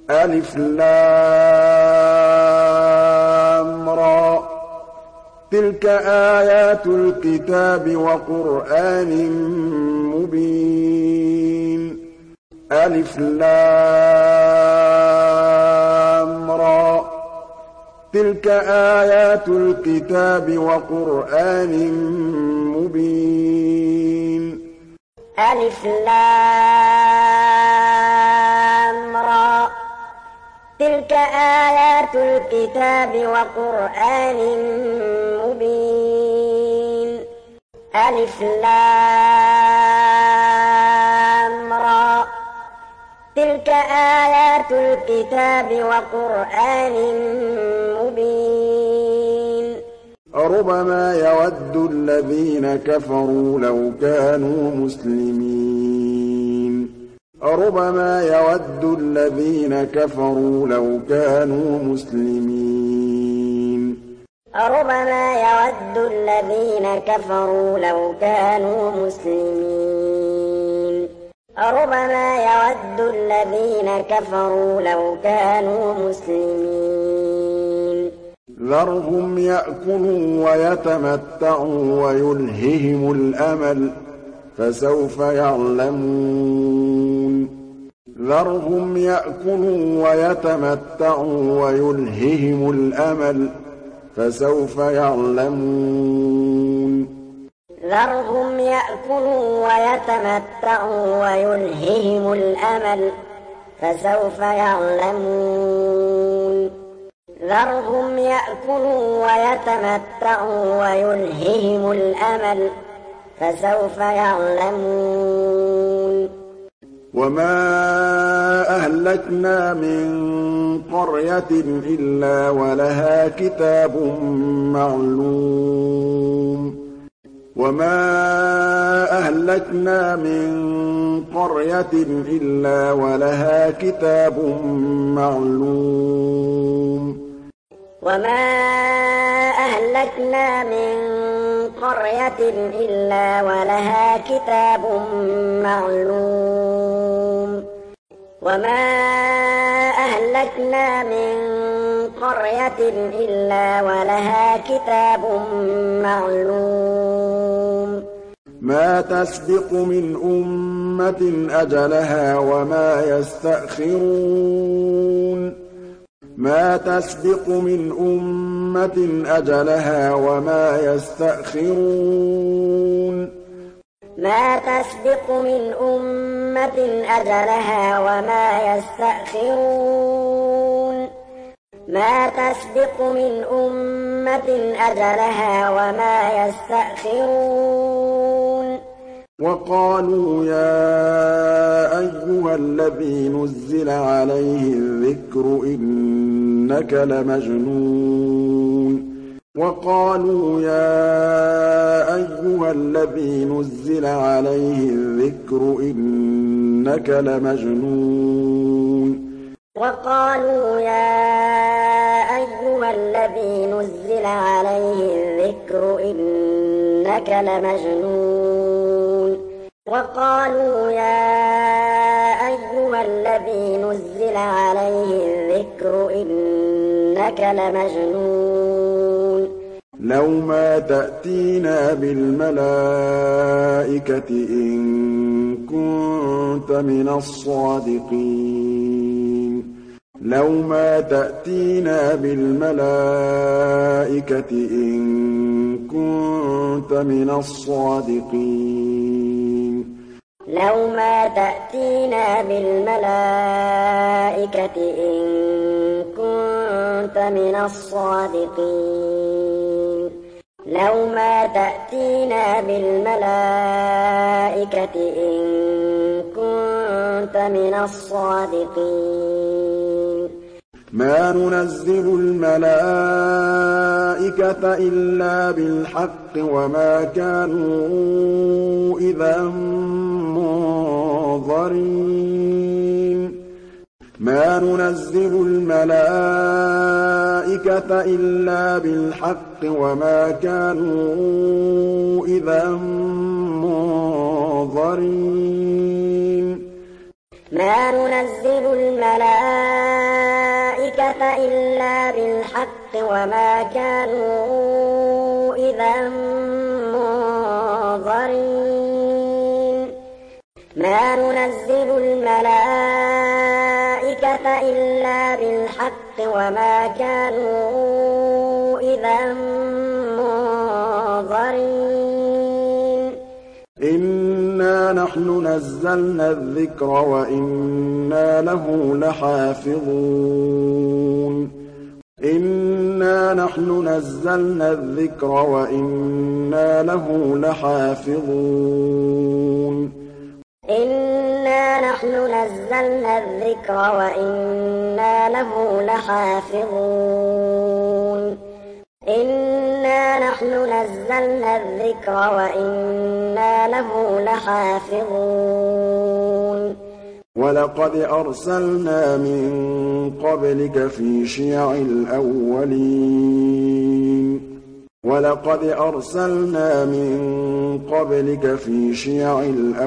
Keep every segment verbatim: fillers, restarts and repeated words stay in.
ألف لام را تلك آيات الكتاب وقرآن مبين ألف لام را تلك آيات الكتاب وقرآن مبين ألف لام را تلك آيات الكتاب وقرآن مبين ألف لام را تلك آيات الكتاب وقرآن مبين ربما يود الذين كفروا لو كانوا مسلمين ربما يود الذين كفروا لو كانوا مسلمين ربما يود الذين كفروا لو كانوا مسلمين ربما يود الذين كفروا لو كانوا مسلمين ذرهم يأكلوا ويتمتعوا ويلههم الأمل فسوف يعلمون ذرهم يأكلوا ويتمتعوا ويلههم الأمل فسوف يعلمون ذرهم يأكلوا ويتمتعوا ويلههم الأمل فسوف يعلمون ذرهم يأكلوا ويتمتعوا ويلههم الأمل فسوف يعلمون وما أهلكنا من قرية إلا ولها كتاب معلوم وما أهلكنا من قرية إلا ولها كتاب معلوم وما أهلكنا من قرية إلا ولها كتاب معلوم وما أهلكنا من قرية إلا ولها كتاب معلوم ما تسبق من أمة أجلها وما يستأخرون ما تسبق من أمة أجلها وما يستأخرون ما تسبق من أمة أجلها وما يستأخرون ما تسبق من أمة أجلها وما يستأخرون وقالوا يا أيها الذي نزل عليه الذكر إنك لمجنون وقالوا يا أيها الذي نزل عليه الذكر إنك لمجنون وقالوا يا أيها الذي نزل عليه الذكر إنك لمجنون وقالوا يا أيها الذي نزل عليه الذكر إنك لمجنون لو ما تأتينا بالملائكة إن كنت من الصادقين لو ما تأتينا بالملائكة إن كنت من الصادقين لو ما تأتينا بالملائكة إن كنت من الصادقين لو ما تأتينا بالملائكة إن كنت من الصادقين ما ننزل الملائكة إلا بالحق وما كانوا إذا منظرين ما ننزل الملائكة إلا بالحق وما كانوا إذا منظرين ما ننزل الملائكة إلا بالحق وما كانوا إذا منظرين ما ننزل الملائكة إلا بالحق وما كانوا إذا منظرين إنا نحن نزلنا الذكر وإنا له لحافظون إنا نحن نزلنا الذكر وإنا له لحافظون إنا نحن نزلنا الذكر وإنا له لحافظون إنا نحن نزلنا الذكر وإنا له لحافظون ولقد أرسلنا من قبلك في شيع الأولين ولقد أرسلنا من قبلك في شيع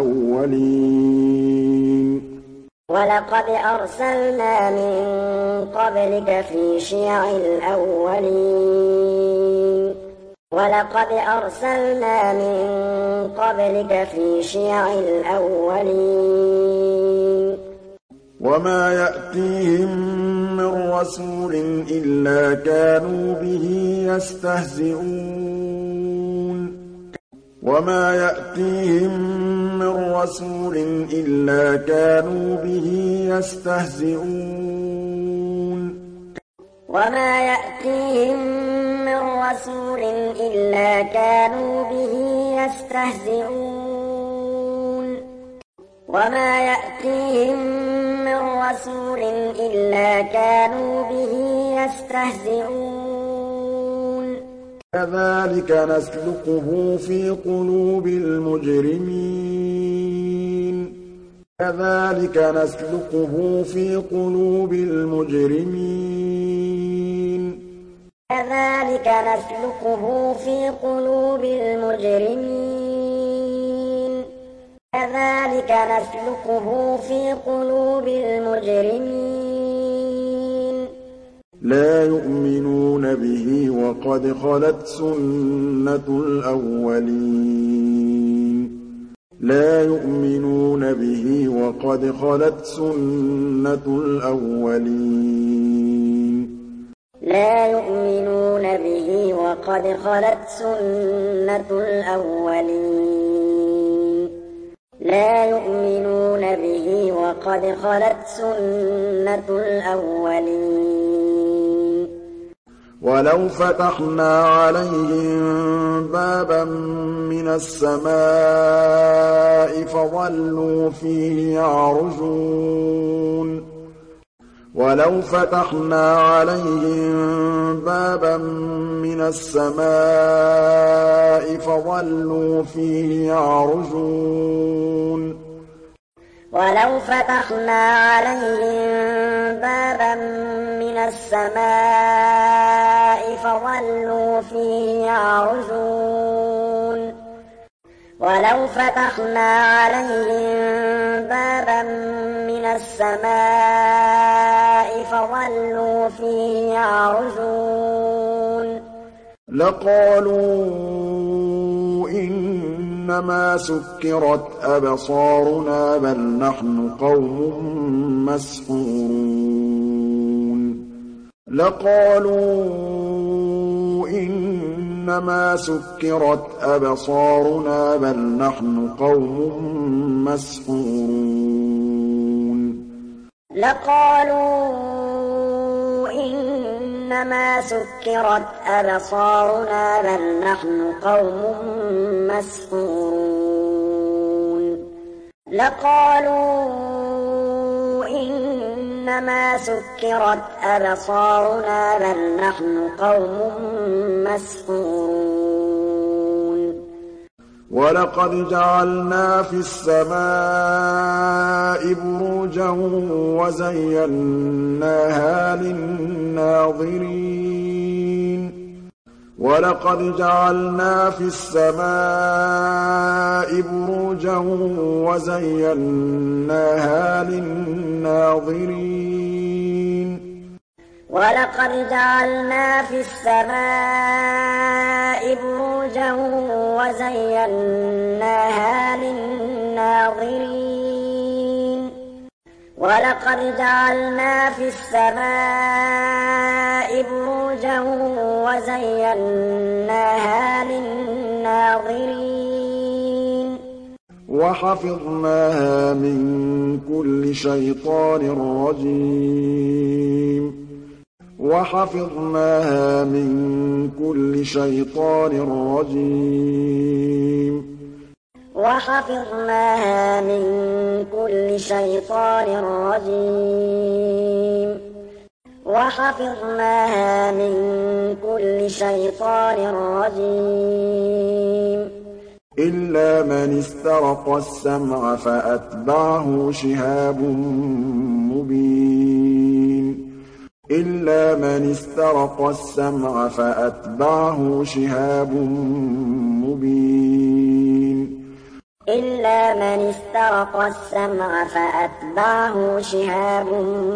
الأولين ولقد أرسلنا من قبلك في شيع الأولين ولقد أرسلنا من قبلك في شيع الأولين وما يأتيهم من رسول إلا كانوا به يستهزئون وما يأتيهم من رسول إلا كانوا به يستهزئون وما يأتيهم من رسول إلا كانوا به يستهزئون وما يأتيهم من رسول إلا كانوا به يستهزئون كذلك نسلكه في قلوب المجرمين كذلك نسلكه في قلوب المجرمين كذلك نسلكه في قلوب المجرمين كذلك نسلكه في قلوب المجرمين لا يؤمنون به وقد خلت سنة الأولين لا يؤمنون به وقد خلت سنة الأولين لا يؤمنون به وقد خلت سنة الأولين لا يؤمنون به وقد خلت سنة الأولين ولو فتحنا عليهم بابا من السماء فظلوا فيه يعرجون ولو فتحنا عليهم بابا من السماء فظلوا فيه يعرجون ولو فتحنا عليهم بابا من السماء فظلوا فيه يعرجون ولو فتحنا عليهم بابا من السماء فظلوا فيه يعرجون لقالوا إنما سكرت أبصارنا بل نحن قوم مسحورون لقالوا إنما سكرت أبصارنا بل نحن قوم مسحورون لقالوا إنما سكرت أبصارنا بل نحن قوم مسحورون لقالوا إنما سكرت أبصارنا بل نحن قوم مسحورون ولقد جعلنا في السماء بروجا وزيناها للناظرين ولقد جعلنا في السماء بروجا وزيناها للناظرين وَلَقَدْ جَعَلْنَا فِي السَّمَاءِ بُرُوجًا وَزَيَّنَّاهَا لِلنَّاظِرِينَ وَلَقَدْ جَعَلْنَا فِي السَّمَاءِ بُرُوجًا وَزَيَّنَّاهَا لِلنَّاظِرِينَ وَحَفِظْنَاهَا مِن كُلِّ شَيْطَانٍ رَّجِيمٍ وَحَفِظْنَاهَا مِن كُلِّ شَيْطَانٍ رَّجِيمٍ وَحَفِظْنَاهَا مِن كُلِّ شَيْطَانٍ رَّجِيمٍ وَحَفِظْنَاهَا مِن كُلِّ شَيْطَانٍ رَّجِيمٍ إِلَّا مَنِ اسْتَرَقَ السَّمْعَ فَأَتْبَعَهُ شِهَابٌ مُّبِينٌ إِلَّا مَنِ اسْتَرَقَ السَّمْعَ فَأَتْبَعَهُ شِهَابٌ مُّبِينٌ إِلَّا مَنِ اسْتَرَقَ السَّمْعَ فَأَتْبَعَهُ شِهَابٌ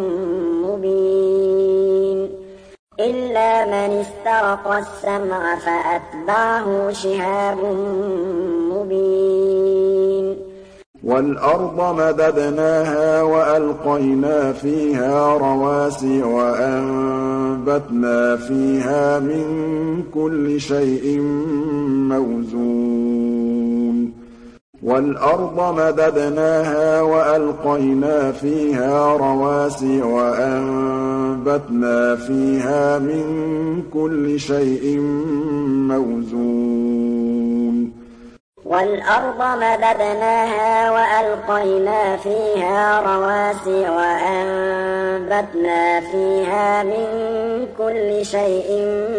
مُّبِينٌ إِلَّا مَنِ اسْتَرَقَ السَّمْعَ فَأَتْبَعَهُ شِهَابٌ مُّبِينٌ وَالْأَرْضَ مَدَدْنَاهَا وَأَلْقَيْنَا فِيهَا رَوَاسِيَ وَأَنبَتْنَا فِيهَا مِن كُلِّ شَيْءٍ مَّوْزُونٍ وَالْأَرْضَ مَدَدْنَاهَا وَأَلْقَيْنَا فِيهَا رَوَاسِيَ وَأَنبَتْنَا فِيهَا مِن كُلِّ شَيْءٍ مَّوْزُونٍ وَالْأَرْضَ مَدَدْنَاهَا وَأَلْقَيْنَا فِيهَا رَوَاسِيَ وَأَنبَتْنَا فِيهَا مِن كُلِّ شَيْءٍ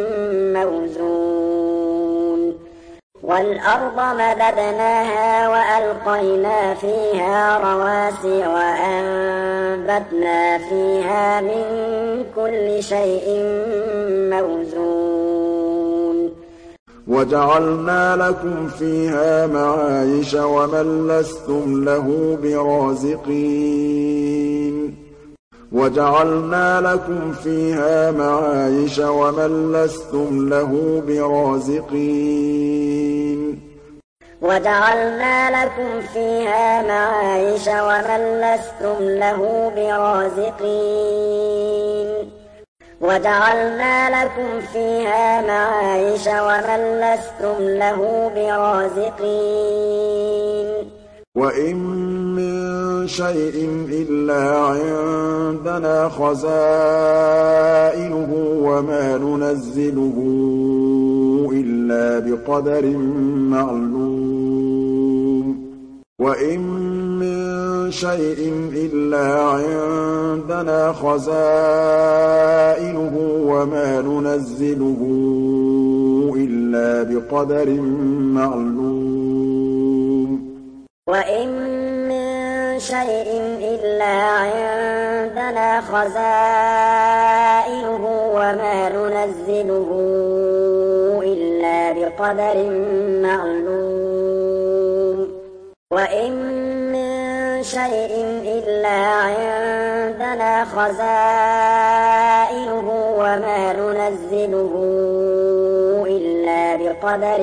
مَّوْزُونٍ وَالْأَرْضَ مَدَدْنَاهَا وَأَلْقَيْنَا فِيهَا رَوَاسِيَ وَأَنبَتْنَا فِيهَا مِن كُلِّ شَيْءٍ مَّوْزُونٍ وَجَعَلْنَا لَكُمْ فِيهَا مَعَايِشَ وَمَن لَّسْتُمْ لَهُ بِرَازِقِينَ وَجَعَلْنَا لَكُمْ فِيهَا مَعَايِشَ وَمَن لَّسْتُمْ لَهُ بِرَازِقِينَ وَجَعَلْنَا لَكُمْ فِيهَا مَعَايِشَ وَمَن لَّسْتُمْ لَهُ بِرَازِقِينَ وَجَعَلْنَا لَكُمْ فِيهَا مَعَايِشَ وَمَن لَّسْتُمْ لَهُ بِرَازِقِينَ وَإِن مِّن شَيْءٍ إِلَّا عِندَنَا خَزَائِنُهُ وَمَا نُنَزِّلُهُ إِلَّا بِقَدَرٍ مَّعْلُومٍ وَإِن مِّن شَيْءٍ إِلَّا عِندَنَا خَزَائِنُهُ وَمَا نُنَزِّلُهُ إِلَّا بِقَدَرٍ مَّعْلُومٍ وَإِن مِّن شَيْءٍ إِلَّا عِندَنَا خَزَائِنُهُ وَمَا نُنَزِّلُهُ إِلَّا بِقَدَرٍ مَّعْلُومٍ وَإِن مِّن شَيْءٍ إِلَّا عِندَنَا خَزَائِنُهُ وَمَا نُنَزِّلُهُ إِلَّا بِقَدَرٍ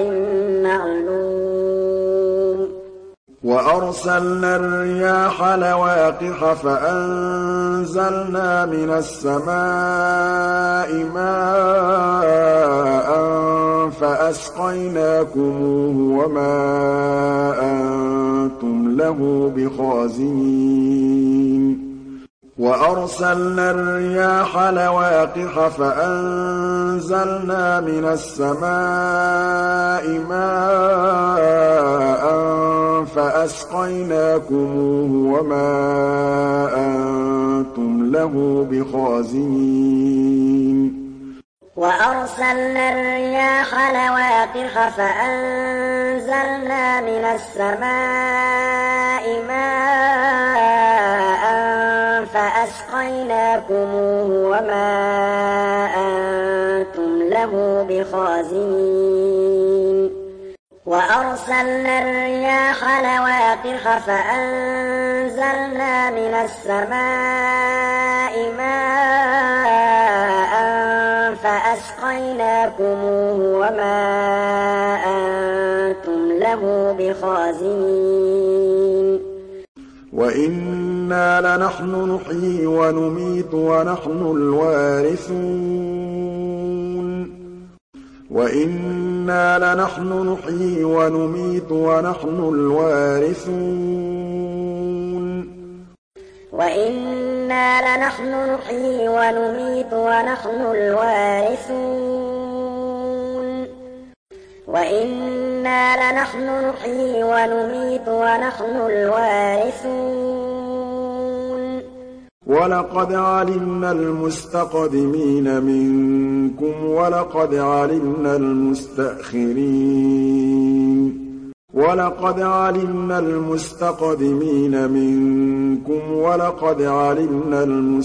مَّعْلُومٍ وَأَرْسَلْنَا الرِّيَاحَ لَوَاقِحَ فَأَنزَلْنَا مِنَ السَّمَاءِ مَاءً فَأَسْقَيْنَاكُمُوهُ وَمَا أَنتُمْ لَهُ بِخَازِنِينَ وَأَرْسَلْنَا الرِّيَاحَ لَوَاقِحَ فَأَنزَلْنَا مِنَ السَّمَاءِ مَاءً فَأَسْقَيْنَاكُمُوهُ وَمَا أَنتُمْ لَهُ بِخَازِنِينَ وَأَرْسَلْنَا الرِّيَاحَ لَوَاقِحَ فَأَنزَلْنَا مِنَ السَّمَاءِ مَاءً فَأَسْقَيْنَاكُمُوهُ وَمَا أَنتُمْ لَهُ بِخَازِنِينَ وَأَرْسَلْنَا الرِّيَاحَ لَوَاقِحَ فَأَنزَلْنَا مِنَ السَّمَاءِ مَاءً أعطيناكموه وما أنتم له بخازنين وَإِنَّا لَنَحْنُ نُحْيِي وَنُمِيتُ وَنَحْنُ الْوَارِثُونَ وَإِنَّا لَنَحْنُ نُحْيِي وَنُمِيتُ وَنَحْنُ الْوَارِثُونَ وَإِنَّا لَنَحْنُ نُحْيِي وَنُمِيتُ وَنَحْنُ الْوَارِثُونَ وَإِنَّا لَنَحْنُ نُحْيِي وَنُمِيتُ وَنَحْنُ الْوَارِثُونَ وَلَقَدْ عَلِمْنَا الْمُسْتَقْدِمِينَ مِنكُمْ وَلَقَدْ عَلِمْنَا الْمُسْتَأْخِرِينَ وَلَقَدْ عَلِمْنَا الْمُسْتَقْدِمِينَ مِنكُمْ وَلَقَدْ عَلِمْنَا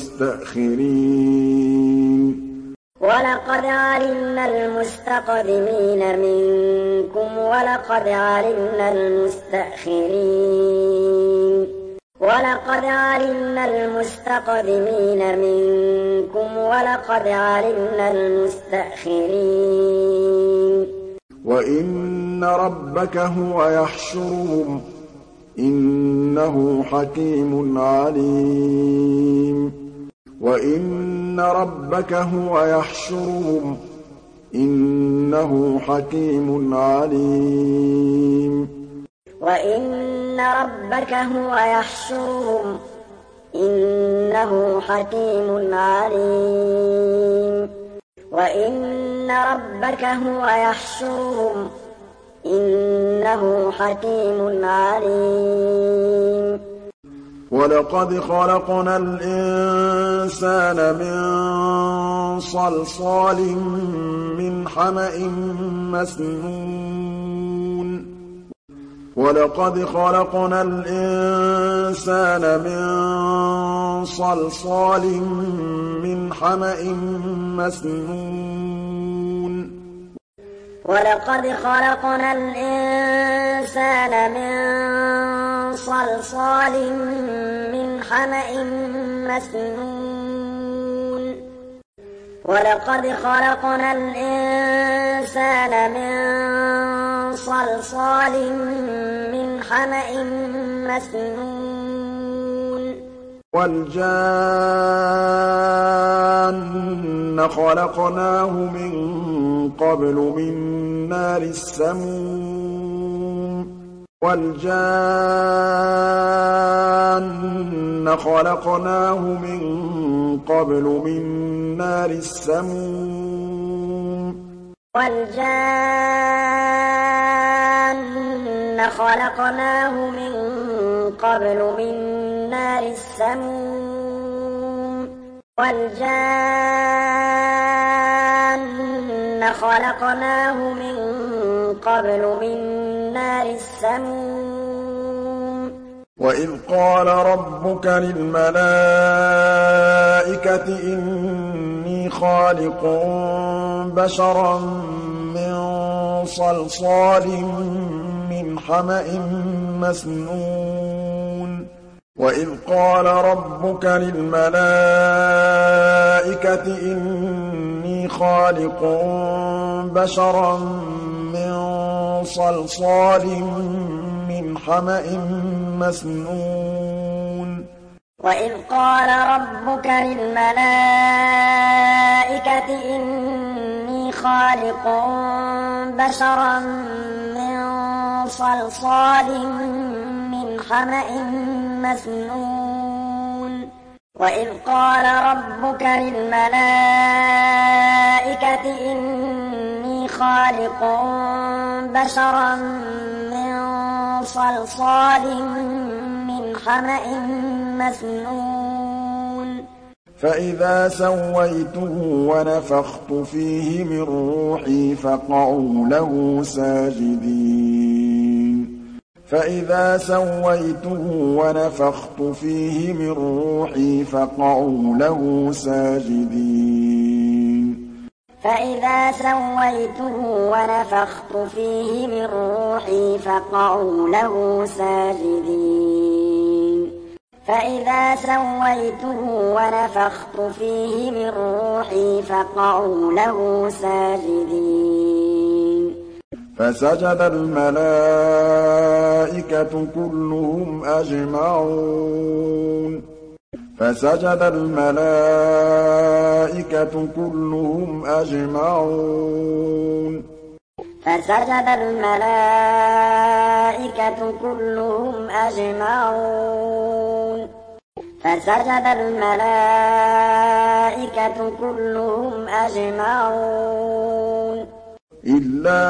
الْمُسْتَأْخِرِينَ وَلَقَدْ عَلِمْنَا الْمُسْتَقْدِمِينَ مِنكُمْ وَلَقَدْ عَلِمْنَا الْمُسْتَأْخِرِينَ وَلَقَدْ عَلِمْنَا الْمُسْتَقْدِمِينَ مِنكُمْ وَلَقَدْ عَلِمْنَا الْمُسْتَأْخِرِينَ وَإِنَّ رَبَّكَ هُوَ يَحْشُرُهُمْ إِنَّهُ حَكِيمٌ عَلِيمٌ وَإِنَّ رَبَّكَ هُوَ يَحْشُرُهُمْ إِنَّهُ حَكِيمٌ عَلِيمٌ وَإِنَّ رَبَّكَ هُوَ يَحْشُرُهُمْ إِنَّهُ حَكِيمٌ عَلِيمٌ وَإِنَّ رَبَّكَ هُوَ يَحْشُرُهُمْ إِنَّهُ حَكِيمٌ عَلِيمٌ وَلَقَدْ خَلَقْنَا الْإِنسَانَ مِن صَلْصَالٍ مِّنْ حَمَإٍ مَّسْنُونٍ وَلَقَدْ خَلَقْنَا الْإِنسَانَ مِن صَلْصَالٍ مِّنْ حَمَإٍ مَّسْنُونٍ وَلَقَدْ خَلَقْنَا الْإِنسَانَ مِن صَلْصَالٍ مِّنْ حَمَإٍ مَّسْنُونٍ وَلَقَدْ خَلَقْنَا الْإِنسَانَ مِن صَلْصَالٍ مِّنْ حَمَإٍ مَّسْنُونٍ وَالْجَانَّ خَلَقْنَاهُ مِن قَبْلُ مِن نَّارِ السَّمُومِ وَالْجَانَّ خَلَقْنَاهُ مِن قَبْلُ مِن نَّارِ السَّمُومِ وَالْجَانَّ خَلَقْنَاهُ مِن قَبْلُ مِن نَّارِ السَّمُومِ وَالْجَانَّ خَلَقْنَاهُ مِن قَبْلُ مِن نَّارِ السَّمُومِ وَإِذْ قَالَ رَبُّكَ لِلْمَلَائِكَةِ إِنِّي خَالِقٌ بَشَرًا مِّن صَلْصَالٍ مِّنْ حَمَإٍ مَّسْنُونٍ وَإِذْ قَالَ رَبُّكَ لِلْمَلَائِكَةِ إِنِّي خَالِقٌ بَشَرًا مِّن صَلْصَالٍ مِّنْ حَمَإٍ مَّسْنُونٍ وَإِذْ قَالَ رَبُّكَ لِلْمَلَائِكَةِ إِنِّي خَالِقٌ بَشَرًا مِّن صَلْصَالٍ مِّنْ حَمَإٍ مَّسْنُونٍ وَإِذْ قَالَ رَبُّكَ لِلْمَلَائِكَةِ إِنِّي خَالِقٌ بَشَرًا مِّن صَلْصَالٍ مِّنْ حَمَإٍ مَّسْنُونٍ فَإِذَا سَوَّيْتُهُ وَنَفَخْتُ فِيهِ مِن رُّوحِي فَقَعُوا لَهُ سَاجِدِينَ فَإِذَا سَوَّيْتُهُ وَنَفَخْتُ فِيهِ مِن رُّوحِي فَقَعُوا لَهُ سَاجِدِينَ فَإِذَا سَوَّيْتُهُ وَنَفَخْتُ فِيهِ مِن رُّوحِي فَقَعُوا لَهُ سَاجِدِينَ فَإِذَا سَوَّيْتُهُ وَنَفَخْتُ فِيهِ مِن روحي فقعوا له ساجدين فسجد الملائكة كلهم أجمعون فسجد الملائكة كلهم أجمعون فسجد الملائكة كلهم أجمعون فسجد الملائكة كلهم أجمعون إلا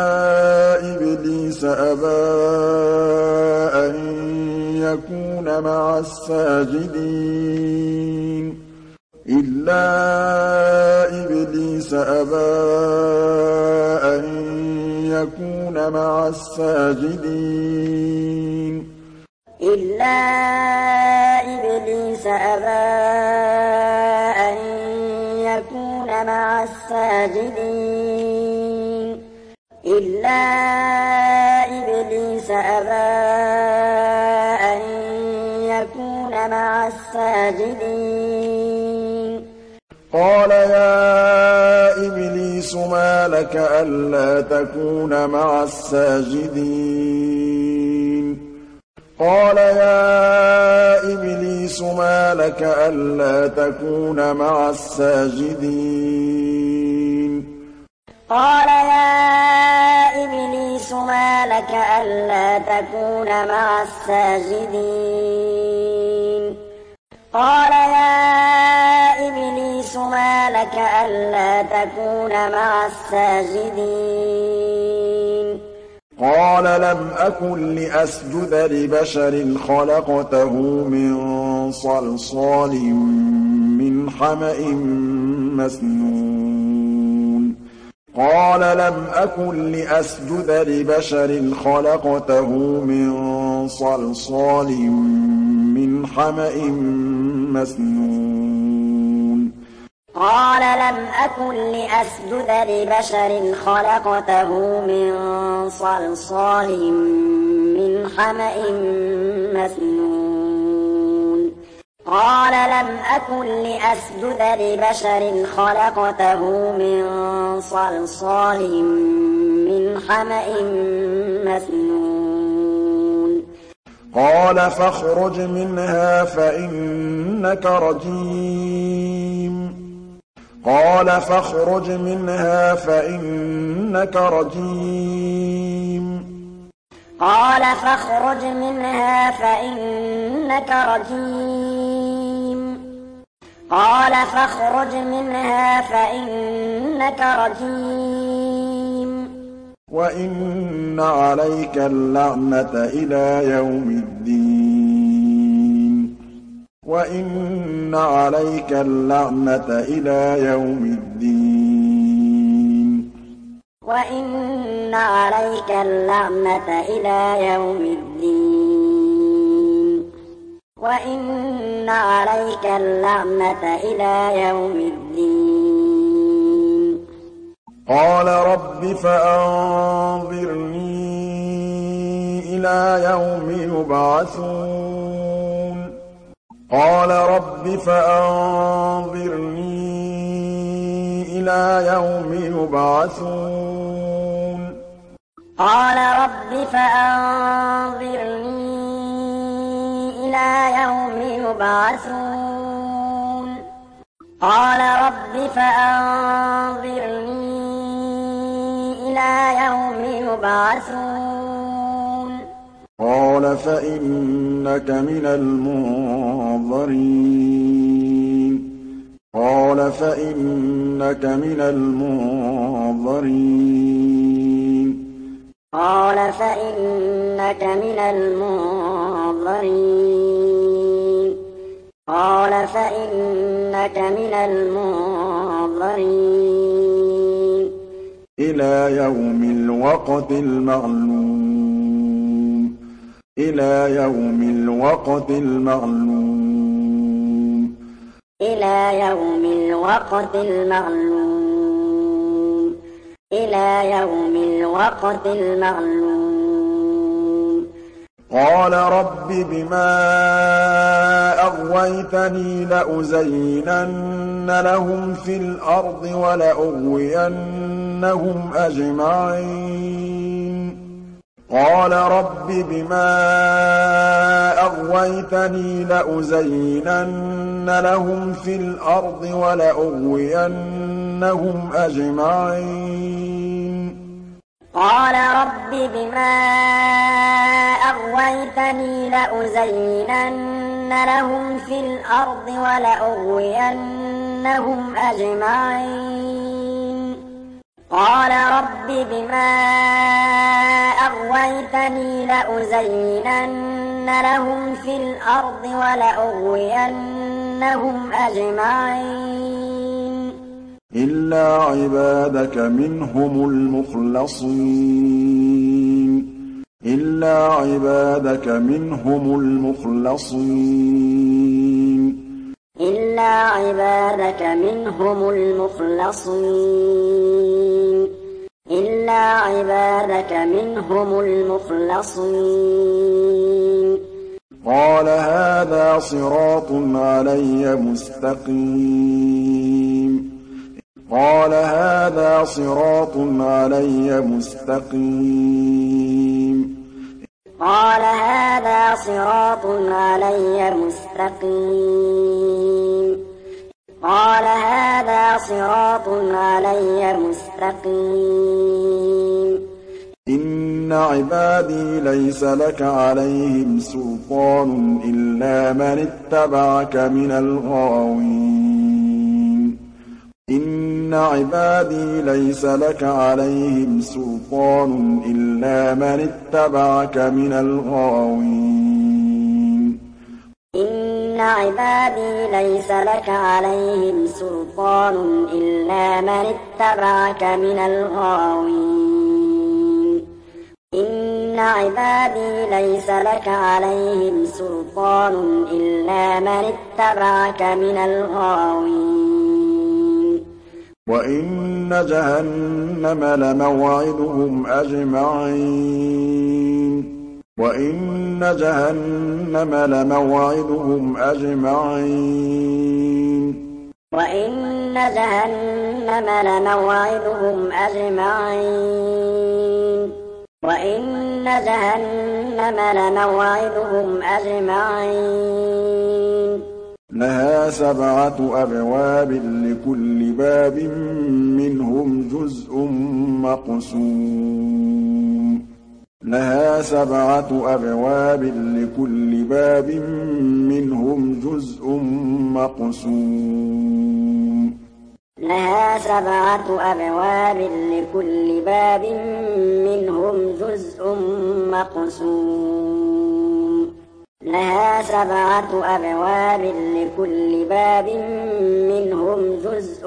إبليس أبى أن يكون مع الساجدين إلا إبليس أبى أن يكون مع الساجدين إلا إبليس أبى أن يكون مع الساجدين إلا إبليس أبى أن يكون مع الساجدين قال يا إبليس ما لك ألا تكون مع الساجدين قال يا إبليس ما لك ألا تكون مع الساجدين قال يا إبليس ما لك ألا تكون مع الساجدين قال يا إبليس ما لك ألا تكون مع الساجدين قال لم أكن لأسجد لبشر خلقته من صلصال من حمأ مسنون قال لم أكن لأسجد لبشر خلقته من صلصال من حمأ مسنون قال لم أكن لأسجد لبشر خلقته من صلصال من حمأ مسنون قال لم أكن لأسجد لبشر خلقته من صلصال من حمأ مسنون قال فاخرج منها فإنك رجيم قال فاخرج منها فإنك رجيم قال فاخرج منها فإنك رجيم قال فاخرج منها فإنك رجيم وإن عليك اللعنة إلى يوم الدين وإن عليك اللعنة إلى يوم الدين وإن عليك اللعنة إلى يوم الدين وإن عليك اللعنة إلى يوم الدين قال رب فأنظرني إلى يوم يبعثون قال رب فأنظرني إلى يوم يبعثون قال رب فأنظرني إلى يوم يبعثون قال رب فأنظرني إلى يوم يبعثون قال فإنك من المنظرين قال فإنك من المنظرين قال فإنك من المنظرين قال فإنك من المنظرين إلى يوم الوقت المعلوم إلى يوم الوقت المعلوم إلى يوم الوقت المعلوم إلى يوم الوقت المعلوم قَالَ رَبِّ بِمَا أَغْوَيْتَنِي لَأُزَيِّنَنَّ لَهُمْ فِي الْأَرْضِ وَلَأُغْوِيَنَّهُمْ أَجْمَعِينَ قَالَ رَبِّ بِمَا أَغْوَيْتَنِي لَأُزَيِّنَنَّ لَهُمْ فِي الْأَرْضِ وَلَأُغْوِيَنَّهُمْ أَجْمَعِينَ قَالَ رَبِّ بِمَا أَغْوَيْتَنِي لَأُزَيِّنَنَّ لَهُمْ فِي الْأَرْضِ وَلَأُغْوِيَنَّهُمْ أَجْمَعِينَ قَالَ رَبِّ بِمَا أَغْوَيْتَنِي لَأُزَيِّنَنَّ لَهُمْ فِي الْأَرْضِ وَلَأُغْوِيَنَّهُمْ أَجْمَعِينَ إِلَّا عِبَادَكَ مِنْهُمُ الْمُخْلَصِينَ إِلَّا عِبَادَكَ مِنْهُمُ الْمُخْلَصِينَ إِلَّا عِبَادَكَ مِنْهُمُ الْمُخْلَصِينَ إِلَّا عِبَادَكَ مِنْهُمُ الْمُخْلَصِينَ قَالَ هَٰذَا صِرَاطٌ عَلَيَّ مُسْتَقِيمٌ قَالَ هَٰذَا صِرَاطٌ عَلَيَّ مُسْتَقِيمٌ قَالَ هَٰذَا صِرَاطٌ عَلَيَّ مُسْتَقِيمٌ قَالَ هَٰذَا صِرَاطٌ عَلَيَّ مُسْتَقِيمٌ إِنَّ عِبَادِي لَيْسَ لَكَ عَلَيْهِمْ سُلْطَانٌ إِلَّا مَنِ اتَّبَعَكَ مِنَ الْغَاوِينَ إِنَّ عِبَادِي لَيْسَ لَكَ عَلَيْهِمْ سُلْطَانٌ إِلَّا مَنِ اتَّبَعَكَ مِنَ الْغَاوِينَ إِنَّ عِبَادِي لَيْسَ لَكَ عَلَيْهِمْ سُلْطَانٌ إِلَّا مَنِ اتَّبَعَكَ مِنَ الْغَاوِينَ إِنَّ عِبَادِي لَيْسَ لَكَ عَلَيْهِمْ سُلْطَانٌ إِلَّا مَنِ اتَّبَعَكَ مِنَ الْغَاوِينَ وَإِنَّ جَهَنَّمَ لَمَوْعِدُهُمْ أَجْمَعِينَ وَإِنَّ جَهَنَّمَ لَمَوْعِدُهُمْ أَجْمَعِينَ وَإِنَّ جَهَنَّمَ لَمَوْعِدُهُمْ أَجْمَعِينَ وَإِنَّ جَهَنَّمَ لَمَوْعِدُهُمْ أَجْمَعِينَ لَهَا سَبْعَةُ أَبْوَابٍ لِكُلِّ بَابٍ مِّنْهُمْ جُزْءٌ مَّقْسُومٌ لَهَا سَبْعَةُ أَبْوَابٍ لِكُلِّ بَابٍ مِّنْهُمْ جُزْءٌ مَّقْسُومٌ لَهَا سَبْعَةُ أَبْوَابٍ لِكُلِّ بَابٍ مِّنْهُمْ جُزْءٌ مَّقْسُومٌ لَهَا سَبْعَةُ أَبْوَابٍ لِكُلِّ بَابٍ مِّنْهُمْ جُزْءٌ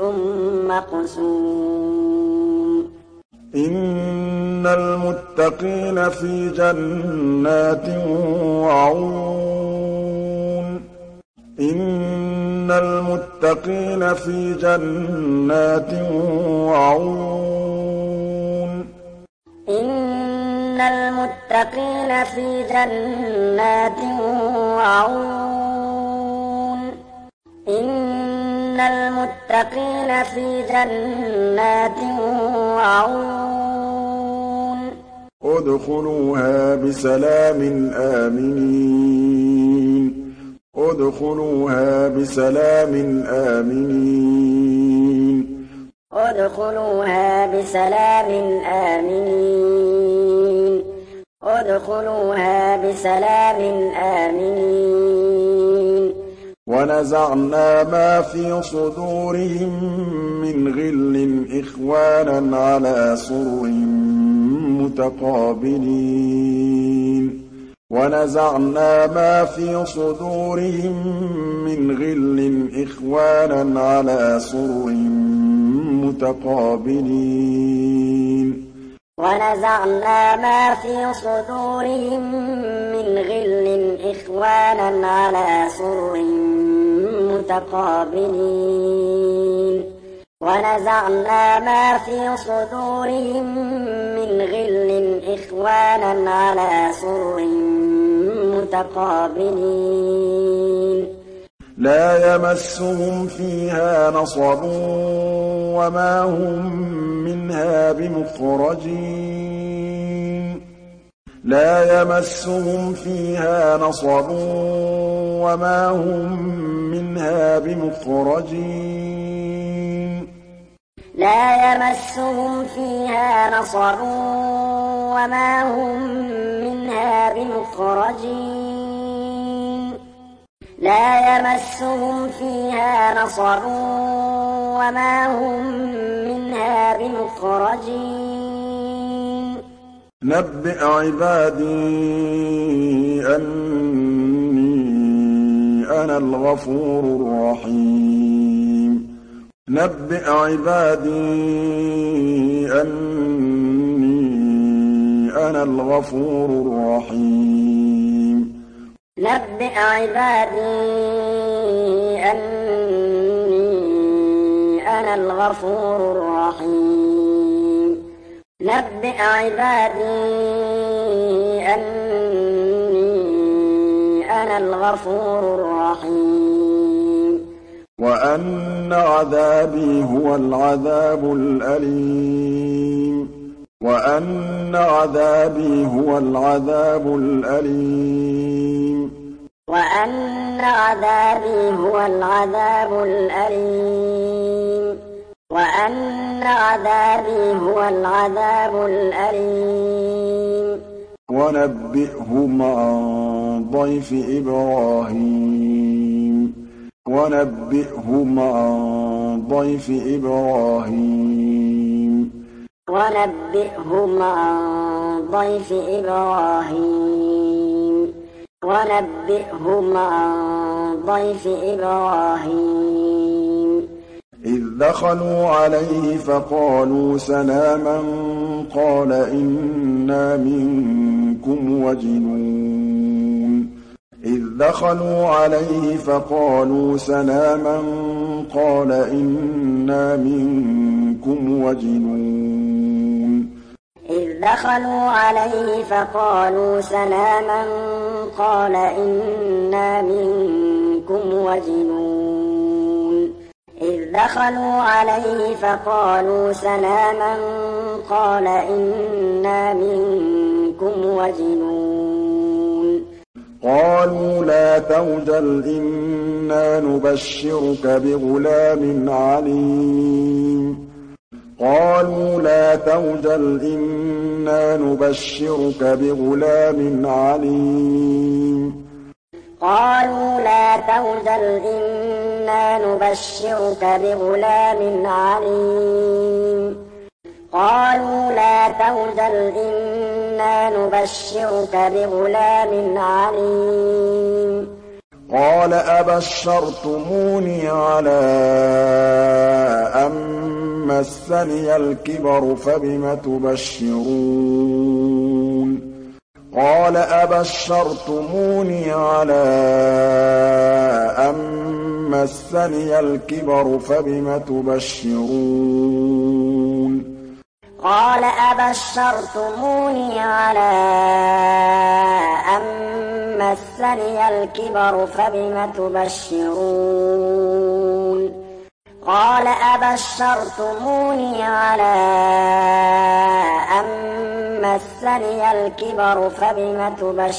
مَّقْسُومٌ إِنَّ الْمُتَّقِينَ فِي جَنَّاتٍ وَعُيُونٍ إِنَّ الْمُتَّقِينَ فِي جَنَّاتٍ وَعُيُونٍ إِنَّ الْمُتَّقِينَ فِي جَنَّاتٍ وَعُيُونٍ إِنَّ الْمُتَّقِينَ فِي جَنَّاتٍ وَعُيُونٍ ادْخُلُوهَا بِسَلَامٍ آمِنِينَ ادْخُلُوهَا بِسَلَامٍ آمِنِينَ ادْخُلُوهَا بِسَلَامٍ آمِنِينَ ادْخُلُوهَا بِسَلَامٍ آمِنِينَ وَنَزَعْنَا مَا فِي صُدُورِهِم مِّنْ غِلٍّ إِخْوَانًا عَلَىٰ سُرُرٍ مُّتَقَابِلِينَ وَنَزَعْنَا مَا فِي صُدُورِهِم مِّنْ غِلٍّ إِخْوَانًا عَلَىٰ سُرُرٍ مُّتَقَابِلِينَ وَنَزَعْنَا مَا فِي صُدُورِهِم مِّنْ غِلٍّ إِخْوَانًا عَلَىٰ سُرُرٍ مُّتَقَابِلِينَ وَنَزَعْنَا مَا فِي صُدُورِهِم مِّنْ غِلٍّ إِخْوَانًا عَلَىٰ سُرُرٍ متقابلين لا يمسهم فيها نصب وما هم منها بمخرجين لا يمسهم فيها نصب وما هم منها بمخرجين لا يمسهم فيها نصب وما هم منها بمخرجين لا يمسهم فيها نصب وما هم منها بمخرجين نبئ عبادي أني أنا الغفور الرحيم نبئ عبادي أني أنا الغفور الرحيم نبئ عبادي أني أنا الغفور الرحيم نبئ عبادي أني أنا الغفور الرحيم وأن عذابي هو العذاب الأليم وأن عذابي هو العذاب الأليم وأن عذابي هو العذاب الأليم وأن عذابي هو العذاب الأليم ونبئهم عن ضيف إبراهيم ونبئهم عن ضيف إبراهيم ونبئهم عن ضيف إبراهيم ونبئهم عن ضيف إبراهيم إذ دخلوا عليه فقالوا سلاما قال إنا منكم وجلون إذ دخلوا عليه فقالوا سلاما قال إنا منكم وجلون إذ دخلوا عليه فقالوا سلاما قال إنا منكم وجلون إذ دخلوا عليه فقالوا سلاما قال إنا منكم وجلون قالوا لا توجل إنا نبشرك بغلام عليم قالوا لا توجل إنا نبشرك بغلام عليم قالوا لا توجل إنا نبشرك بغلام عليم قالوا لا توجل إنا نبشرك بغلام عليم قال أبشرتموني على أن مسني الكبر فبم تبشرون قال أبشرتموني على أن مسني الكبر فبم تبشرون قال أبشرتموني على أن مسني الكبر فبم تبشرون قال أبشرتموني على أن مسني الكبر فبم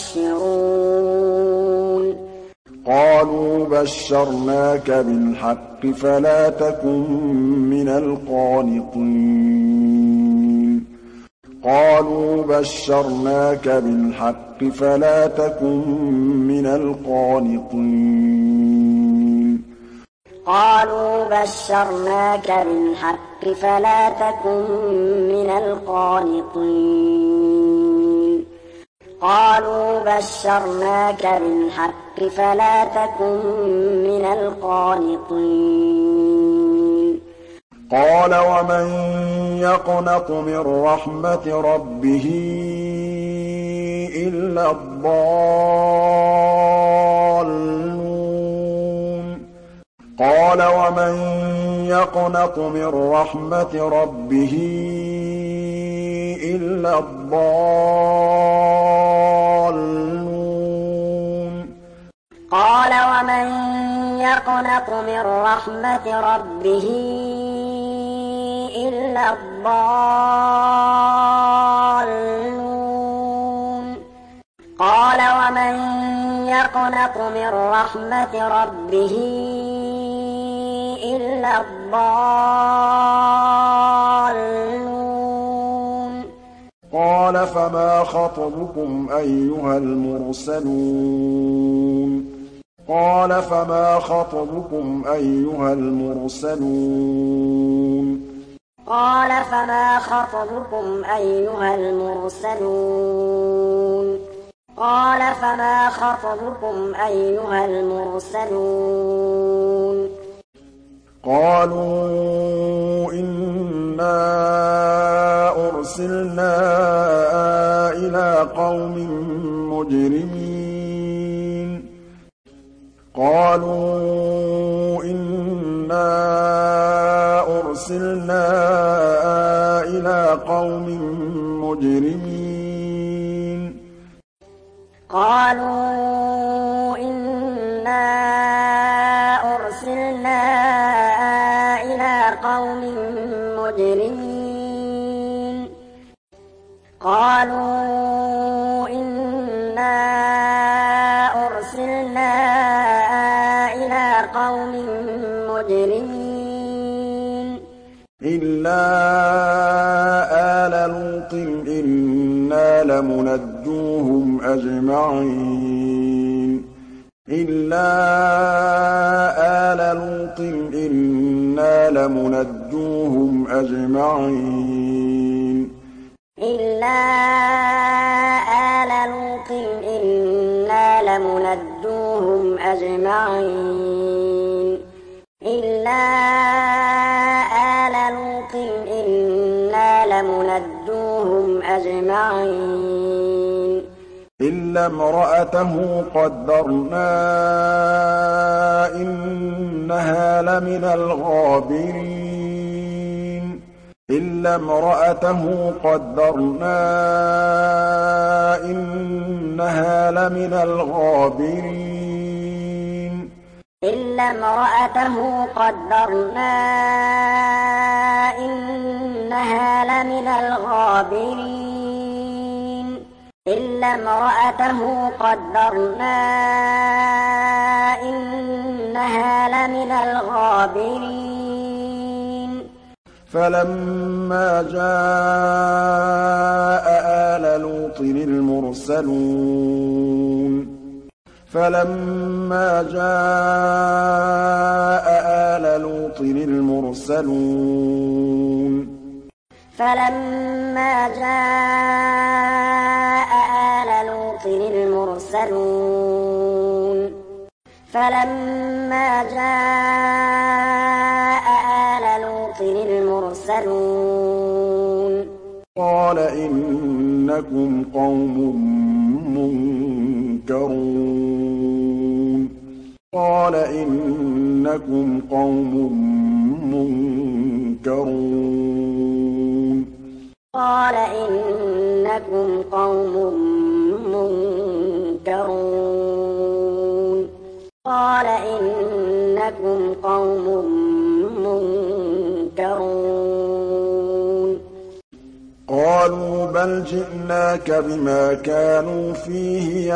تبشرون قالوا بشرناك بالحق فلا تكن من القانطين قالوا بشرناك بالحق فلا تكن من القانطين قالوا بشرناك بالحق فلا تكن من القانطين قالوا بشرناك بالحق فلا تكن من القانطين قال ومن يقنط من رحمة ربه إلا الضالون قال ومن يقنط من رحمة ربه إلا الضالون قال ومن يقنط من رحمة ربه إلا الضالون قال ومن يقنط من رحمة ربه إلا الضالون قال فما خطبكم أيها المرسلون قال فما خطبكم أيها المرسلون قال فما خطبكم أيها المرسلون قال فما خطبكم أيها المرسلون قالوا إنا أرسلنا إلى قوم مجرمين قالوا إنا أرسلنا إلى قوم مجرمين قالوا إنا أرسلنا إلى قوم مجرمين قالوا إنا أرسلنا إلى قوم مجرمين إلا آل لوط إنا لمنجوهم أجمعين إلا آل لوط إنا لمنجوهم أجمعين إلا آل لوط إنا لمنجوهم أجمعين إلا آل لوط إنا لمنجوهم أجمعين إلا امرأته قدرنا إنها لمن الغابرين إلا امرأته قدرنا إنها لمن الغابرين إلا امرأته قدرنا إنها لمن الغابرين إلا امرأته قدرنا إنها لمن الغابرين فلما جاء آل لوط المرسلون فلما جاء آل لوط المرسلون فلما جاء آل لوط المرسلون فلما جاء آل لوط المرسلون قال إنكم قوم منكرون قال إنكم قوم منكرون قال إنكم قوم منكرون قال إنكم قوم منكرون قالوا بل جئناك بما كانوا فيه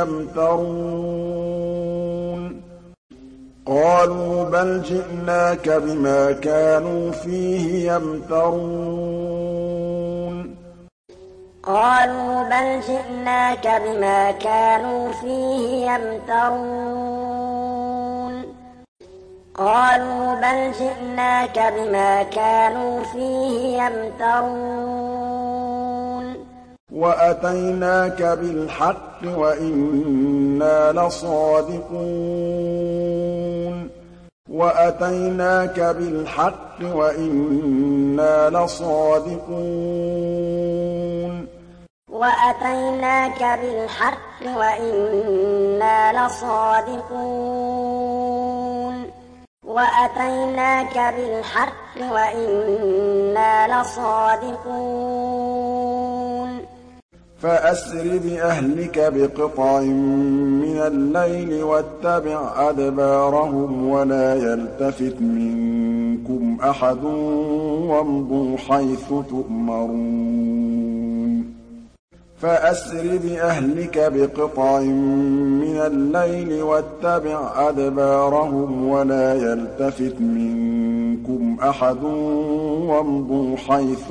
يمترون قالوا بل جئناك بما كانوا فيه يمترون قالوا بل جئناك بما كانوا فيه يمترون قالوا بل جئناك بما كانوا فيه يمترون وأتيناك بالحق وإنا لصادقون وأتيناك بالحق وإنا لصادقون وأتيناك بالحق وإنا لصادقون وأتيناك بالحق وإنا لصادقون فأسر بأهلك بقطع من الليل واتبع أدبارهم ولا يلتفت منكم أحد وامضوا حيث تؤمرون فأسر بأهلك بقطع من الليل واتبع أدبارهم ولا يلتفت منكم أحد وامضوا حيث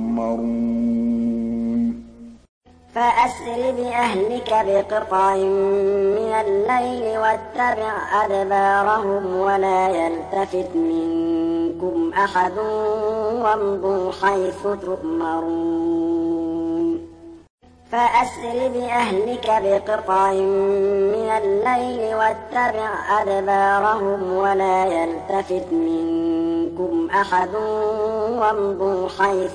تؤمرون فأسر بأهلك بقطع من الليل واتبع أدبارهم ولا يلتفت منكم أحد وامضوا حيث تؤمرون فأسر بأهلك بقطع من الليل واتبع أدبارهم ولا يلتفت منكم أحد وامضوا حيث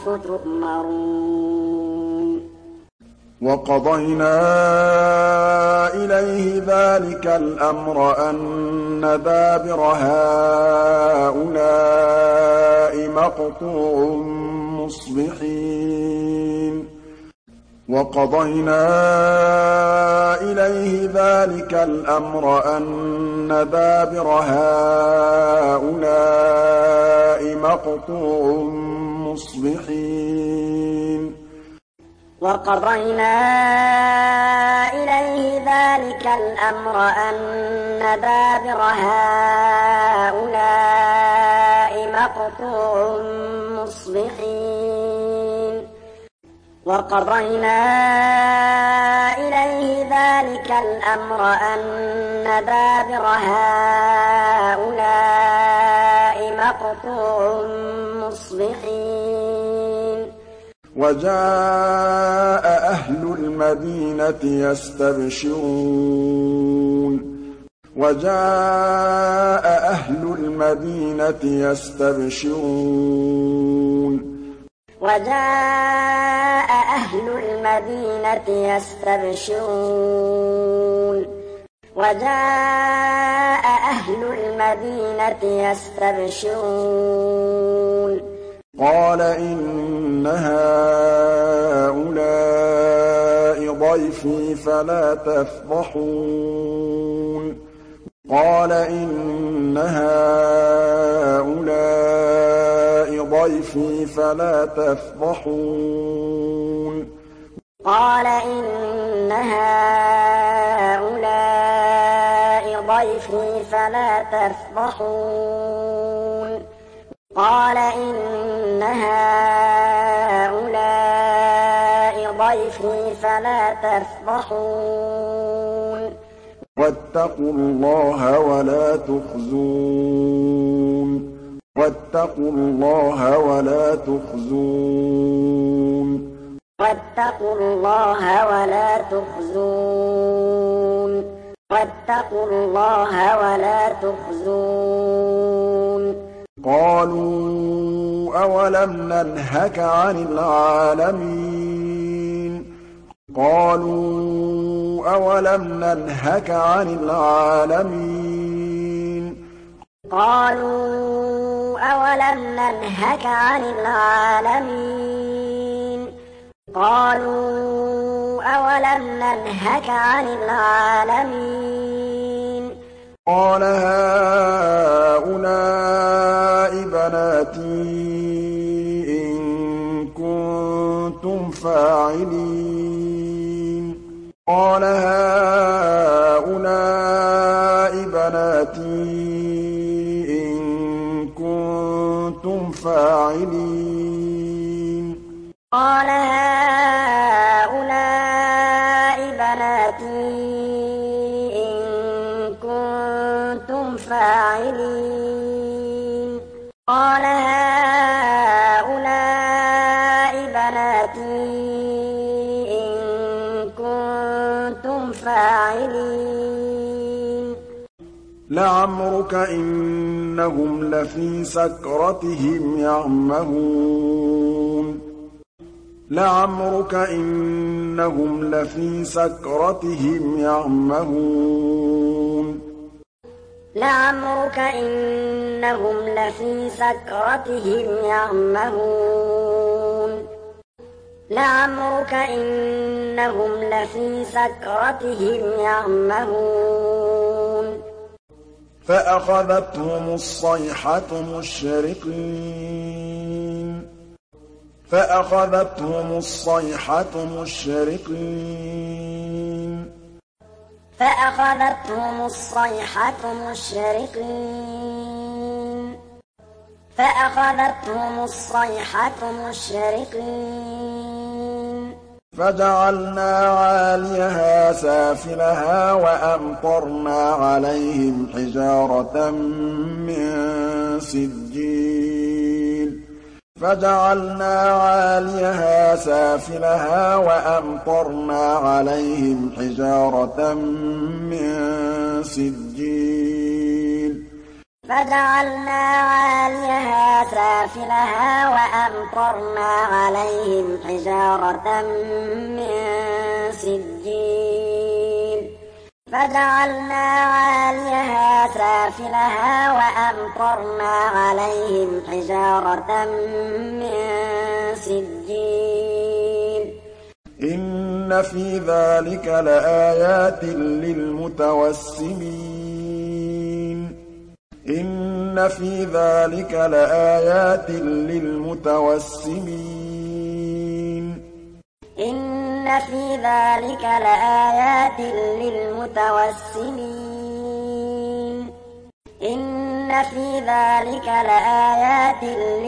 تؤمرون وقضينا إليه ذلك الأمر أن دابر هؤلاء مقطوع مصبحين وقضينا إليه ذلك الأمر أن دابر هؤلاء مقطوع مصبحين وقضينا إليه ذلك الأمر أن دابر هؤلاء مقطوع مصبحين وقضينا إليه ذلك الأمر أن دابر هؤلاء مقطوع مصبحين وجاء أهل المدينة يستبشرون وجاء أهل المدينة يستبشرون وجاء أهل المدينة يستبشرون وجاء أهل المدينة يستبشرون قال إن هؤلاء ضيفي فلا تفضحون قال إن هؤلاء ضيفي فلا تفضحون قال إن هؤلاء ضيفي فلا تفضحون قال إن هؤلاء ضيفي فلا تفضحون واتقوا الله ولا تخزون واتقوا الله ولا تخزون واتقوا الله ولا تخزون واتقوا الله ولا تخزون قالوا أولم ننهك عن العالمين قالوا أولم ننهك عن العالمين قالوا أولم ننهك عن العالمين قالوا أولم ننهك عن العالمين قال هؤلاء بناتي إن كنتم فاعلين قال هؤلاء بناتي إن كنتم فاعلين قال هؤلاء بناتي إن كنتم فاعلين قال هؤلاء بناتي إن كنتم فاعلين لعمرك إنهم لفي سكرتهم يعمهون لعمرك إنهم لفي سكرتهم يعمهون لعمرك إنهم لفي سكرتهم يعمهون لعمرك إنهم لفي سكرتهم يعمهون فأخذتهم الصيحة مشرقين فأخذتهم الصيحة مشرقين فأخذتهم الصيحة مشرقين فأخذتهم الصيحة مشرقين فجعلنا عاليها سافلها وأمطرنا عليهم حجارة من سجيل فجعلنا عاليها سافلها وأمطرنا عليهم حجارة من سجيل فجعلنا عاليها سافلها وأمطرنا عليهم حجارة من سجيل فجعلنا عاليها سافلها وأمطرنا عليهم حجارة من سجيل إن في ذلك لآيات للمتوسمين إن في ذلك لآيات للمتوسمين إن في ذلك لآيات للمتوسمين إن في ذلك لآيات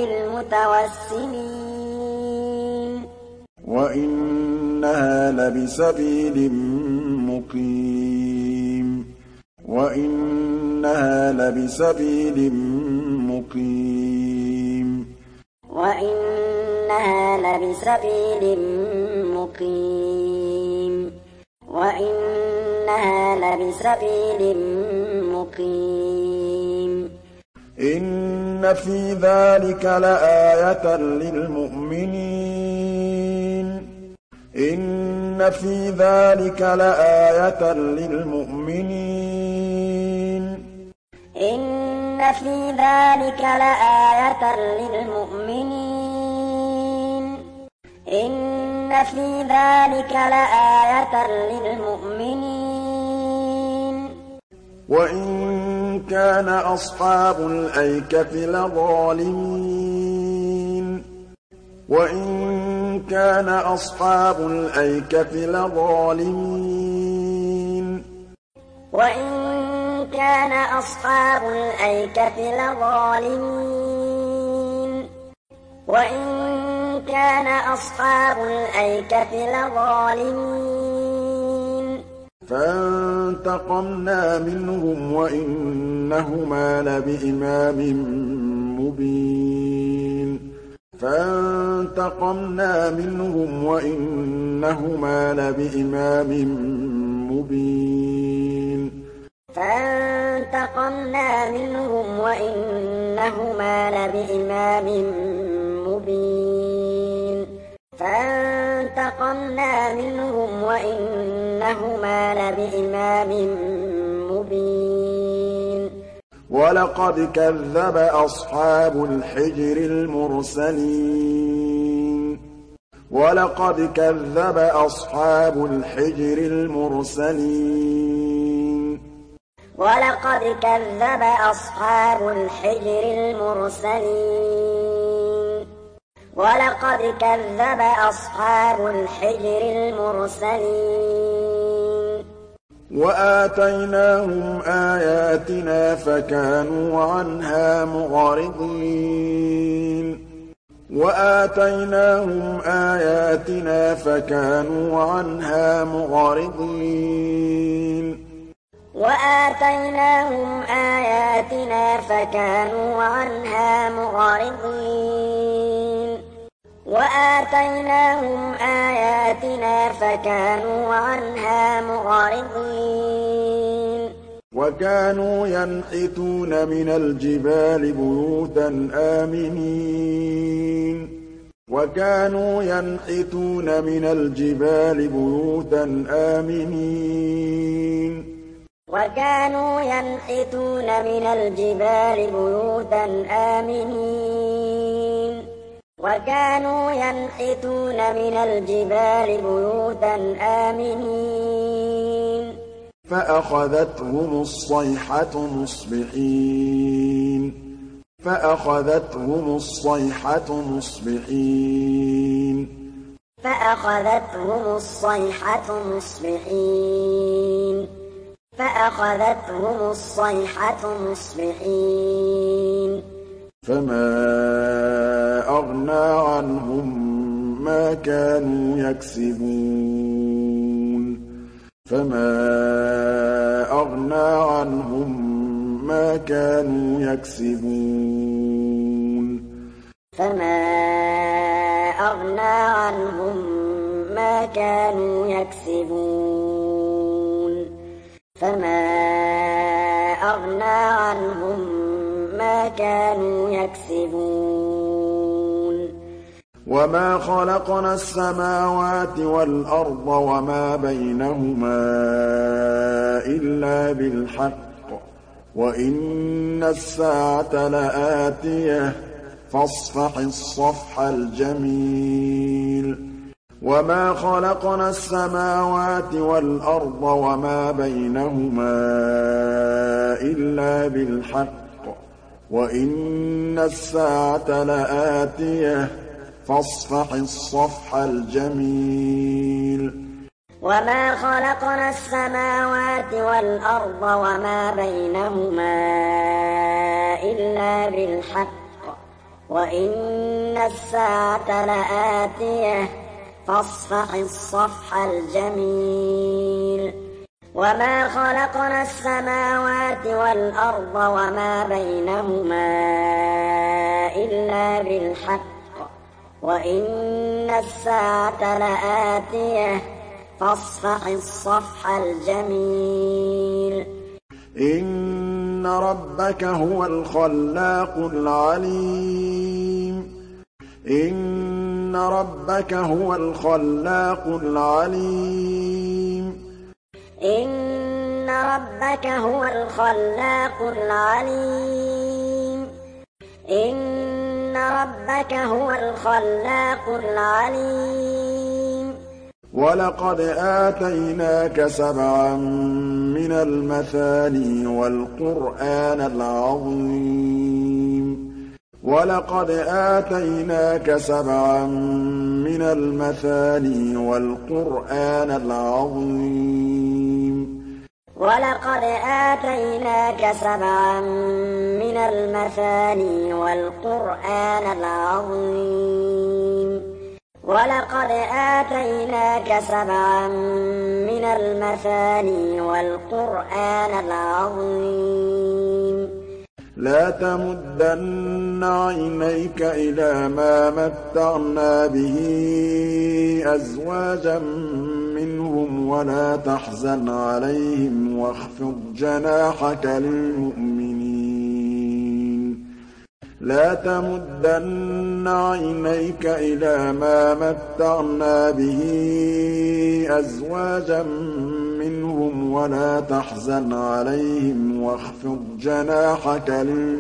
للمتوسمين وإنها لبسبيل مقيم وإنها لبسبيل مقيم وإنها لبسبيل مقيم وإنها لبسبيل مقيم إن في ذلك لآية للمؤمنين إن في ذلك لآية للمؤمنين إن في ذلك لآية للمؤمنين إن في ذلك لآية للمؤمنين وإن كان أصحاب الأيكة لظالمين وإن كان أصحاب الأيكة لظالمين وإن كان أصحاب الأيكة لظالمين وإن كان أصحاب الأيكة لظالمين فانتقمنا منهم وإنهما لبإمام مبين فانتقمنا منهم وإنهما لبإمام مبين فانتقمنا منهم وإنهما لبإمام مبين فانتقمنا منهم وإنهما لبإمام مبين ولقد كذب أصحاب الحجر المرسلين ولقد كذب أصحاب الحجر المرسلين ولقد كذب أصحاب الحجر المرسلين ولقد كذب أصحاب الحجر المرسلين وآتيناهم آياتنا فكانوا عنها معرضين وآتيناهم آياتنا فكانوا عنها معرضين وآتيناهم آياتنا فكانوا عنها معرضين وآتيناهم آياتنا فكانوا عنها معرضين وكانوا ينحتون من الجبال بيوتا آمنين وكانوا ينحتون من الجبال بيوتا آمنين وكانوا ينحتون من الجبال بيوتا آمنين وكانوا ينحتون من الجبال بيوتا آمنين فأخذتهم الصيحة مصبحين فأخذتهم الصيحة مصبحين فأخذتهم الصيحة مصبحين فأخذتهم الصيحة مصبحين فما أغنى عنهم ما كانوا يكسبون فما أغنى عنهم ما كانوا يكسبون فما أغنى عنهم ما كانوا يكسبون فما أغنى عنهم ما كانوا يكسبون وما خلقنا السماوات والأرض وما بينهما إلا بالحق وإن الساعة لآتية فاصفح الصفح الجميل وما خلقنا السماوات والأرض وما بينهما إلا بالحق وإن الساعة لآتية فاصفح الصفح الجميل وما خلقنا السماوات والأرض وما بينهما إلا بالحق وإن الساعة لآتية فاصفح الصفح الجميل وما خلقنا السماوات والأرض وما بينهما إلا بالحق وإن الساعة لآتية فاصفح الصفح الجميل إن ربك هو الخلاق العليم إن ربك هو الخلاق العليم إن ربك هو الخلاق العليم إن ربك هو الخلاق العليم ولقد آتيناك سبعا من المثاني والقرآن العظيم ولقد آتيناك سبعا من المثاني والقرآن العظيم ولقد آتيناك سبعا من المثاني والقرآن العظيم ولقد آتيناك سبعا من المثاني والقرآن العظيم لا تمدن عينيك إلى ما متعنا به أزواجا منهم ولا تحزن عليهم واخفض جناحك للمؤمنين لا تمدن عينيك إلى ما متعنا به أزواجا منهم ولا تحزن عليهم واخفض جناحك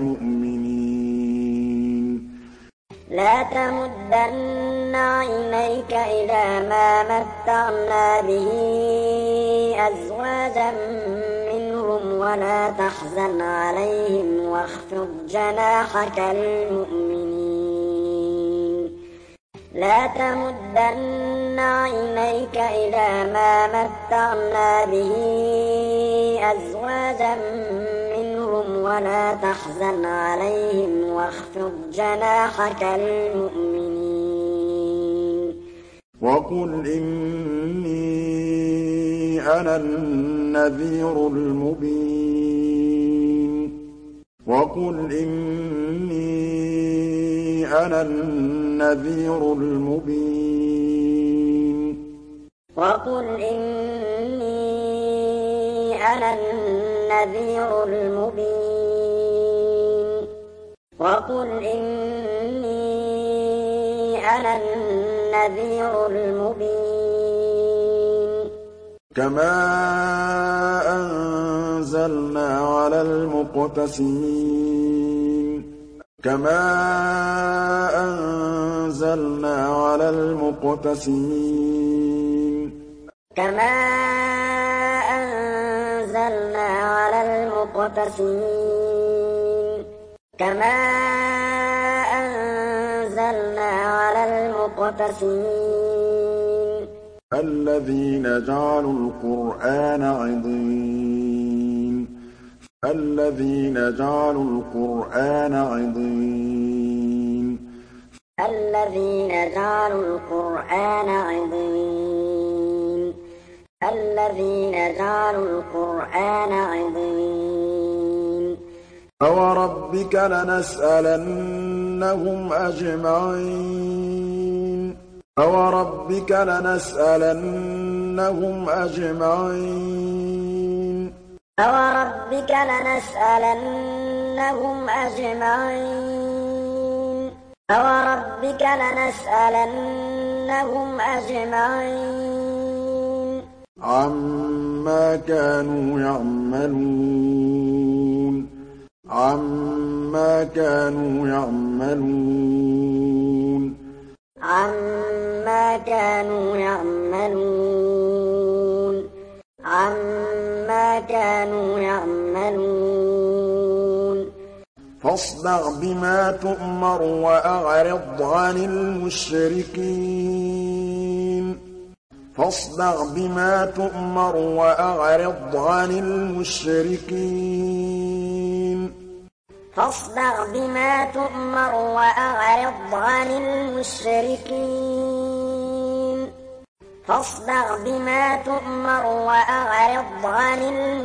للمؤمنين لا تمدن عينيك إلى ما متعنا به أزواجا منهم ولا تحزن عليهم واخفض جناحك للمؤمنين لا تمدن عينيك إلى ما متعنا به أزواجا منهم ولا تحزن عليهم واخفض جناحك للمؤمنين وقل إني أنا النذير المبين وقل إني أنا النذير المبين وقل إني أنا النذير المبين وقل إني أنا النذير المبين كما أنزلنا على المقتسمين كما أنزلنا على المقتسمين كما أنزلنا على المقتسمين كما أنزلنا على المقتسمين الذين جعلوا القرآن عضين الذين جعلوا القرآن عضين الذين جعلوا القرآن عضين الذين جعلوا القرآن عضين فوربك لنسألنهم أجمعين فوربك لنسألنهم أجمعين فوربك لنسألنهم أجمعين فوربك لنسألنهم أجمعين عما كانوا يعملون عما كانوا يعملون عما كانوا يعملون عما كانوا يعملون فاصدع بما تؤمر وأعرض عن المشركين فاصدع بما تؤمر وأعرض عن المشركين فاصدع بما تؤمر وأعرض عن المشركين فاصدع بما تؤمر وأعرض عن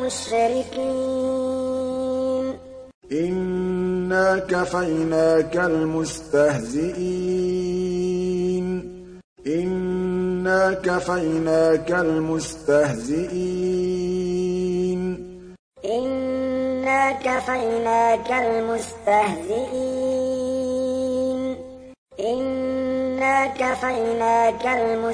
المشركين إنا كفيناك المستهزئين إنا كفيناك المستهزئين إنا كفيناك المستهزئين إنا كفيناك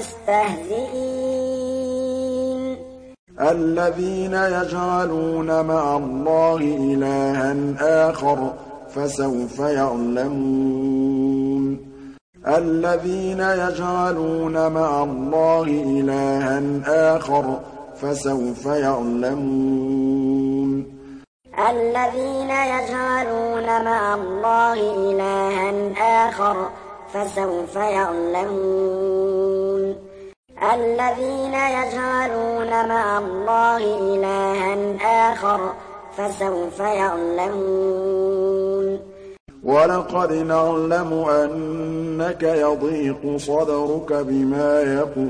المستهزئين الذين يجعلون مع الله إلها آخر فسوف يعلمون الذين يجعلون مع الله إلها آخر فسوف يعلمون الذين يجعلون مع الله إلها آخر فسوف يعلمون الذين يجعلون مع الله إلها آخر فسوف يعلمون ولقد نعلم أنك يضيق صدرك بما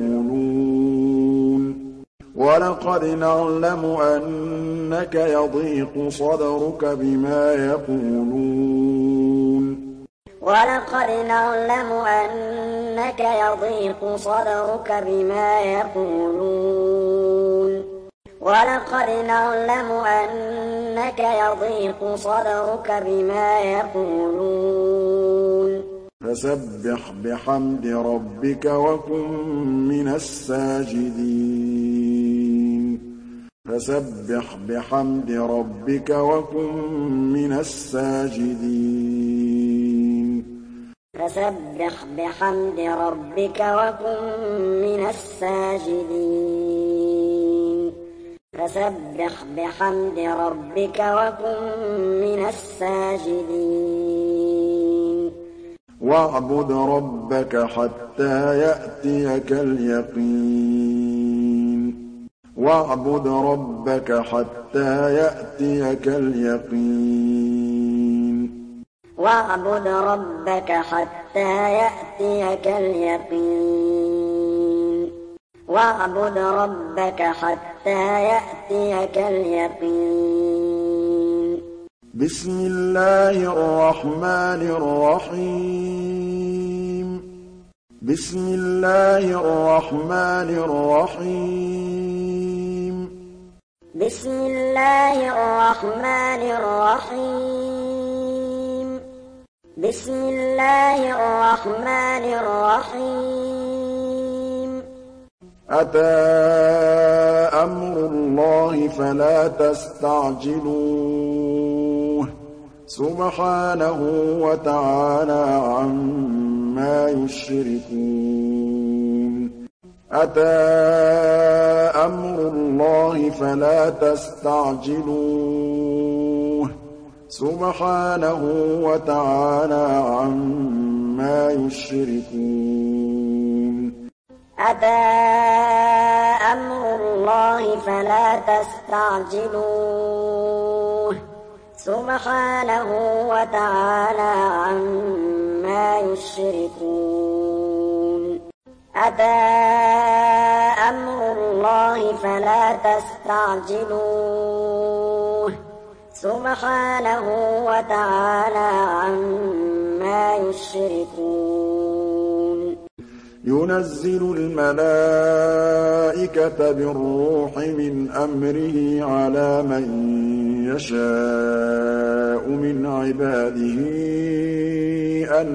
يقولون ولقد نعلم أنك يضيق صدرك بما يقولون ولقد نعلم أنك يضيق صدرك بما يقولون ولقد نعلم أنك يضيق صدرك بما يقولون فسبح بحمد ربك وكن من الساجدين فسبح بحمد ربك وكن من الساجدين فسبح بحمد ربك وكن من الساجدين فسبح بحمد ربك وكن من الساجدين واعبد ربك حتى يأتيك اليقين واعبد ربك حتى يأتيك اليقين واعبد ربك حتى يأتيك اليقين واعبد ربك حتى يأتيك اليقين بسم الله الرحمن الرحيم بسم الله الرحمن الرحيم بسم الله الرحمن الرحيم بسم الله الرحمن الرحيم أتى أمر الله فلا تستعجلوه سبحانه وتعالى عما عَمَّا يُشْرِكُونَ أَتَىٰ أَمْرُ اللَّهِ فَلَا تَسْتَعْجِلُوهُ سُبْحَانَهُ وَتَعَالَىٰ عَمَّا يُشْرِكُونَ أَتَىٰ أَمْرُ اللَّهِ فَلَا تَسْتَعْجِلُوهُ سُبْحَانَهُ وَتَعَالَىٰ عَمَّا يُشْرِكُونَ أَتَىٰ أَمْرُ اللَّهِ فَلَا تَسْتَعْجِلُوهُ سُبْحَانَهُ وَتَعَالَىٰ عَمَّا يُشْرِكُونَ يُنَزِّلُ الْمَلَائِكَةَ بِالرُّوحِ مِنْ أَمْرِهِ عَلَىٰ مَن يَشَاءُ مِنْ عِبَادِهِ أَنْ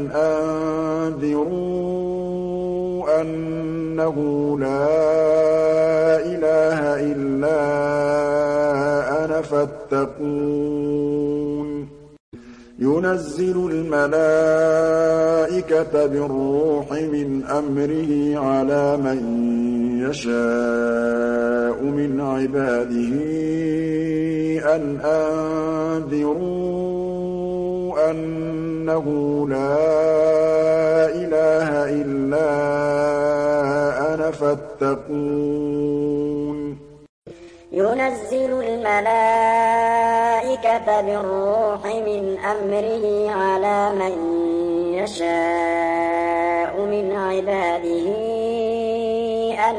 أَنذِرُوا أَنَّهُ لَا إِلَٰهَ إِلَّا أَنَا فَاتَّقُونِ يُنَزِّلُ الْمَلَائِكَةَ بِالرُّوحِ مِنْ أَمْرِهِ عَلَىٰ مَن يَشَاءُ مِنْ عِبَادِهِ أَنْ أَنذِرُوا أَنَّهُ لَا إِلَٰهَ إِلَّا أَنَا فَاتَّقُونِ يُنَزِّلُ الْمَلَائِكَةَ بِالرُّوحِ مِنْ أَمْرِهِ عَلَىٰ مَن يَشَاءُ مِنْ عِبَادِهِ أَنْ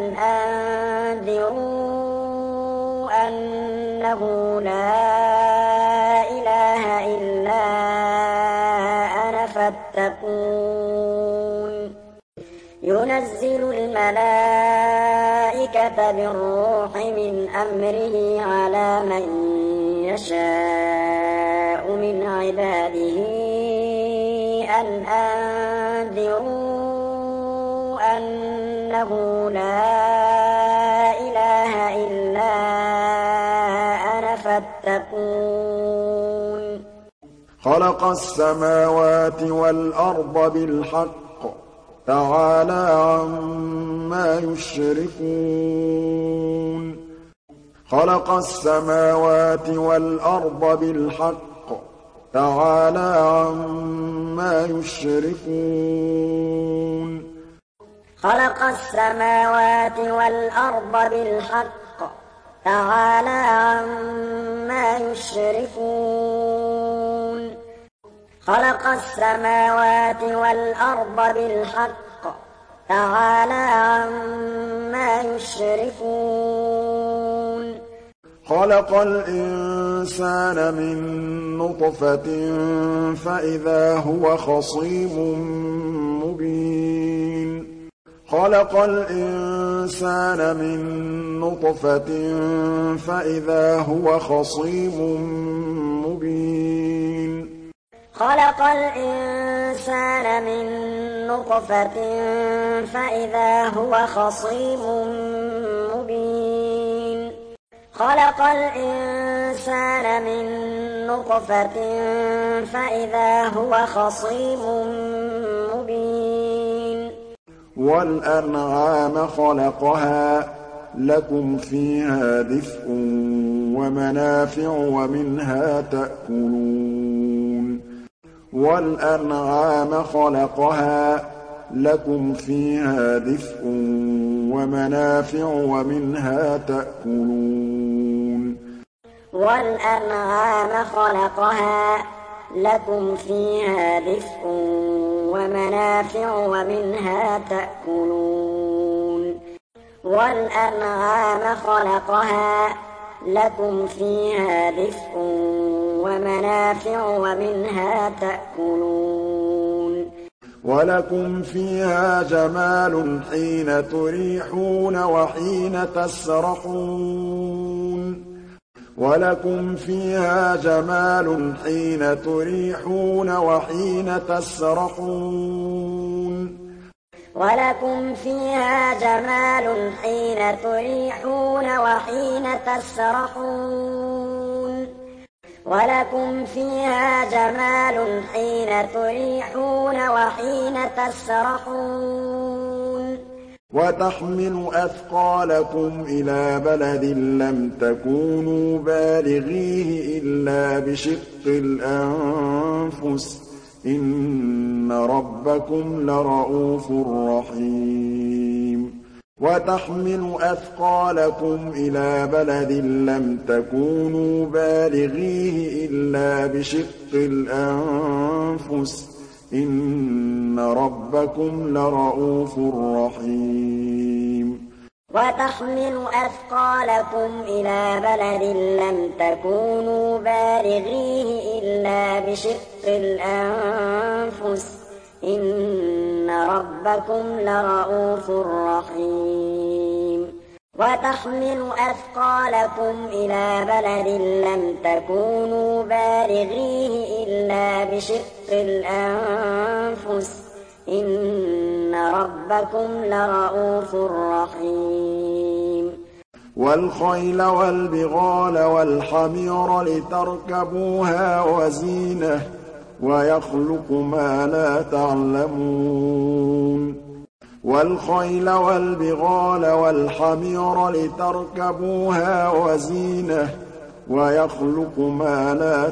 أَنذِرُوا أَنَّهُ لَا إِلَٰهَ إِلَّا أَنَا فَاتَّقُونِ يُنَزِّلُ الْمَلَائِكَةَ بِالرُّوحِ مِنْ أَمْرِهِ عَلَىٰ مَن يَشَاءُ مِنْ عِبَادِهِ أَنْ أَنذِرُوا أَنَّهُ لَا إِلَٰهَ إِلَّا أَنَا فَاتَّقُونِ خَلَقَ السَّمَاوَاتِ وَالْأَرْضَ بِالْحَقِّ تَعَالَىٰ عَمَّا يُشْرِكُونَ خَلَقَ السَّمَاوَاتِ وَالْأَرْضَ بِالْحَقِّ تَعَالَىٰ عَمَّا يُشْرِكُونَ خَلَقَ السَّمَاوَاتِ وَالْأَرْضَ بِالْحَقِّ تَعَالَىٰ عَمَّا يُشْرِكُونَ خَلَقَ السَّمَاوَاتِ وَالْأَرْضَ بِالْحَقِّ تَعَالَىٰ عَمَّا يُشْرِكُونَ خَلَقَ الْإِنسَانَ مِن نُّطْفَةٍ فَإِذَا هُوَ خَصِيمٌ مُّبِينٌ خَلَقَ الْإِنسَانَ مِن نُّطْفَةٍ فَإِذَا هُوَ خَصِيمٌ مُّبِينٌ خَلَقَ الْإِنسَانَ مِن نُّطْفَةٍ فَإِذَا هُوَ خَصِيمٌ مُّبِينٌ خَلَقَ الْإِنسَانَ مِن نُّطْفَةٍ فَإِذَا هُوَ خَصِيمٌ مُّبِينٌ وَالْأَنْعَامَ خَلَقَهَا لَكُمْ فِيهَا دِفْءٌ وَمَنَافِعُ وَمِنْهَا تَأْكُلُونَ وَالْأَنْعَامَ خَلَقَهَا لَكُمْ فِيهَا دِفْءٌ وَمَنَافِعُ وَمِنْهَا تَأْكُلُونَ وَالْأَنْعَامَ خَلَقَهَا لَكُمْ فِيهَا دِفْءٌ وَمَنَافِعُ وَمِنْهَا تَأْكُلُونَ وَالْأَنْعَامَ خَلَقَهَا لَكُمْ فِيهَا دِفْءٌ وَمَنَافِعُ وَمِنْهَا تَأْكُلُونَ وَلَكُمْ فِيهَا جَمَالٌ حِينَ تُرِيحُونَ وَحِينَ تَسْرَحُونَ وَلَكُمْ فِيهَا جَمَالٌ حِينَ تُرِيحُونَ وَحِينَ تَسْرَحُونَ وَلَكُمْ فِيهَا جَمَالٌ حِينَ تُرِيحُونَ وَحِينَ تَسْرَحُونَ وَلَكُمْ فِيهَا جَمَالٌ حِينَ تُرِيحُونَ وَحِينَ تَسْرَحُونَ وَتَحْمِلُ أَثْقَالَكُمْ إِلَىٰ بَلَدٍ لَّمْ تَكُونُوا بَالِغِيهِ إِلَّا بِشِقِّ الْأَنفُسِ ۚ إِنَّ رَبَّكُمْ لَرَءُوفٌ رَّحِيمٌ وَتَحْمِلُ أَثْقَالَكُمْ إِلَىٰ بَلَدٍ لَّمْ تَكُونُوا بَالِغِيهِ إِلَّا بِشِقِّ الْأَنفُسِ ۚ إِنَّ رَبَّكُمْ لَرَءُوفٌ رَّحِيمٌ وَتَحْمِلُ أَثْقَالَكُمْ إِلَىٰ بَلَدٍ لَّمْ تَكُونُوا بَالِغِيهِ إِلَّا بِشِقِّ الْأَنفُسِ ۚ إِنَّ رَبَّكُمْ لَرَءُوفٌ رَّحِيمٌ وَتَحْمِلُ أَثْقَالَكُمْ إِلَىٰ بَلَدٍ لَّمْ تَكُونُوا بَالِغِيهِ إِلَّا بِشِقِّ الْأَنفُسِ ۚ إِنَّ رَبَّكُمْ لَرَءُوفٌ رَّحِيمٌ وَالْخَيْلَ وَالْبِغَالَ وَالْحَمِيرَ لِتَرْكَبُوهَا وَزِينَةً ۚ وَيَخْلُقُ مَا لَا تَعْلَمُونَ وَالْخَيْلَ وَالْبِغَالَ وَالْحَمِيرَ لِتَرْكَبُوهَا وَزِينَةً ۚ وَيَخْلُقُ مَا لَا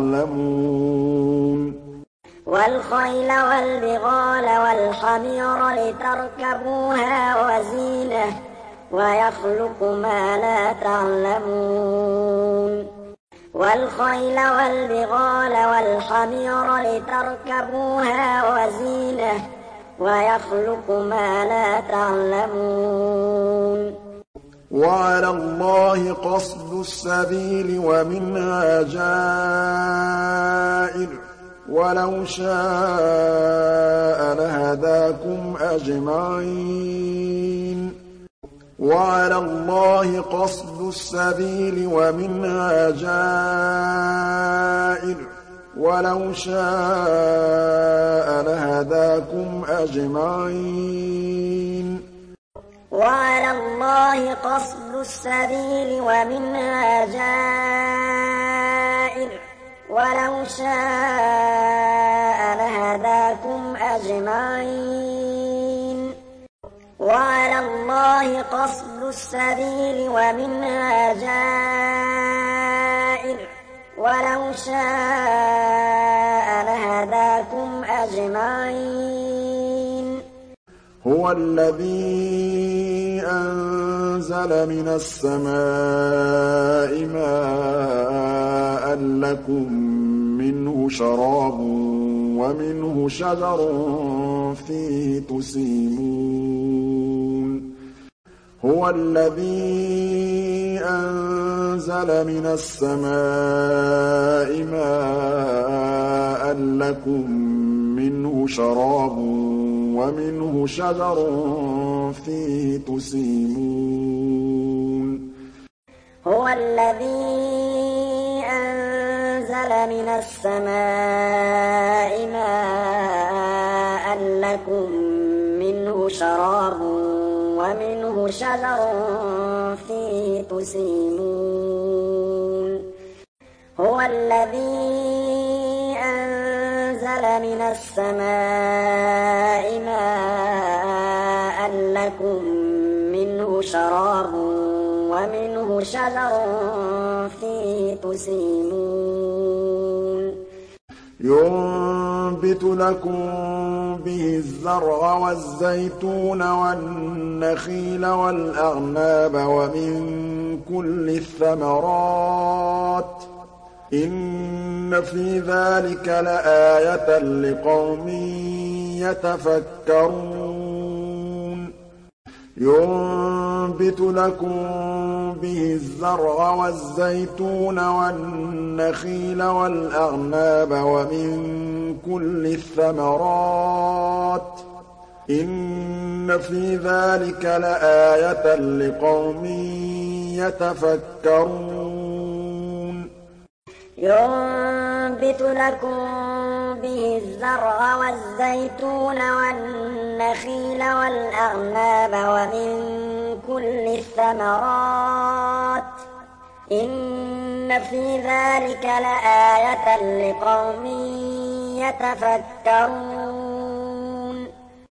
تَعْلَمُونَ وَالْخَيْلَ وَالْبِغَالَ وَالْحَمِيرَ لِتَرْكَبُوهَا وَزِينَةً ۚ وَيَخْلُقُ مَا لَا تَعْلَمُونَ وَالْخَيْلَ وَالْبِغَالَ وَالْحَمِيرَ لِتَرْكَبُوهَا وَزِينَةً ۚ وَيَخْلُقُ مَا لَا تَعْلَمُونَ وَعَلَى اللَّهِ قَصْدُ السَّبِيلِ وَمِنْهَا جَائِرٌ ۚ وَلَوْ شَاءَ لَهَدَاكُمْ أَجْمَعِينَ وَعَلَى اللَّهِ قَصْدُ السَّبِيلِ وَمِنْهَا جَائِرٌ ۚ وَلَوْ شَاءَ لَهَدَاكُمْ أَجْمَعِينَ وَعَلَى اللَّهِ قَصْدُ السَّبِيلِ وَمِنْهَا جَائِرٌ ۚ وَلَوْ شَاءَ لَهَدَاكُمْ أَجْمَعِينَ وَعَلَى اللَّهِ قَصْدُ السَّبِيلِ وَمِنْهَا جَائِرٌ ۚ وَلَوْ شَاءَ لَهَدَاكُمْ أَجْمَعِينَ هُوَ الَّذِي أَنزَلَ مِنَ السَّمَاءِ مَاءً لَّكُم مِّنْهُ شَرَابٌ وَمِنْهُ شَجَرٌ فِيهِ تُسِيمُونَ هُوَ الَّذِي أَنزَلَ مِنَ السَّمَاءِ مَاءً لَّكُم مِّنْهُ شَرَابٌ وَمِنْهُ شَجَرٌ فِيهِ تُسِيمُونَ هُوَ الَّذِي أَنزَلَ مِنَ السَّمَاءِ مَاءً لَّكُم مِّنْهُ شَرَابٌ وَمِنْهُ شَجَرٌ فِيهِ تُسِيمُونَ هُوَ الَّذِي أَنزَلَ مِنَ السَّمَاءِ مَاءً لَّكُم مِّنْهُ شَرَابٌ وَمِنْهُ شَجَرٌ فِيهِ تُسِيمُونَ يُنبِتُ لَكُم بِهِ الزَّرْعَ وَالزَّيْتُونَ وَالنَّخِيلَ وَالْأَعْنَابَ وَمِن كُلِّ الثَّمَرَاتِ ۗ إِنَّ فِي ذَٰلِكَ لَآيَةً لِّقَوْمٍ يَتَفَكَّرُونَ يُنبِتُ لَكُم بِهِ الزَّرْعَ وَالزَّيْتُونَ وَالنَّخِيلَ وَالْأَعْنَابَ وَمِن كُلِّ الثَّمَرَاتِ ۗ إِنَّ فِي ذَٰلِكَ لَآيَةً لِّقَوْمٍ يَتَفَكَّرُونَ يُنبِتُ لَكُم بِهِ الزَّرْعَ وَالزَّيْتُونَ وَالنَّخِيلَ وَالْأَعْنَابَ وَمِن كُلِّ الثَّمَرَاتِ ۗ إِنَّ في ذلك لآية لقوم يتفكرون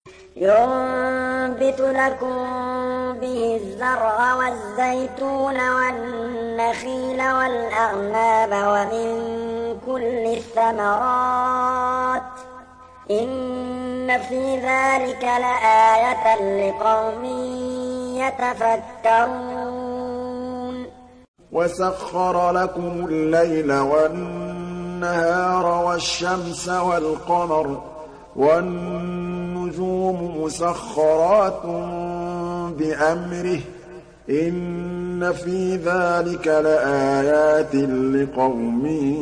ينبت لكم به الزرع والزيتون والنخيل والأعناب ومن كل الثمرات إن في ذلك لآية لقوم يتفكرون وسخر لكم الليل والنهار والشمس والقمر والنجوم مسخرات بأمره إن في ذلك لآيات لقوم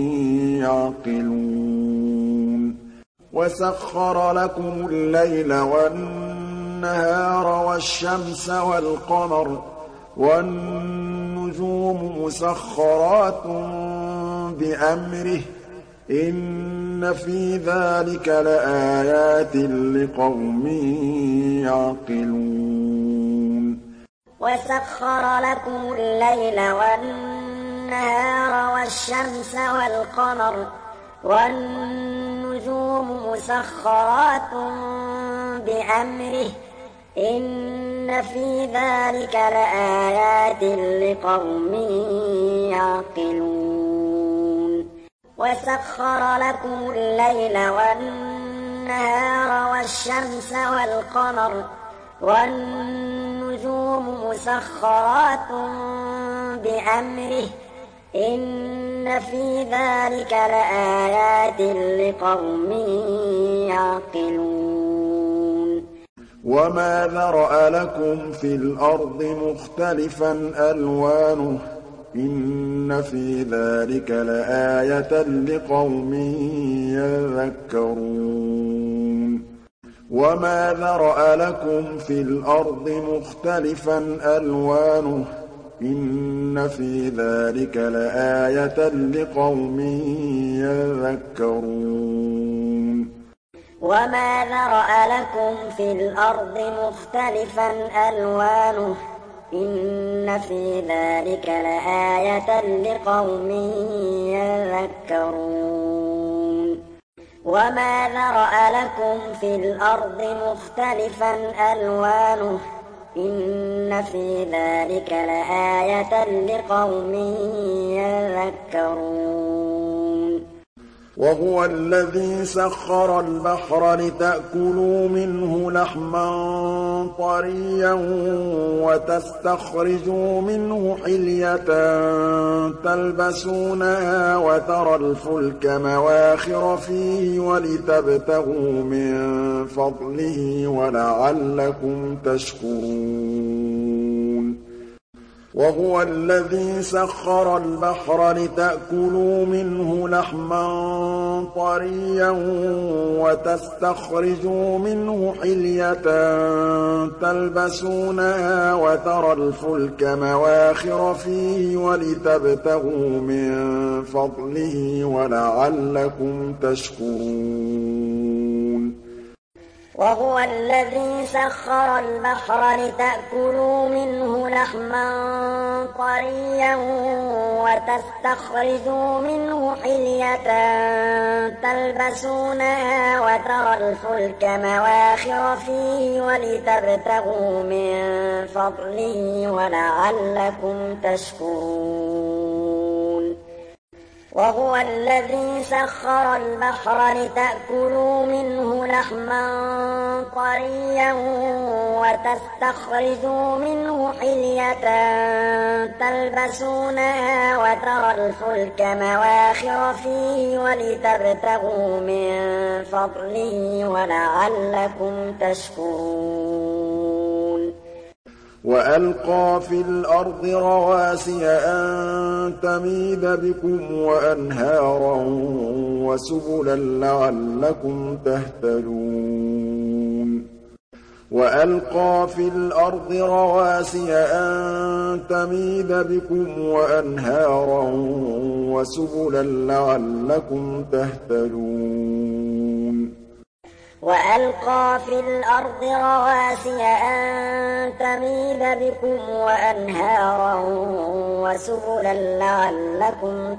يعقلون وسخر لكم الليل والنهار والشمس والقمر والنجوم مسخرات بأمره إن في ذلك لآيات لقوم يعقلون وسخر لكم الليل والنهار والشمس والقمر والنجوم مسخرات بأمره إن في ذلك لآيات لقوم يعقلون وسخر لكم الليل والنهار والشمس والقمر والنجوم مسخرات بأمره إن في ذلك لآيات لقوم يعقلون وما ذرأ لكم في الأرض مختلفا ألوانه إن في ذلك لآية لقوم يذكرون وما ذرأ لكم في الأرض مختلفا ألوانه إن في ذلك لآية لقوم يذكرون وما ذرأ لكم في الأرض مختلفا ألوانه إن في ذلك لآية لقوم يذكرون وما ذرأ لكم في الأرض مختلفا ألوانه إن في ذلك لآية لقوم يذكرون وهو الذي سخر البحر لتأكلوا منه لحما طريا وتستخرجوا منه حلية تلبسونها وترى الفلك مواخر فيه ولتبتغوا من فضله ولعلكم تشكرون وهو الذي سخر البحر لتأكلوا منه لحما طريا وتستخرجوا منه حلية تلبسونها وترى الفلك مواخر فيه ولتبتغوا من فضله ولعلكم تشكرون وهو الذي سخر البحر لتأكلوا منه لحما طريا وتستخرجوا منه حلية تلبسونها وترى الفلك مواخر فيه ولتبتغوا من فضله ولعلكم تشكرون وهو الذي سخر البحر لتأكلوا منه لحما طريا وتستخرجوا منه حلية تلبسونها وترى الفلك مواخر فيه ولتبتغوا من فضله ولعلكم تشكرون وألقى في الأرض رواسي أن تميد بكم وأنهارا وسبلا لعلكم تهتدون وألقى في الأرض رواسي أن تميد بكم وأنهارا وسبلا لعلكم تهتدون وألقى في الأرض رواسي أن تميد بكم وأنهارا وسبلا لعلكم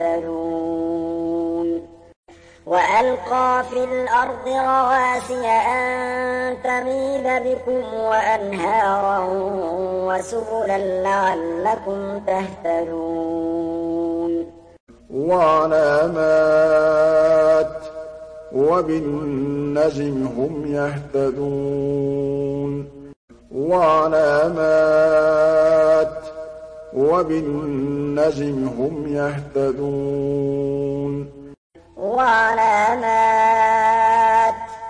تهتدون وألقى في الأرض رواسي أن تميد بكم وأنهارا وسبلا لعلكم تهتدون وعلامات وبالنجم هم يهتدون وعلامات وبالنجم هم يهتدون وعلامات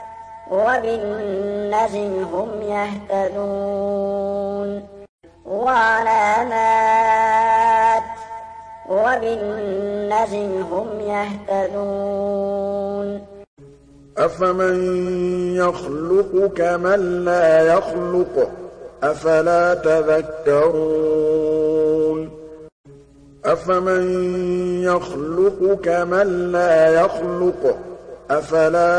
وبالنجم هم يهتدون وعلامات وبالنجم هم يهتدون أفمن يخلق كمن لا يخلق أفلا تذكرون أفمن يخلق كمن لا يخلق أفلا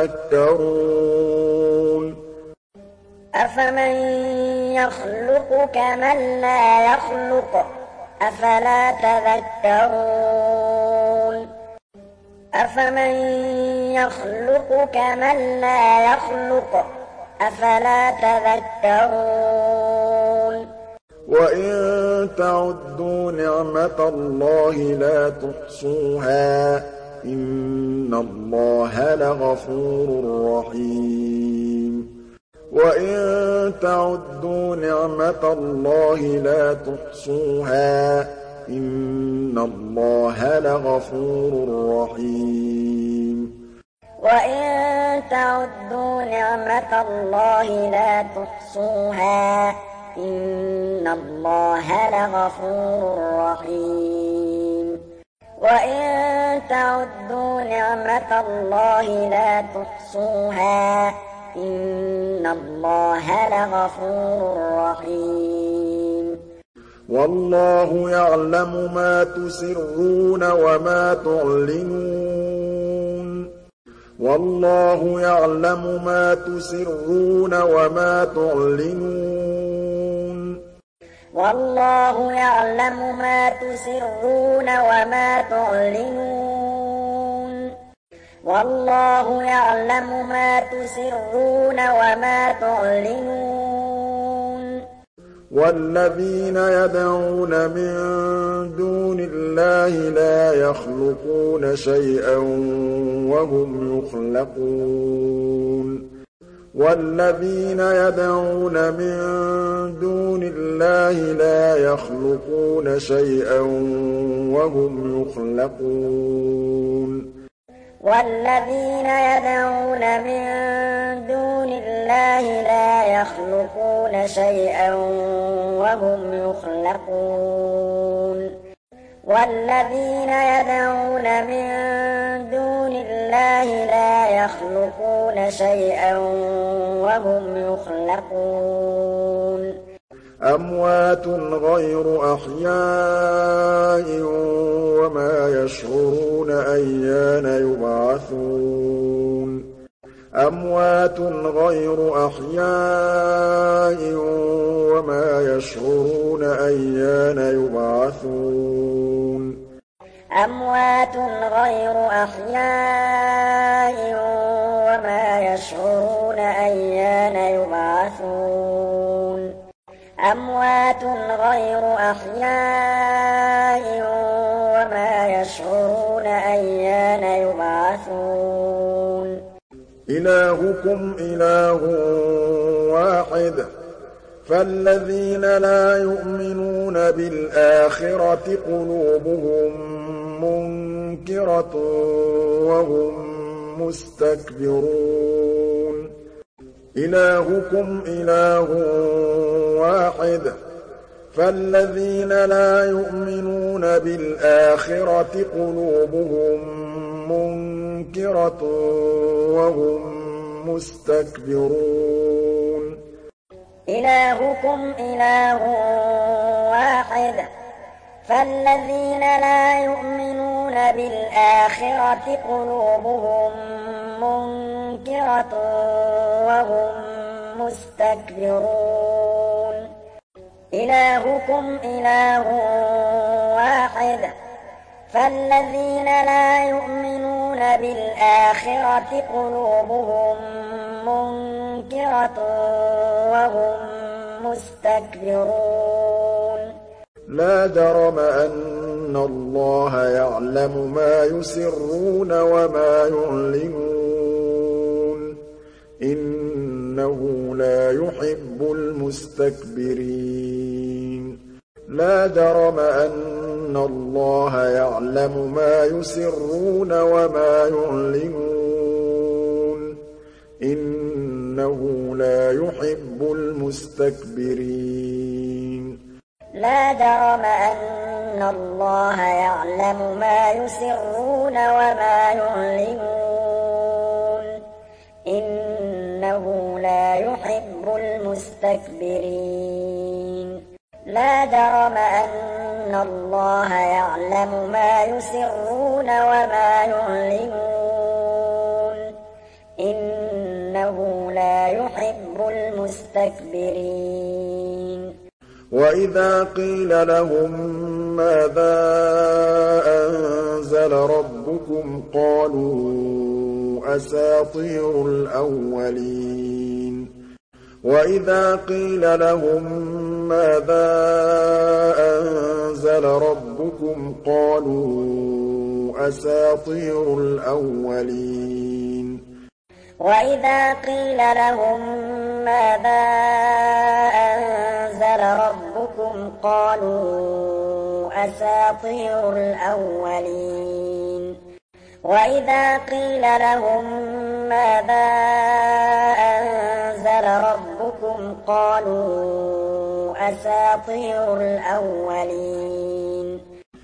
تذكرون أفمن يخلق كمن لا يخلق أفلا تذكرون أفمن يخلق كمن لا يخلق أفلا تذكرون وإن تعدوا نعمة الله لا تحصوها إن الله لغفور رحيم وإن تعدوا نعمة الله لا تحصوها إن الله لغفور رحيم وإن تعدوا نعمة الله لا تحصوها إن الله لغفور رحيم وإن تعدوا نعمة الله لا تحصوها إن الله لغفور رحيم والله يعلم ما تسرون وما تعلنون والله يعلم ما تسرون وما تعلنون والله يعلم ما تسرون وما تعلنون والله يعلم ما تسرون وما تعلنون والذين يدعون من دون الله لا يخلقون شيئا وهم يخلقون والذين يدعون من دون الله لا يخلقون شيئا وهم يخلقون والذين يدعون من دون الله لا يخلقون شيئا وهم يخلقون والذين يدعون من دون الله لا يخلقون شيئا وهم يخلقون أموات غير أحياء وما يشعرون أيان يبعثون أموات غير أحياء وما يشعرون أيان يبعثون أموات غير أحياء وما يشعرون أيان يبعثون أموات غير أحياء وما يشعرون أيان يبعثون إلهكم إله واحد فالذين لا يؤمنون بالآخرة قلوبهم منكرة وهم مستكبرون إلهكم إله واحد فالذين لا يؤمنون بالآخرة قلوبهم منكرة وهم مستكبرون إلهكم إله واحد فالذين لا يؤمنون بالآخرة قلوبهم منكرة وهم مستكبرون إلهكم إله واحد فالذين لا يؤمنون بالآخرة قلوبهم منكرة وهم مستكبرون لا جرم أن الله يعلم ما يسرون وما يعلنون إنه لا يحب المستكبرين لا جرم أن الله يعلم ما يسرون وما يعلنون إنه لا يحب المستكبرين لا جرم أن الله يعلم ما يسرون وما يعلنون إنه لا يحب المستكبرين لا جرم أن الله يعلم ما يسرون وما يعلنون إنه لا يحب المستكبرين وإذا قيل لهم ماذا أنزل ربكم قالوا أساطير الأولين وإذا قيل لهم ماذا أنزل ربكم قالوا أساطير الأولين وإذا قيل لهم ماذا أنزل ربكم قالوا أساطير الأولين وإذا قيل لهم ماذا أنزل ربكم قالوا أساطير الأولين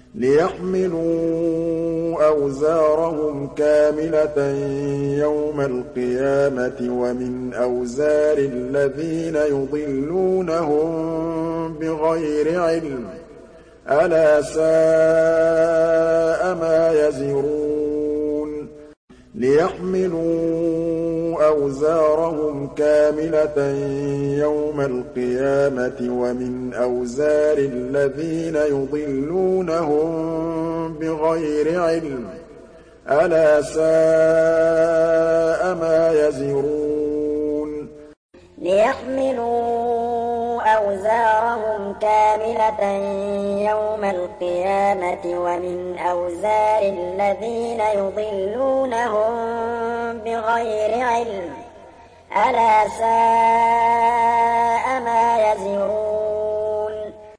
ليحملوا أوزارهم كاملة يوم القيامة ومن أوزار الذين يضلونهم بغير علم ألا ساء ما يزرون ليحملوا أوزارهم كاملة يوم القيامة ومن أوزار الذين يضلونهم بغير علم ألا ساء ما يزرون ليحملوا أوزارهم كاملة يوم القيامة ومن أوزار الذين يضلونهم بغير علم ألا ساء ما يزرون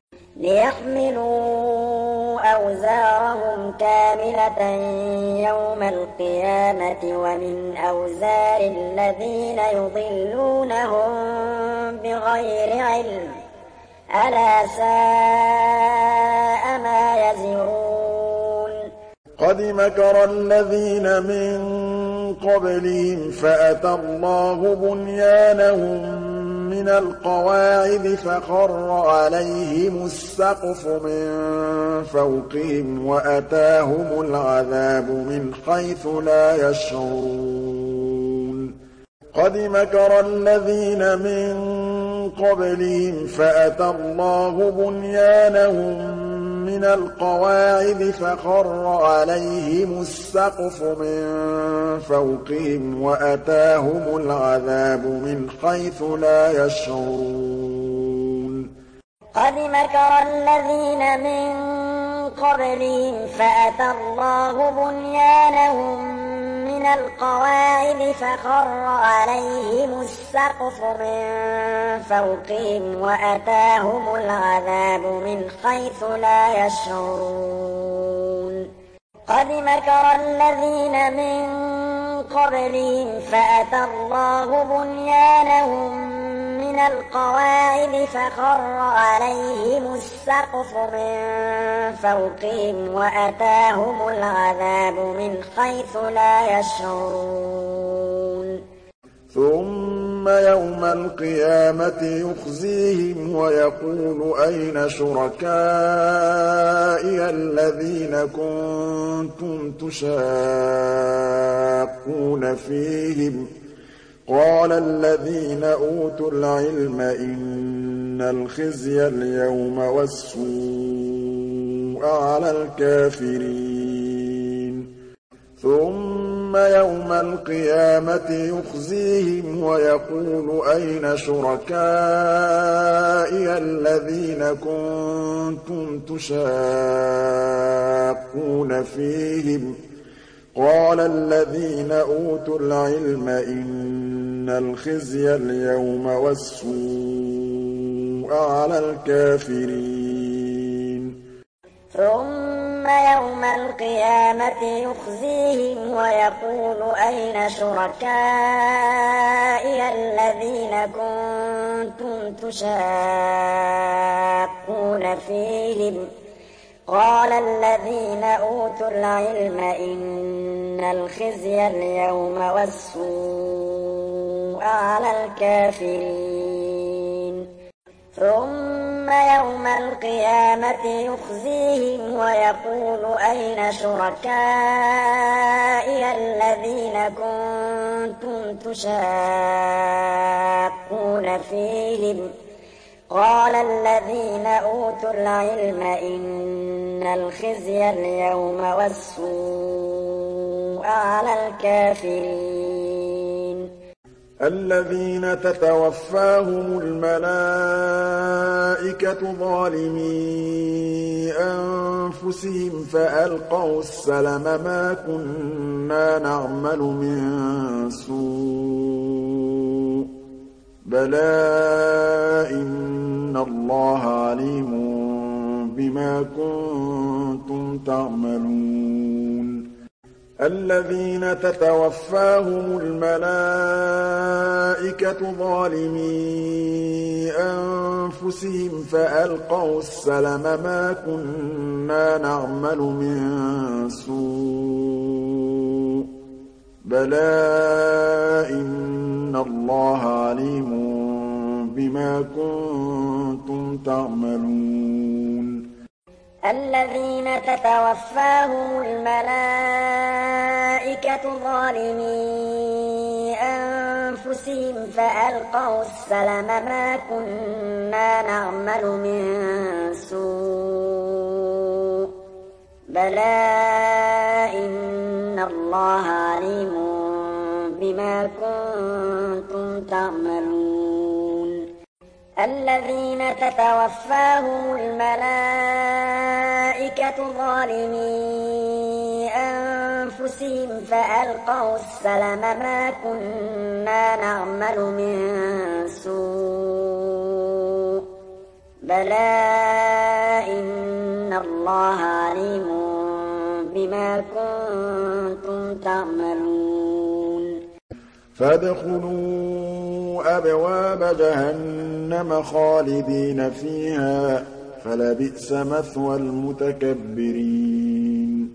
ليحملوا أوزارهم كاملة يوم القيامة ومن أوزار الذين يضلونهم بغير علم ألا ساء ما يزرون قد مكر الذين من قبلهم فأتى الله بنيانهم من القواعد فخر عليهم السقف من فوقهم وأتاهم العذاب من حيث لا يشعرون قد مكر الذين من قبلهم فأتى الله بنيانهم من القواعد فخر عليهم السقف من فوقهم وأتاهم العذاب من حيث لا يشعرون قد مكر الذين من قبلهم فأتى الله بنيانهم من القواعد فخر عليهم السقف من فوقهم وأتاهم العذاب من حيث لا يشعرون قد مكر الذين من قبلهم فأتى الله بنيانهم من القواعد فخر عليهم السقف من فوقهم وأتاهم العذاب من حيث لا يشعرون ثم ثُمَّ يَوْمَ الْقِيَامَةِ يُخْزِيهِمْ وَيَقُولُ أَيْنَ شُرَكَائِيَ الَّذِينَ كُنتُمْ تُشَاقُّونَ فِيهِمْ ۚ قَالَ الَّذِينَ أُوتُوا الْعِلْمَ إِنَّ الْخِزْيَ الْيَوْمَ وَالسُّوءَ عَلَى الْكَافِرِينَ ثُمَّ يَوْمَ الْقِيَامَةِ يُخْزِيهِمْ وَيَقُولُ أَيْنَ شُرَكَائِيَ الَّذِينَ كُنتُمْ تُشَاقُّونَ فِيهِمْ ۚ قَالَ الَّذِينَ أُوتُوا الْعِلْمَ إِنَّ الْخِزْيَ الْيَوْمَ وَالسُّوءَ عَلَى الْكَافِرِينَ ثُمَّ يَوْمَ الْقِيَامَةِ يُخْزِيهِمْ وَيَقُولُ أَيْنَ شُرَكَائِيَ الَّذِينَ كُنتُمْ تُشَاقُّونَ فِيهِمْ ۚ قَالَ الَّذِينَ أُوتُوا الْعِلْمَ إِنَّ الْخِزْيَ الْيَوْمَ وَالسُّوءَ عَلَى الْكَافِرِينَ ثُمَّ يَوْمَ الْقِيَامَةِ يُخْزِيهِمْ وَيَقُولُ أَيْنَ شُرَكَائِيَ الَّذِينَ كُنتُمْ تُشَاقُّونَ فِيهِمْ ۚ قَالَ الَّذِينَ أُوتُوا الْعِلْمَ إِنَّ الْخِزْيَ الْيَوْمَ وَالسُّوءَ عَلَى الْكَافِرِينَ الَّذِينَ تَتَوَفَّاهُمُ الْمَلَائِكَةُ ظَالِمِي أَنفُسِهِمْ فَأَلْقَوْا السَّلَمَ مَا كُنَّا نَعْمَلُ مِن سُوءٍ بَلَىٰ إِنَّ اللَّهَ عَلِيمٌ بِمَا كُنتُمْ تَعْمَلُونَ الَّذِينَ تَتَوَفَّاهُمُ الْمَلَائِكَةُ ظَالِمِي أَنفُسِهِمْ فَأَلْقَوْا السَّلَمَ مَا كُنَّا نَعْمَلُ مِن سُوءٍ بَلَىٰ إِنَّ اللَّهَ عَلِيمٌ بِمَا كُنتُمْ تَعْمَلُونَ الَّذِينَ تَتَوَفَّاهُمُ الْمَلَائِكَةُ ظَالِمِي أَنفُسِهِمْ فَأَلْقَوْا السَّلَمَ مَا كُنَّا نَعْمَلُ مِن سُوءٍ بَلَىٰ إِنَّ اللَّهَ عَلِيمٌ بِمَا كُنتُمْ تَعْمَلُونَ الَّذِينَ تَتَوَفَّاهُمُ الْمَلَائِكَةُ ظَالِمِي أَنفُسِهِمْ فَأَلْقَوْا السَّلَمَ مَا كُنَّا نَعْمَلُ مِن سُوءٍ بَلَىٰ إِنَّ اللَّهَ عَلِيمٌ بِمَا كُنتُمْ تَعْمَلُونَ فَادْخُلُوا أَبْوَابَ جَهَنَّمَ خَالِدِينَ فِيهَا فَلَبِئْسَ مَثْوَى الْمُتَكَبِّرِينَ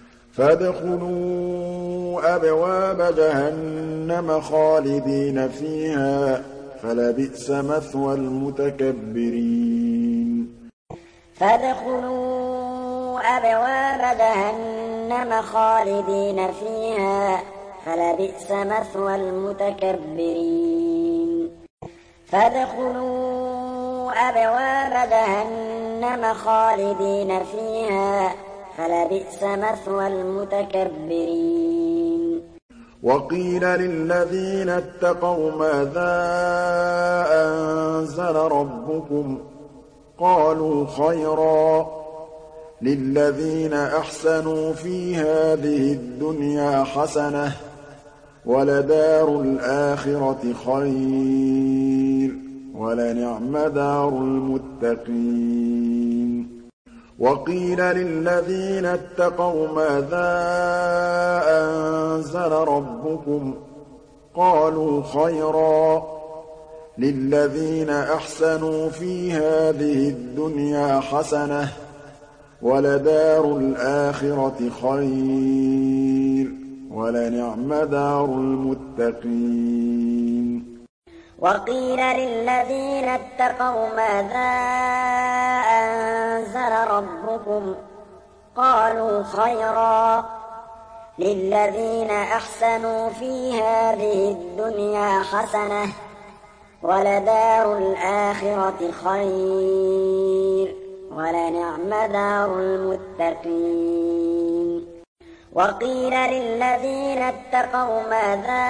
فَادْخُلُوا أَبْوَابَ جَهَنَّمَ خَالِدِينَ فِيهَا فَلَبِئْسَ مَثْوَى الْمُتَكَبِّرِينَ فَادْخُلُوا أَبْوَابَ جَهَنَّمَ خَالِدِينَ فِيهَا فَلَبِئْسَ مَثْوَى الْمُتَكَبِّرِينَ فَادْخُلُوا أَبْوَابَ جَهَنَّمَ خَالِدِينَ فِيهَا فَلَبِئْسَ مَثْوَى الْمُتَكَبِّرِينَ وَقِيلَ لِلَّذِينَ اتَّقَوْا مَاذَا أَنزَلَ رَبُّكُمْ ۚ قَالُوا خَيْرًا ۗ لِّلَّذِينَ أَحْسَنُوا فِي هَٰذِهِ الدُّنْيَا حَسَنَةٌ ۚ وَلَدَارُ الْآخِرَةِ خَيْرٌ ۚ وَلَنِعْمَ دَارُ الْمُتَّقِينَ وَقِيلَ لِلَّذِينَ اتَّقَوْا مَاذَا أَنزَلَ رَبُّكُمْ ۚ قَالُوا خَيْرًا ۗ لِّلَّذِينَ أَحْسَنُوا فِي هَٰذِهِ الدُّنْيَا حَسَنَةٌ ۚ وَلَدَارُ الْآخِرَةِ خَيْرٌ ۚ وَلَنِعْمَ دَارُ الْمُتَّقِينَ وقيل للذين اتقوا ماذا أنزل ربكم قالوا خيرا للذين أحسنوا في هذه الدنيا حسنة ولدار الآخرة خير ولنعم دار المتقين وقيل للذين اتقوا ماذا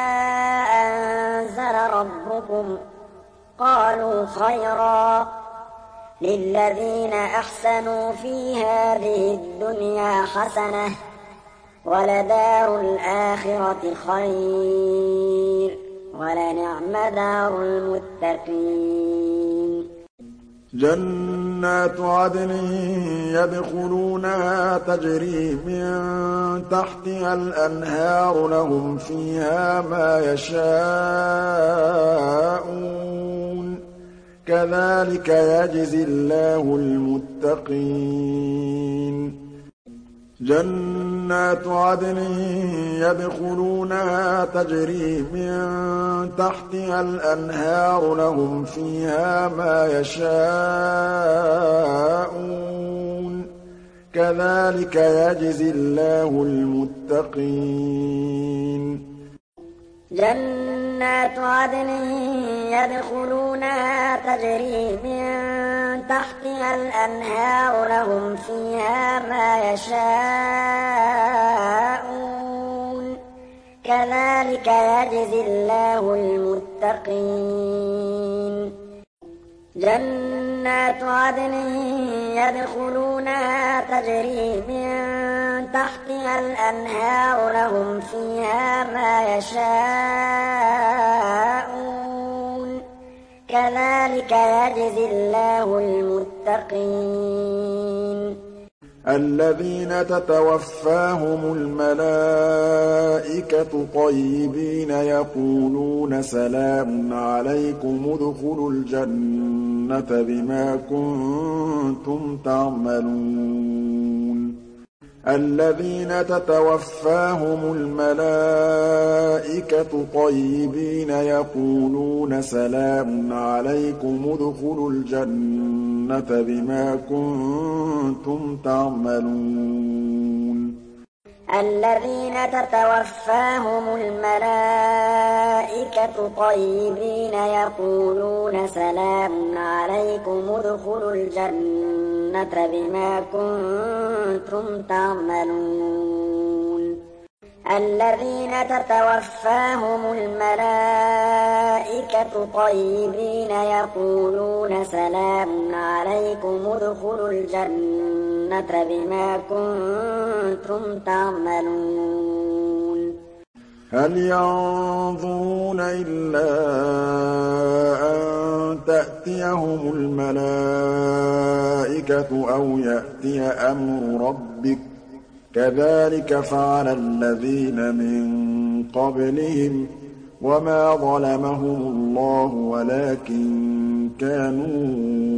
أنزل ربكم قالوا خيرا للذين أحسنوا في هذه الدنيا حسنة ولدار الآخرة خير ولنعم دار المتقين جنات عدن يدخلونها تجري من تحتها الأنهار لهم فيها ما يشاءون كذلك يجزي الله المتقين جنات عدن يدخلونها تجري من تحتها الأنهار لهم فيها ما يشاءون كذلك يجزي الله المتقين جنات عدن يدخلونها تجري من تحتها الأنهار لهم فيها ما يشاءون كذلك يجزي الله المتقين جنات عدن يدخلونها تجري من تحتها الأنهار لهم فيها ما يشاءون كذلك يجزي الله المتقين الذين تتوفاهم الملائكة طيبين يقولون سلام عليكم ادخلوا الجنة بما كنتم تعملون الذين تتوفاهم الملائكة طيبين يقولون سلام عليكم ادخلوا الجنة بما كنتم تعملون الذين تتوفاهم الملائكة طيبين يقولون سلام عليكم ادخلوا الجنة بما كنتم تعملون الذين تتوفاهم الملائكة طيبين يقولون سلام عليكم ادخلوا الجنة بما كنتم تعملون هل ينظرون إلا أن تأتيهم الملائكة أو يأتي أمر ربك كذلك فعل الذين من قبلهم وما ظلمهم الله ولكن كانوا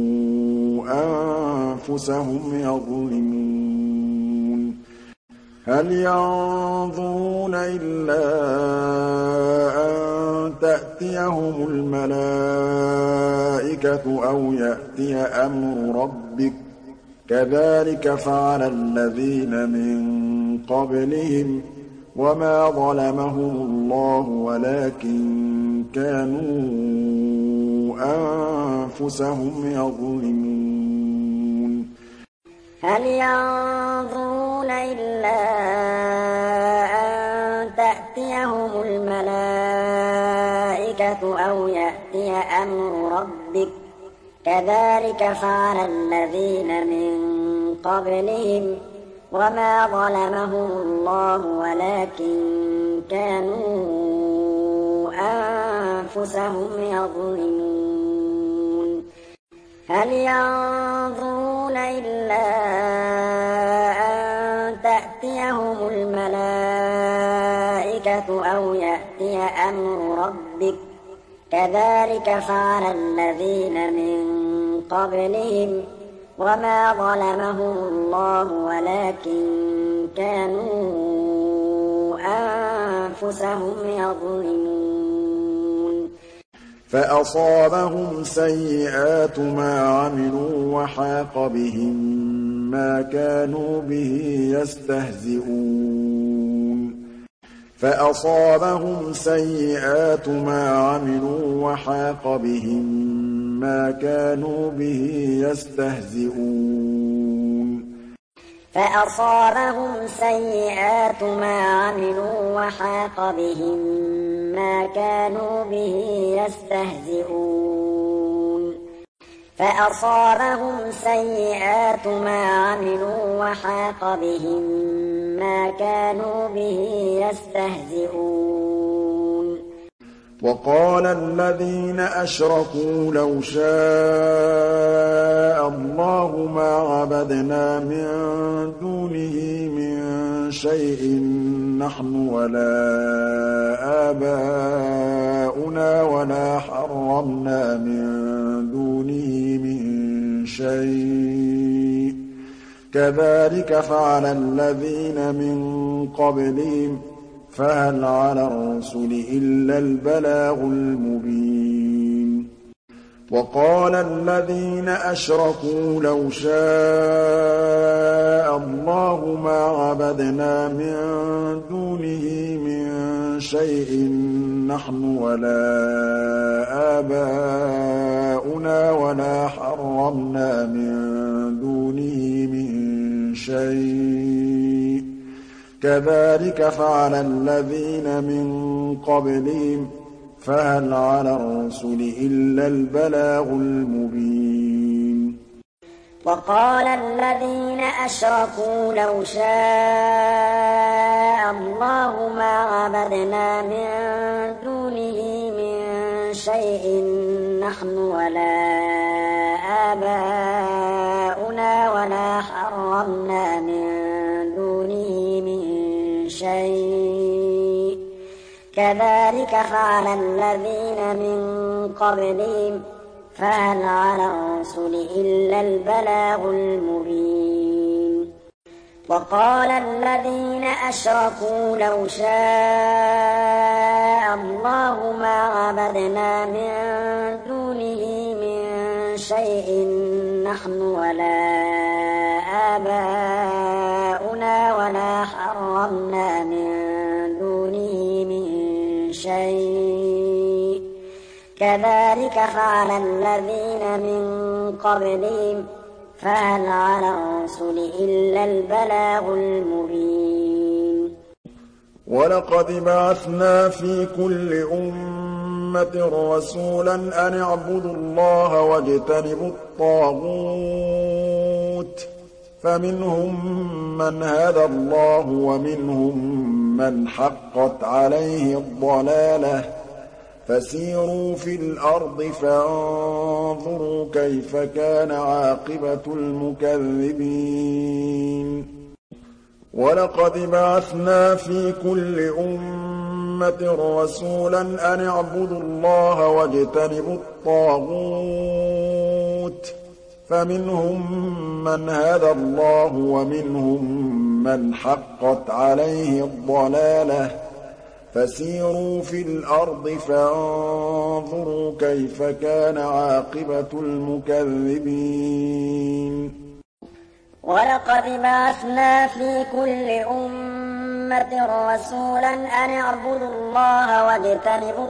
أنفسهم يظلمون هل ينظرون إلا أن تأتيهم الملائكة أو يأتي أمر ربك كذلك فعل الذين من قبلهم وما ظلمهم الله ولكن كانوا أنفسهم يظلمون هل ينظرون إلا أن تأتيهم الملائكة أو يأتي أمر ربك كذلك فعل الذين من قبلهم وما ظلمهم الله ولكن كانوا أنفسهم يظلمون هل ينظرون إلا أن تأتيهم الملائكة أو يأتي أمر ربك كذلك فعل الذين من قبلهم وما ظلمهم الله ولكن كانوا أنفسهم يظلمون فأصابهم سيئات ما عملوا وحاق بهم ما كانوا به يستهزئون فأصابهم سيئات ما عملوا وحاق بهم ما كانوا به يستهزئون فأصابهم سيئات ما عملوا وحاق بهم ما كانوا به يستهزئون فأصابهم سيئات ما عملوا وحاق بهم ما كانوا به يستهزئون وقال الذين أشركوا لو شاء الله ما عبدنا من دونه من شيء نحن ولا آباؤنا ولا حرمنا من دونه من شيء كذلك فعل الذين من قبلهم فهل على الرسل إلا البلاغ المبين وقال الذين أشركوا لو شاء الله ما عبدنا من دونه من شيء نحن ولا آباؤنا ولا حرمنا من دونه من شيء كذلك فعل الذين من قبلهم فهل على الرسل إلا البلاغ المبين وقال الذين أشركوا لو شاء الله ما عبدنا من دونه من شيء نحن ولا آباؤنا ولا حرمنا من دونه من شيء كذلك فعل الذين من قبلهم فهل على الرسل إلا البلاغ المبين وقال الذين أشركوا لو شاء الله ما عبدنا من دونه من شيء نحن ولا آباؤنا ولا حرمنا من دونه من شيء كذلك فعل الذين من قبلهم فهل على الرسل إلا البلاغ المبين ولقد بعثنا في كل أمة رسولا أن اعبدوا الله واجتنبوا الطاغوت فمنهم من هدى الله ومنهم من حقت عليه الضلالة فسيروا في الأرض فانظروا كيف كان عاقبة المكذبين ولقد بعثنا في كل أمة رسولا أن اعبدوا الله واجتنبوا الطاغوت فمنهم من هدى الله ومنهم من حقت عليه الضلالة فسيروا في الأرض فانظروا كيف كان عاقبة المكذبين ولقد بعثنا في كل أمة رسولا أن اعبدوا الله واجتنبوا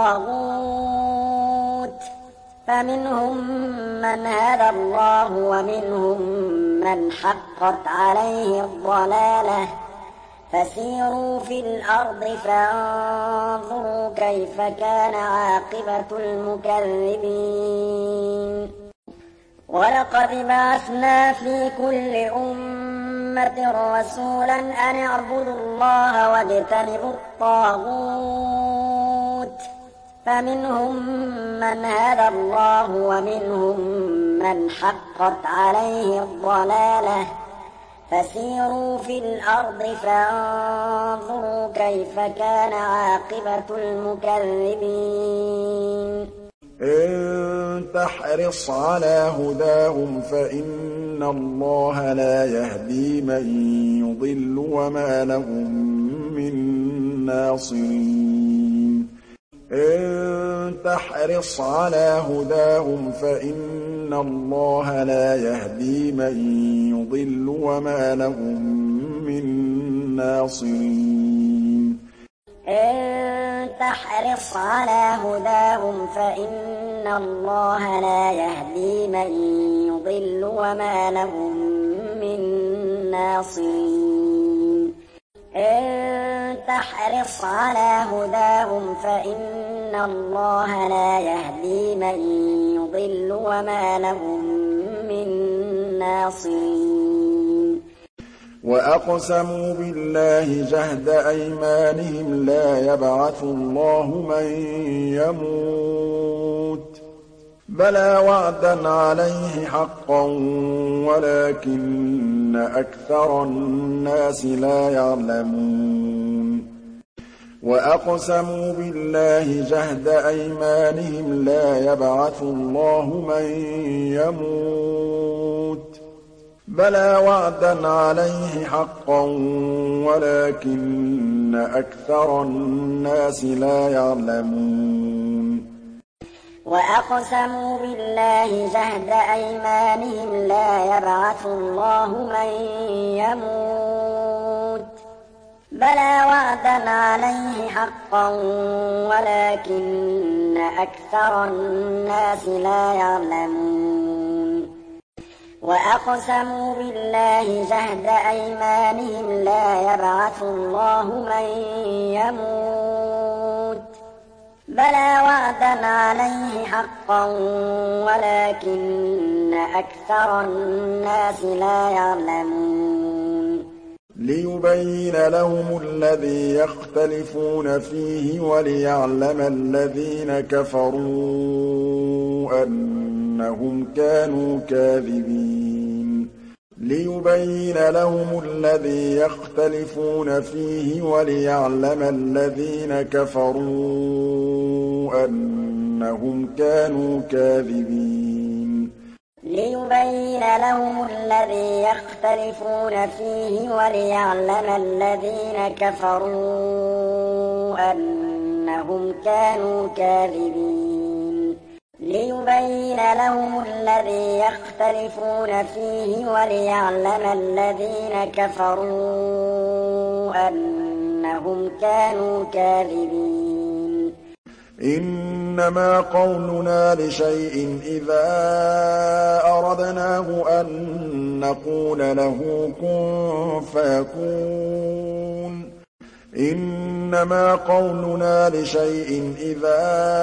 الطاغوت فمنهم من هدى الله ومنهم من حقت عليه الضلالة فسيروا في الأرض فانظروا كيف كان عاقبة المكذبين ولقد بعثنا في كل أمة رسولا أن اعبدوا الله واجتنبوا الطاغوت فمنهم من هدى الله ومنهم من حقت عليه الضلالة فسيروا في الأرض فانظروا كيف كان عاقبة المكذبين إن تحرص على هداهم فإن الله لا يهدي من يضل وما لهم من ناصرين إن تحرص على هداهم فإن الله لا يهدي من يضل وما لهم من ناصرين إن تحرص على هداهم فإن الله لا يهدي من يضل وما لهم من ناصرين إن تحرص على هداهم فإن الله لا يهدي من يضل وما لهم من ناصرين وأقسموا بالله جهد أيمانهم لا يبعث الله من يموت بلى وعدا عليه حقا ولكن أكثر الناس لا يعلمون وأقسموا بالله جهد أيمانهم لا يبعث الله من يموت بلى وعدا عليه حقا ولكن أكثر الناس لا يعلمون وأقسموا بالله جهد أيمانهم لا يبعث الله من يموت بلى وعدا عليه حقا ولكن أكثر الناس لا يعلمون وأقسموا بالله جهد أيمانهم لا يبعث الله من يموت بلى وعدا عليه حقا ولكن أكثر الناس لا يعلمون ليبين لهم الذي يختلفون فيه وليعلم الذين كفروا أنهم كانوا كاذبين ليبين لهم الذي يختلفون فيه وليعلم الذين كفروا أنهم كانوا كاذبين ليبين لهم الذي يختلفون فيه وليعلم الذين كفروا أنهم كانوا كاذبين ليبين لهم الذي يختلفون فيه وليعلم الذين كفروا أنهم كانوا كاذبين إنما قولنا لشيء إذا أردناه أن نقول له كن فيكون إنما قولنا لشيء إذا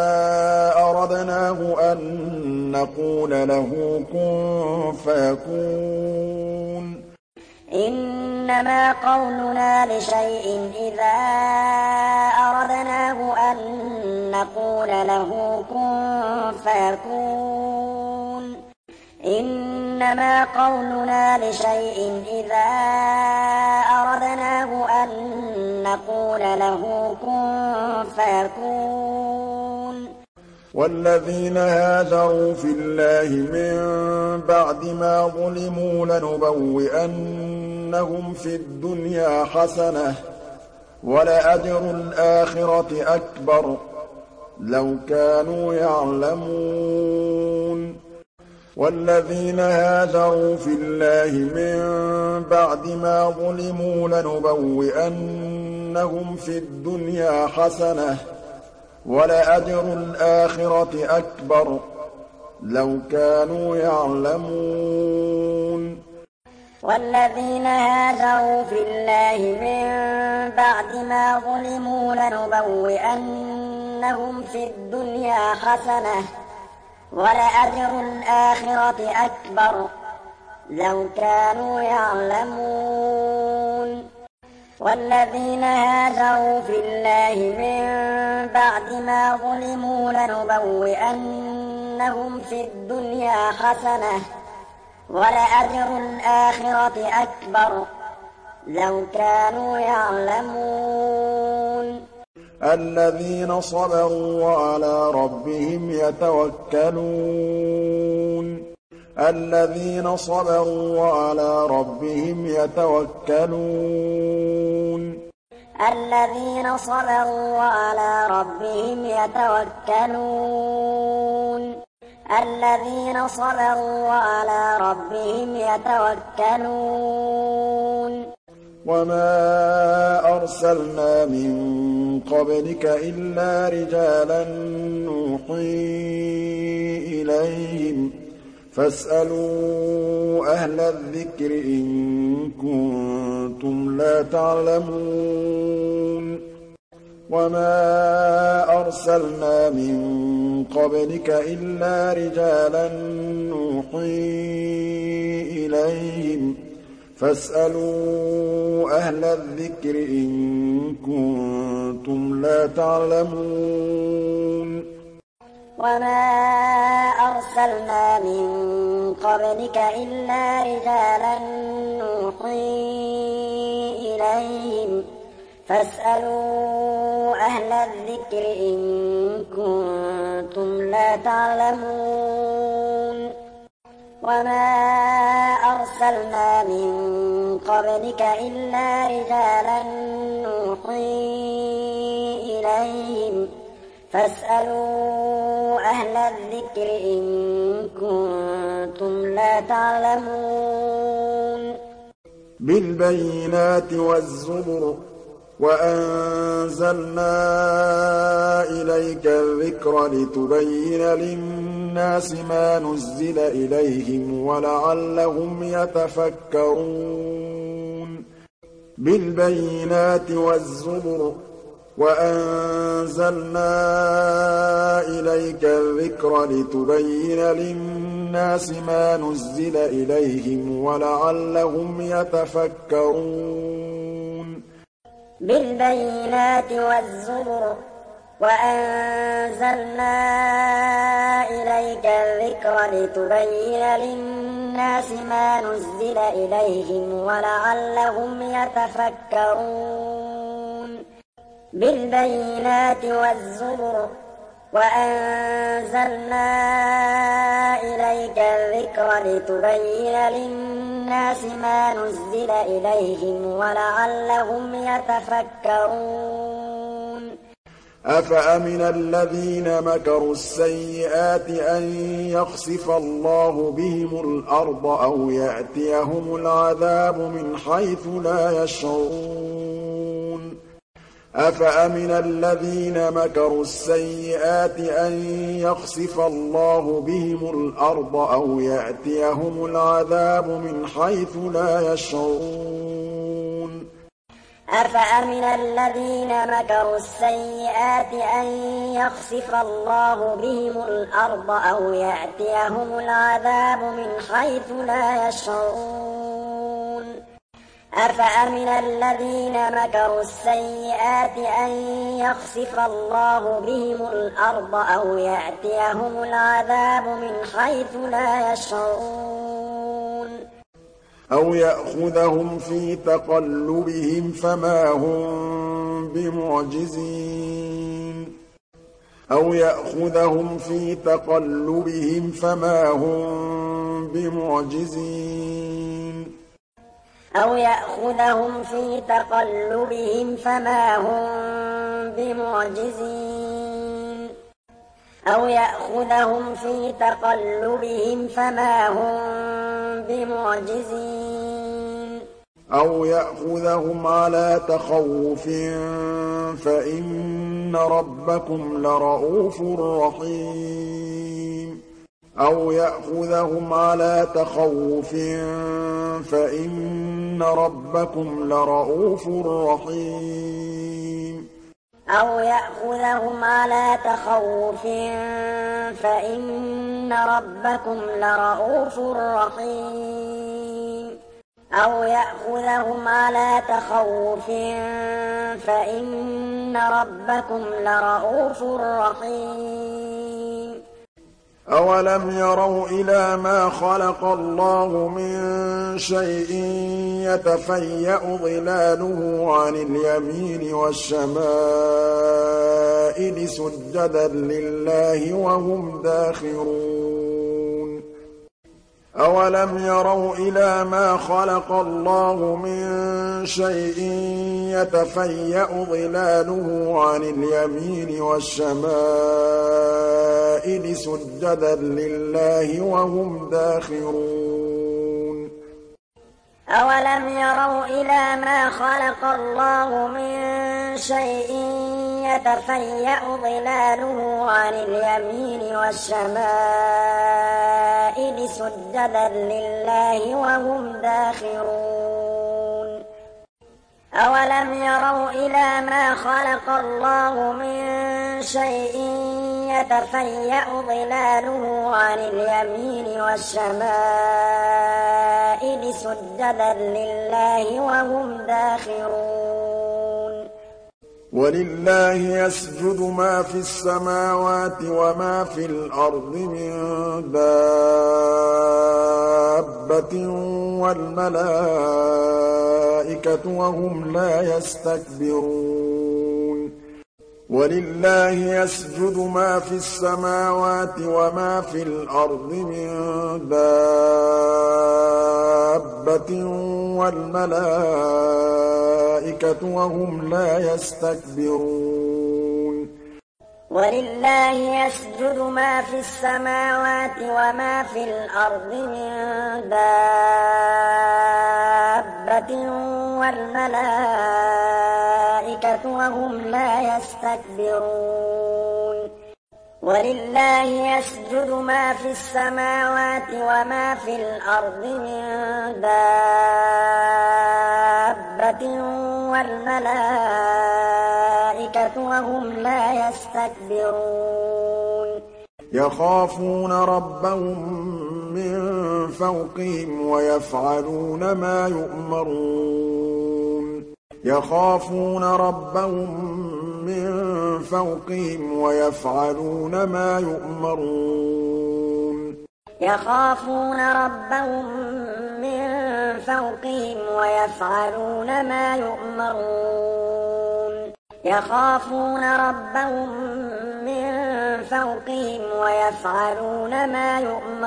أردناه أن نقول له كن فيكون إنما قولنا لشيء إذا أردناه أن نقول له كن فيكون إنما قولنا لشيء إذا أردناه أن نقول له كن فيكون والذين هاجروا في الله من بعد ما ظلموا لنبوئنهم في الدنيا حسنة ولأجر الآخرة أكبر لو كانوا يعلمون والذين هاجروا في الله من بعد ما ظلموا لنبوئنهم في الدنيا حسنة ولأجر الآخرة أكبر لو كانوا يعلمون والذين هاجروا في الله من بعد ما ظلموا لنبوئنهم في الدنيا حسنة ولأجر الآخرة أكبر لو كانوا يعلمون والذين هاجروا في الله من بعد ما ظلموا لنبوئنهم في الدنيا حسنة ولأجر الآخرة أكبر لو كانوا يعلمون الذين صبروا وعلى ربهم يتوكلون الذين صبروا وعلى ربهم يتوكلون الذين صبروا وعلى ربهم يتوكلون الذين صبروا وعلى ربهم يتوكلون وما أرسلنا من قبلك إلا رجالا نوحي إليهم فاسألوا أهل الذكر إن كنتم لا تعلمون وما أرسلنا من قبلك إلا رجالا نوحي إليهم فاسألوا أهل الذكر إن كنتم لا تعلمون وما أرسلنا من قبلك إلا رجالا نوحي إليهم فاسألوا أهل الذكر إن كنتم لا تعلمون وما أرسلنا من قبلك إلا رجالا نوحي إليهم فاسألوا أهل الذكر إن كنتم لا تعلمون بالبينات والزبر وأنزلنا إليك الذكر لتبين للناس ما نزل إليهم ولعلهم يتفكرون بالبينات والزبر وأنزلنا إليك الذكر لتبين للناس ما نزل إليهم ولعلهم يتفكرون بالبينات والزبر وأنزلنا إليك الذكر لتبين للناس ما نزل إليهم ولعلهم يتفكرون بالبينات والزبر وأنزلنا إليك الذكر لتبين للناس ما نزل إليهم ولعلهم يتفكرون أفأمن الذين مكروا السيئات أن يخسف الله بهم الأرض أو يأتيهم العذاب من حيث لا يشعرون أفأمن الذين مكروا السيئات أن يخسف الله بهم الأرض أو يأتيهم العذاب من حيث لا يشعرون أفأمن الذين مكروا السيئات أن يخسف الله بهم الأرض أو يأتيهم العذاب من حيث لا يشعرون أفأمن الذين مكروا السيئات أن يخسف الله بهم الأرض أو يأتيهم العذاب من حيث لا يشعرون أو يأخذهم في تقلبهم فما هم بمعجزين أو يأخذهم في تقلبهم فما هم بمعجزين أو يأخذهم في تقلبهم فما هم بمعجزين أو يأخذهم في تقلبهم فما هم بمعجزين أو يأخذهم على تخوف فإن ربكم لرءوف رحيم أو يأخذهم على تخوف فإن ربكم لرءوف رحيم أو يأخذهم على تخوف فإن ربكم لرءوف رحيم أو يأخذهم على تخوف فإن ربكم لرءوف رحيم أولم يروا إلى ما خلق الله من شيء يتفيأ ظلاله عن اليمين والشمائل سجدا لله وهم داخرون أَوَلَمْ يَرَوْا إِلَىٰ مَا خَلَقَ اللَّهُ مِن شَيْءٍ يَتَفَيَّأُ ظِلَالُهُ عَنِ الْيَمِينِ وَالشَّمَائِلِ سُجَّدًا لِّلَّهِ وَهُمْ دَاخِرُونَ أَوَلَمْ يَرَوْا إِلَىٰ مَا خَلَقَ اللَّهُ مِن شَيْءٍ يَتَفَيَّأُ ظِلَالُهُ عَنِ الْيَمِينِ وَالشَّمَائِلِ سُجَّدًا لِّلَّهِ وَهُمْ دَاخِرُونَ أَوَلَمْ يَرَوْا إِلَىٰ مَا خَلَقَ اللَّهُ مِن شَيْءٍ يَتَفَيَّأُ ظِلَالُهُ عَنِ الْيَمِينِ وَالشَّمَائِلِ سُجَّدًا لِّلَّهِ وَهُمْ دَاخِرُونَ وَلِلَّهِ يَسْجُدُ مَا فِي السَّمَاوَاتِ وَمَا فِي الْأَرْضِ مِن دَابَّةٍ وَالْمَلَائِكَةُ وَهُمْ لَا يَسْتَكْبِرُونَ وَلِلَّهِ يَسْجُدُ مَا فِي السَّمَاوَاتِ وَمَا فِي الْأَرْضِ مِن دَابَّةٍ وَالْمَلَائِكَةُ وَهُمْ لَا يَسْتَكْبِرُونَ وَلِلَّهِ يَسْجُدُ مَا فِي السَّمَاوَاتِ وَمَا فِي الْأَرْضِ مِن دَابَّةٍ وَالْمَلَائِكَةُ وَهُمْ لَا يَسْتَكْبِرُونَ وَلِلَّهِ يَسْجُدُ مَا فِي السَّمَاوَاتِ وَمَا فِي الْأَرْضِ مِن دَابَّةٍ وَالْمَلَائِكَةُ وَهُمْ لَا يَسْتَكْبِرُونَ يَخَافُونَ رَبَّهُم مِّن فَوْقِهِمْ وَيَفْعَلُونَ مَا يُؤْمَرُونَ يَخَافُونَ رَبَّهُم مِّن فَوْقِهِمْ وَيَفْعَلُونَ مَا يُؤْمَرُونَ يَخَافُونَ رَبَّهُم مِّن فَوْقِهِمْ وَيَفْعَلُونَ مَا يُؤْمَرُونَ يَخَافُونَ رَبَّهُم مِّن فَوْقِهِمْ وَيَفْعَلُونَ مَا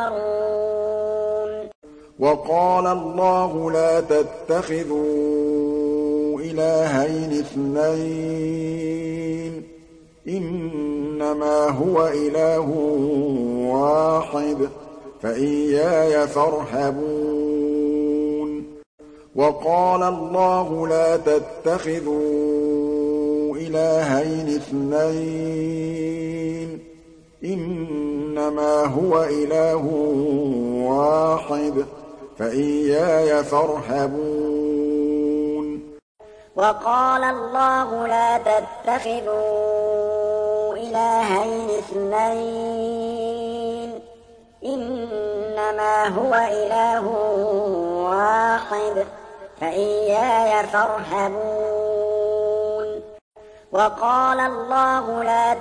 يُؤْمَرُونَ وَقَالَ اللَّهُ لَا تَتَّخِذُوا إِلَٰهَيْنِ اثْنَيْنِ ۖ إِنَّمَا هُوَ إِلَٰهٌ وَاحِدٌ ۖ فَإِيَّايَ فَارْهَبُونِ وَقَالَ اللَّهُ لَا تَتَّخِذُوا إِلَٰهَيْنِ اثْنَيْنِ ۖ إِنَّمَا هُوَ إِلَٰهٌ وَاحِدٌ ۖ فَإِيَّايَ فَارْهَبُونِ وَقَالَ اللَّهُ لَا تَتَّخِذُوا إِلَٰهَيْنِ اثْنَيْنِ ۖ إِنَّمَا هُوَ إِلَٰهٌ وَاحِدٌ ۖ فَإِيَّايَ فَارْهَبُونِ وَقَالَ اللَّهُ لَا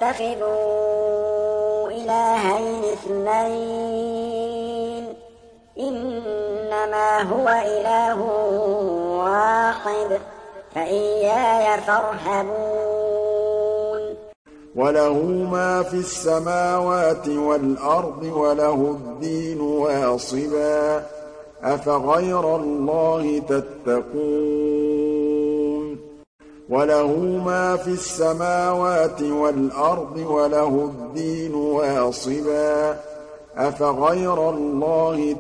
تَتَّخِذُوا إِلَٰهَيْنِ اثْنَيْنِ ۖ إِنَّمَا هُوَ إِلَٰهٌ وَاحِدٌ ۖ فَإِيَّايَ فَارْهَبُونِ وَلَهُ مَا فِي السَّمَاوَاتِ وَالْأَرْضِ وَلَهُ الدِّينُ وَاصِبًا ۚ أَفَغَيْرَ اللَّهِ تَتَّقُونَ وَلَهُ مَا فِي السَّمَاوَاتِ وَالْأَرْضِ وَلَهُ الدِّينُ وَاصِبًا ۚ أَفَغَيْرَ اللَّهِ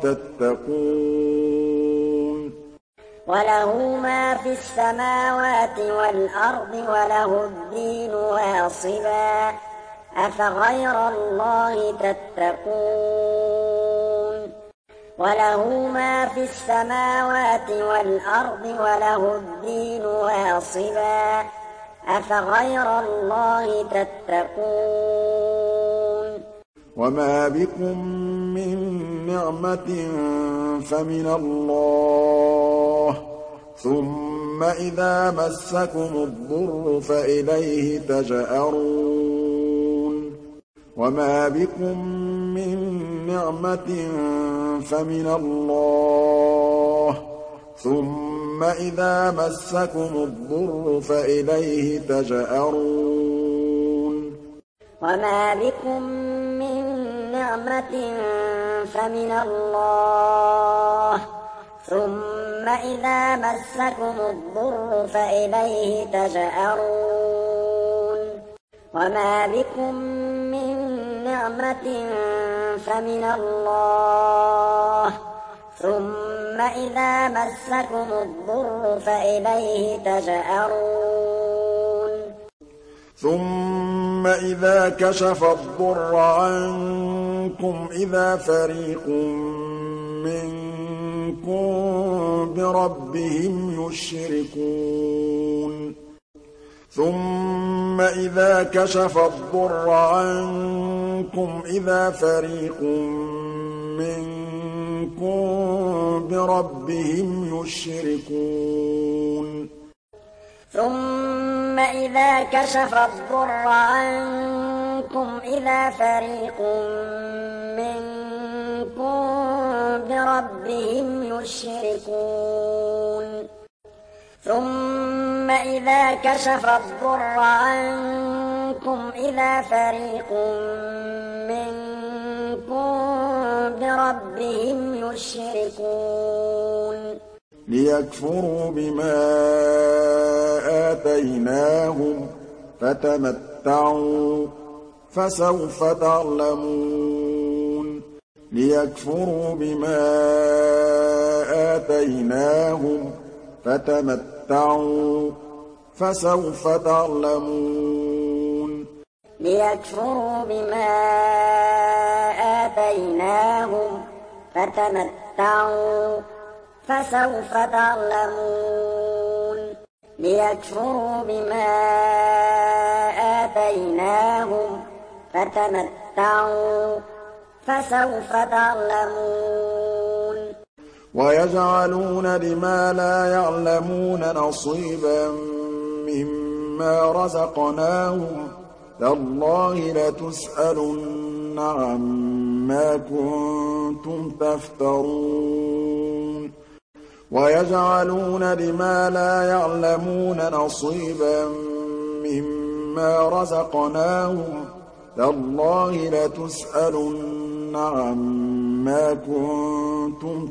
تَتَّقُونَ وَلَهُ مَا فِي السَّمَاوَاتِ وَالْأَرْضِ وَلَهُ الدِّينُ وَاصِبًا ۚ أَفَغَيْرَ اللَّهِ تَتَّقُونَ وَلَهُ مَا فِي السَّمَاوَاتِ وَالْأَرْضِ وَلَهُ الدِّينُ وَاصِبًا ۚ أَفَغَيْرَ اللَّهِ تَتَّقُونَ وَمَا بِكُم مِّن نِّعْمَةٍ فَمِنَ اللَّهِ ۖ ثُمَّ إِذَا مَسَّكُمُ الضُّرُّ فَإِلَيْهِ تَجْأَرُونَ وَمَا بِكُم مِّن نِّعْمَةٍ فَمِنَ اللَّهِ ۖ ثُمَّ إِذَا مَسَّكُمُ الضُّرُّ فَإِلَيْهِ تَجْأَرُونَ وَمَا بِكُم مِّن نِّعْمَةٍ فمن الله ثم إذا مسكم الضر فإليه تجأرون وما بكم من نعمة فمن الله ثم إذا مسكم الضر فإليه تجأرون ثم إذا كشف الضر عنكم إذا فريق منكم بربهم يشركون ثم إذا كشف الضر عنكم إذا فريق منكم بربهم يشركون ثم إذا كشف الضر عنكم إذا فريق منكم بربهم يشركون ثم إذا كشف الضر عنكم إذا فريق منكم بربهم يشركون ليكفروا بما آتيناهم فتمتعوا فسوف تعلمون ليكفروا بما آتيناهم فتمتعوا فسوف تعلمون ليكفروا بما آتيناهم فتمتعوا فسوف تعلمون ليكفروا بما آتيناهم فتمتعوا فسوف تعلمون ويجعلون لما لا يعلمون نصيبا مما رزقناهم تالله لتسألن عما كنتم تفترون ويجعلون لما لا يعلمون نصيبا مما رزقناهم تالله لتسألن عما كنتم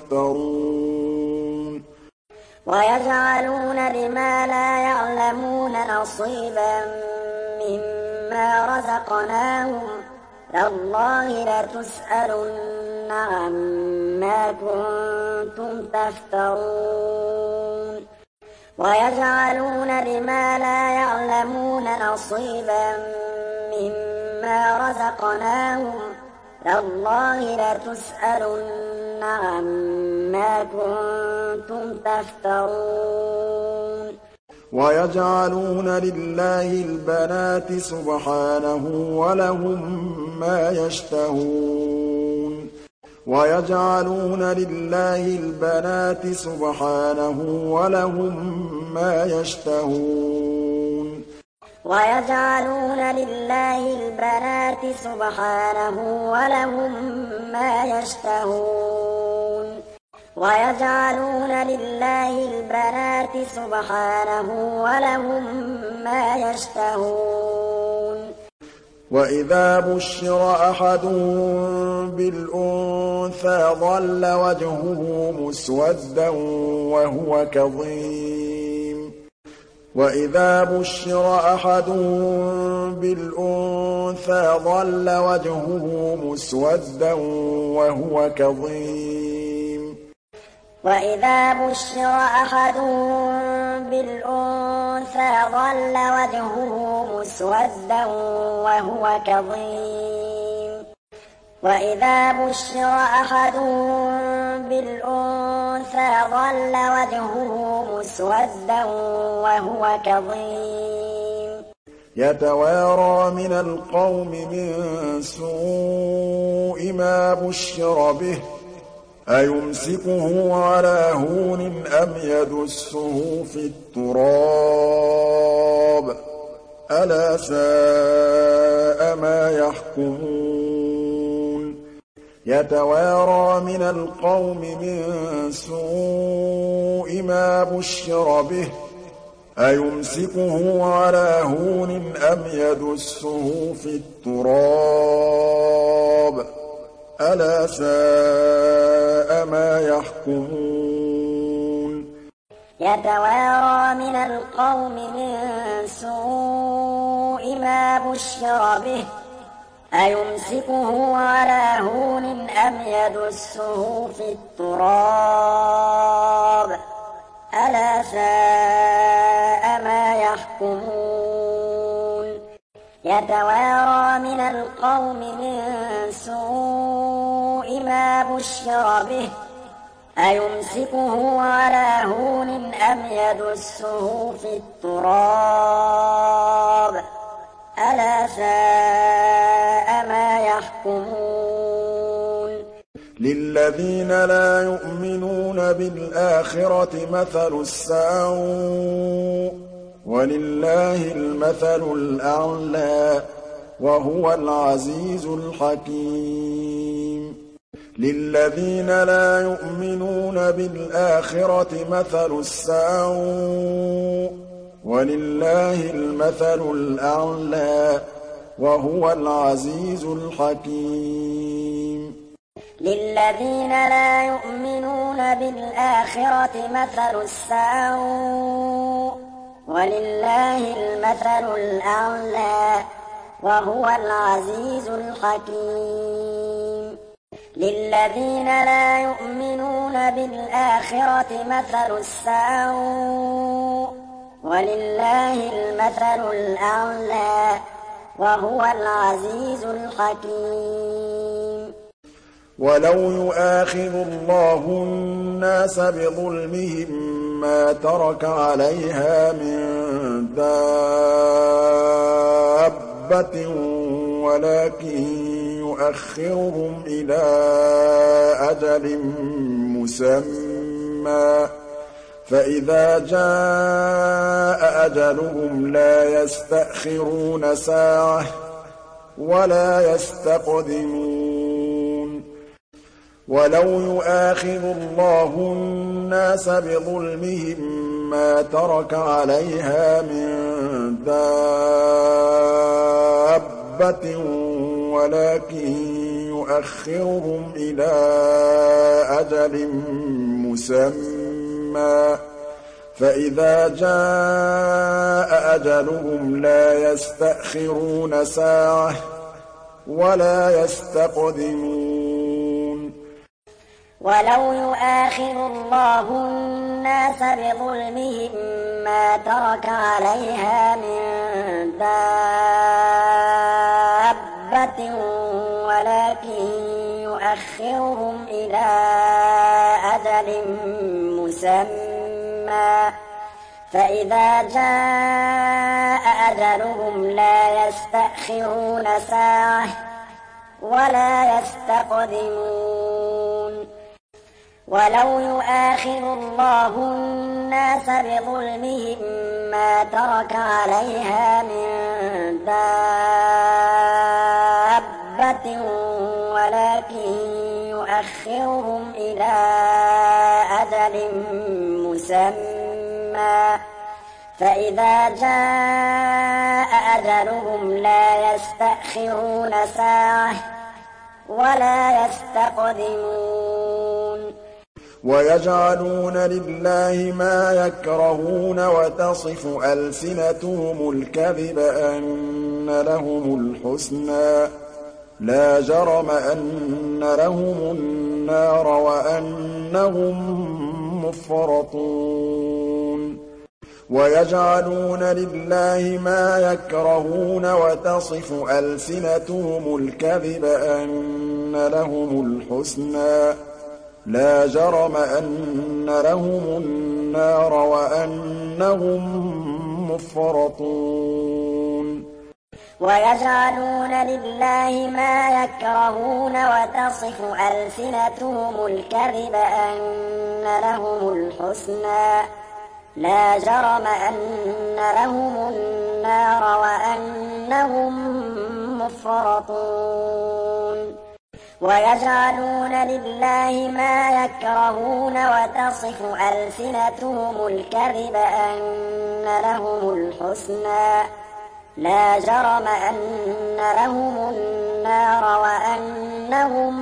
تفترون ويجعلون لما لا يعلمون نصيبا مما رزقناهم تالله لتسألن عما كنتم تفترون ويجعلون لما لا يعلمون نصيبا مما رزقناهم تالله لتسألن عما كنتم تفترون ويجعلون لله البنات سبحانه ولهم ما يشتهون ويجعلون لله البنات سبحانه ولهم ما يشتهون ويجعلون لله البنات سبحانه ولهم ما يشتهون ويجعلون لله البنات سبحانه ولهم ما يشتهون وإذا بشر أحدهم بالأنثى ظل وجهه مسودا وهو كظيم وإذا بشر أحدهم بالأنثى ظل وجهه مسودا وهو كظيم وإذا بشر أحدهم بالأنثى ظل وجهه مسودا وهو كظيم وإذا بشر أحدهم بالأنثى ظل وجهه مسودا وهو كظيم يتوارى من القوم من سوء ما بشر به أيمسكه على هون أم يدسه في التراب ألا ساء ما يحكمون يتوارى من القوم من سوء ما بشر به أيمسكه على هون أم يدسه في التراب ألا ساء ما يحكمون يتوارى من القوم من سوء ما بشر به أيمسكه على هون أم يدسه في التراب ألا ساء ما يحكمون يتوارى من القوم من سوء ما بشر به أيمسكه على هون أم يدسه في التراب ألا ساء ما يحكمون للذين لا يؤمنون بالآخرة مثل السوء ولله المثل الأعلى وهو العزيز الحكيم للذين لا يؤمنون بالآخرة مثل السوء ولله المثل الأعلى وهو العزيز الحكيم للذين لا يؤمنون بالآخرة مثل السوء ولله المثل الأعلى وهو العزيز الحكيم للذين لا يؤمنون بالآخرة مثل السوء ولله المثل الأعلى وهو العزيز الحكيم ولو يؤاخذ الله الناس بظلمهم ما ترك عليها من دابة ولكن يؤخرهم إلى أجل مسمى فإذا جاء أجلهم لا يستأخرون ساعة ولا يستقدمون ولو يؤاخذ الله الناس بظلمهم ما ترك عليها من دابة ولكن يؤخرهم إلى أجل مسمى فإذا جاء أجلهم لا يستأخرون ساعة ولا يستقدمون ولو يؤاخذ الله الناس بظلمهم ما ترك عليها من دابة ولكن يؤخرهم إلى أجل مسمى فإذا جاء أجلهم لا يستأخرون ساعة ولا يستقدمون ولو يؤاخذ الله الناس بظلمهم ما ترك عليها من دابة ولكن يؤخرهم إلى أجل مسمى فإذا جاء أجلهم لا يستأخرون ساعة ولا يستقدمون ويجعلون لله ما يكرهون وتصف ألسنتهم الكذب أن لهم الحسنى لا جرم أن لهم النار وأنهم مفرطون ويجعلون لله ما يكرهون وتصف ألسنتهم الكذب أن لهم الحسنى لا جرم أن لهم النار وأنهم مفرطون ويجعلون لله ما يكرهون وتصف ألسنتهم الكذب أن لهم الحسنى لا جرم أن لهم النار وأنهم مفرطون ويجعلون لله ما يكرهون وتصف ألسنتهم الكذب أن لهم الحسنى لا جرم أن لهم النار وأنهم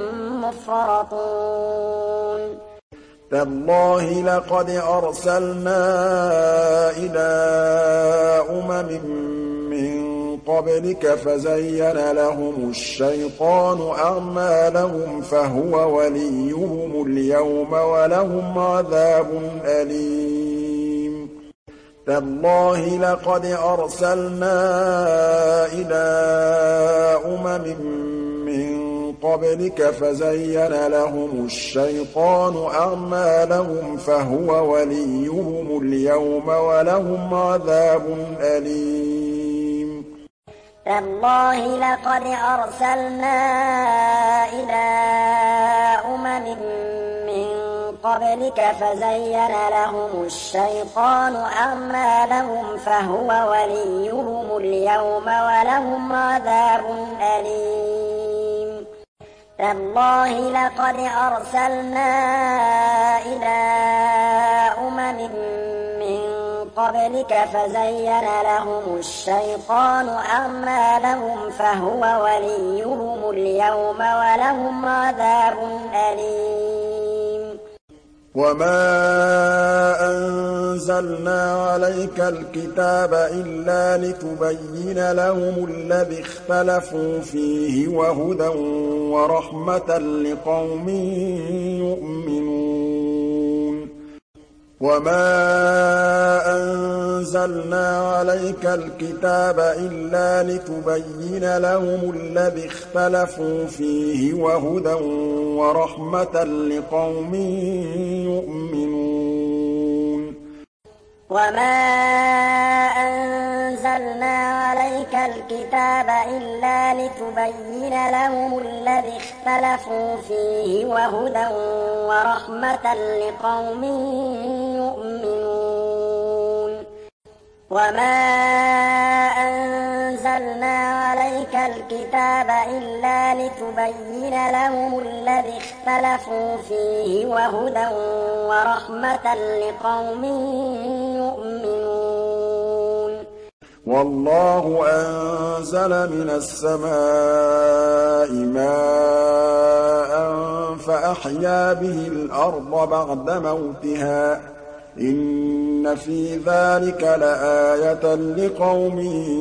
مفرطون تالله لقد أرسلنا إلى أمم من قبلك فزين لهم الشيطان أعمالهم فهو وليهم اليوم ولهم عذاب أليم تالله لقد أرسلنا إلى أمم من قبلك فزين لهم الشيطان أعمالهم فهو وليهم اليوم ولهم عذاب أليم تالله لقد أرسلنا إلى أمم من قبلك فزين لهم الشيطان أعمالهم فهو وليهم اليوم ولهم عذاب أليم تالله لقد أرسلنا إلى أمم من قبلك فزين لهم الشيطان أعمالهم فهو وليهم اليوم ولهم عذاب أليم وما أنزلنا عليك الكتاب إلا لتبين لهم الذي اختلفوا فيه وهدى ورحمة لقوم يؤمنون وما أنزلنا عليك الكتاب إلا لتبين لهم الذي اختلفوا فيه وهدى ورحمة لقوم يؤمنون وما أنزلنا عليك الكتاب إلا لتبين لهم الذي اختلفوا فيه وهدى ورحمة لقوم يؤمنون وما أنزلنا عليك الكتاب إلا لتبين لهم الذي اختلفوا فيه وهدى ورحمة لقوم يؤمنون والله أنزل من السماء ماء فأحيا به الأرض بعد موتها إن في ذلك لآية لقوم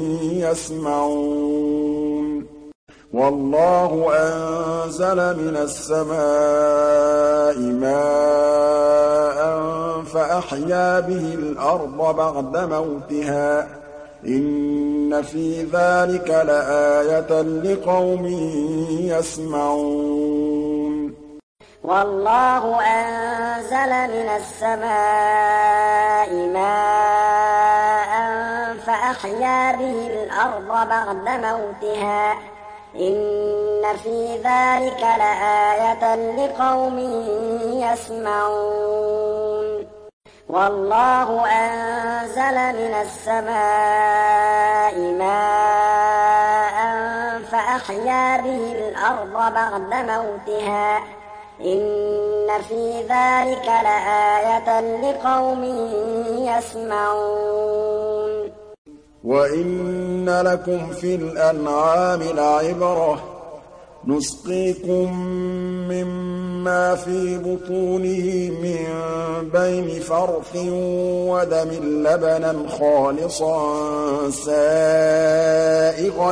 يسمعون والله أنزل من السماء ماء فأحيا به الأرض بعد موتها إن في ذلك لآية لقوم يسمعون والله أنزل من السماء ماء فأحيا به الأرض بعد موتها إن في ذلك لآية لقوم يسمعون والله أنزل من السماء ماء فأحيا به الأرض بعد موتها إن في ذلك لآية لقوم يسمعون وإن لكم في الأنعام لعبرة نسقيكم مما في بطونه من بين فرث ودم لبنا خالصا سائغا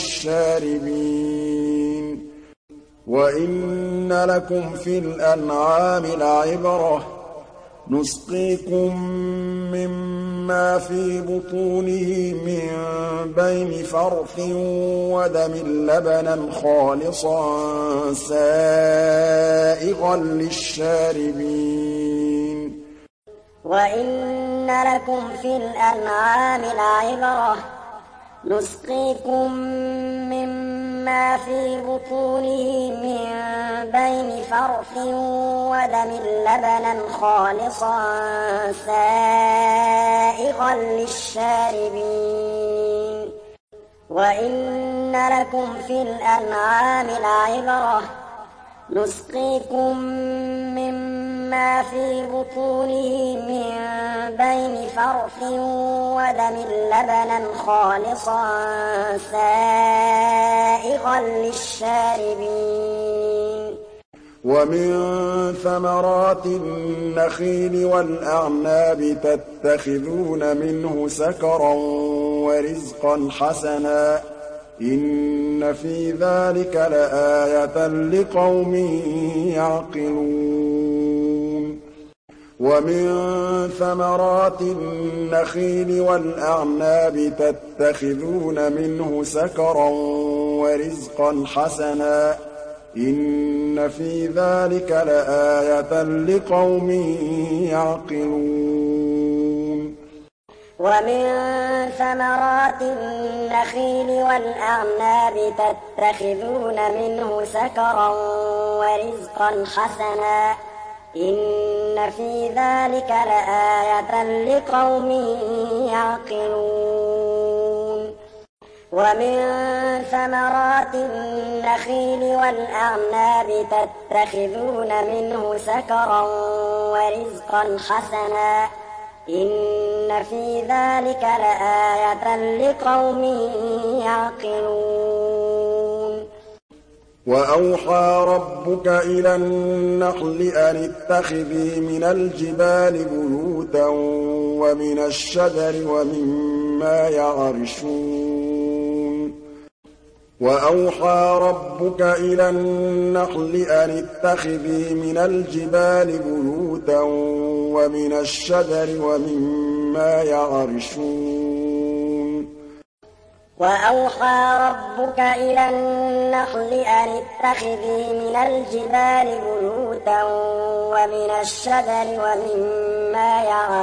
للشاربين وإن لكم في الأنعام لعبرة نسقيكم مما في بطونه من بين فرث ودم لبنا خالصا سائغا للشاربين وإن لكم في الأنعام لعبرة نسقيكم مما في بطونه من بين فرث ودم لبنا خالصا سائغا للشاربين وإن لكم في الأنعام لعبرة نسقيكم مما ما في بطونه من بين فرث ودم لبنا خالصا سائغا للشاربين ومن ثمرات النخيل والأعناب تتخذون منه سكرا ورزقا حسنا إن في ذلك لآية لقوم يعقلون ومن ثمرات النخيل والأعناب تتخذون منه سكرا ورزقا حسنا إن في ذلك لآية لقوم يعقلون ومن ثمرات النخيل والأعناب تتخذون منه سكرا ورزقا حسنا إن في ذلك لآية لقوم يعقلون ومن ثمرات النخيل والأعناب تتخذون منه سكرا ورزقا حسنا إن في ذلك لآية لقوم يعقلون وأوحى ربك إلى النحل أن اتخذي من الجبال بيوتا ومن الشجر ومما يعرشون وأوحى ربك إلى النحل أن اتخذي من الجبال بيوتا ومن الشجر ومما يعرشون وأوحى ربك إلى النحل أن اتخذي من الجبال بيوتا ومن الشجر ومما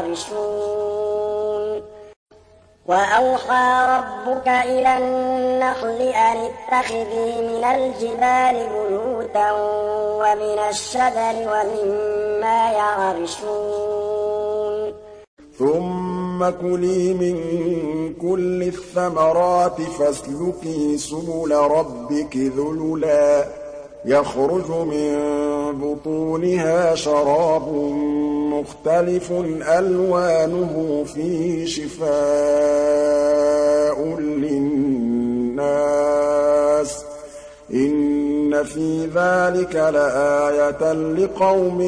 يعرشون وأوحى ربك إلى النحل أن اتخذي من الجبال بيوتا ومن الشجر ومما يعرشون ثم كلي من كل الثمرات فاسلكي سبل ربك ذللا يخرج من بطونها شراب مختلف ألوانه فيه شفاء للناس إن في ذلك لآية لقوم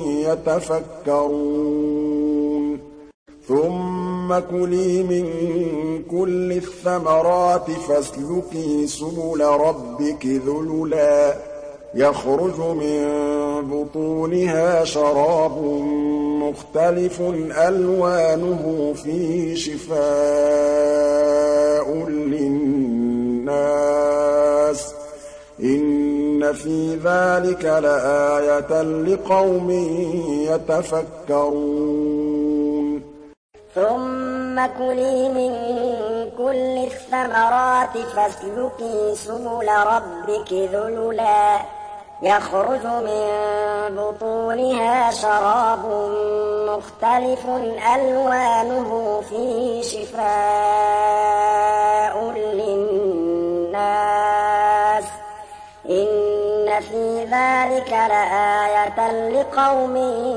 يتفكرون ثم كلي من كل الثمرات فاسلكي سبل ربك ذللا يخرج من بطونها شراب مختلف ألوانه فيه شفاء للناس إن في ذلك لآية لقوم يتفكرون ثم كلي من كل الثمرات فاسلكي سبل ربك ذللا يخرج من بطونها شراب مختلف ألوانه فيه شفاء للناس إن في ذلك لآية لقوم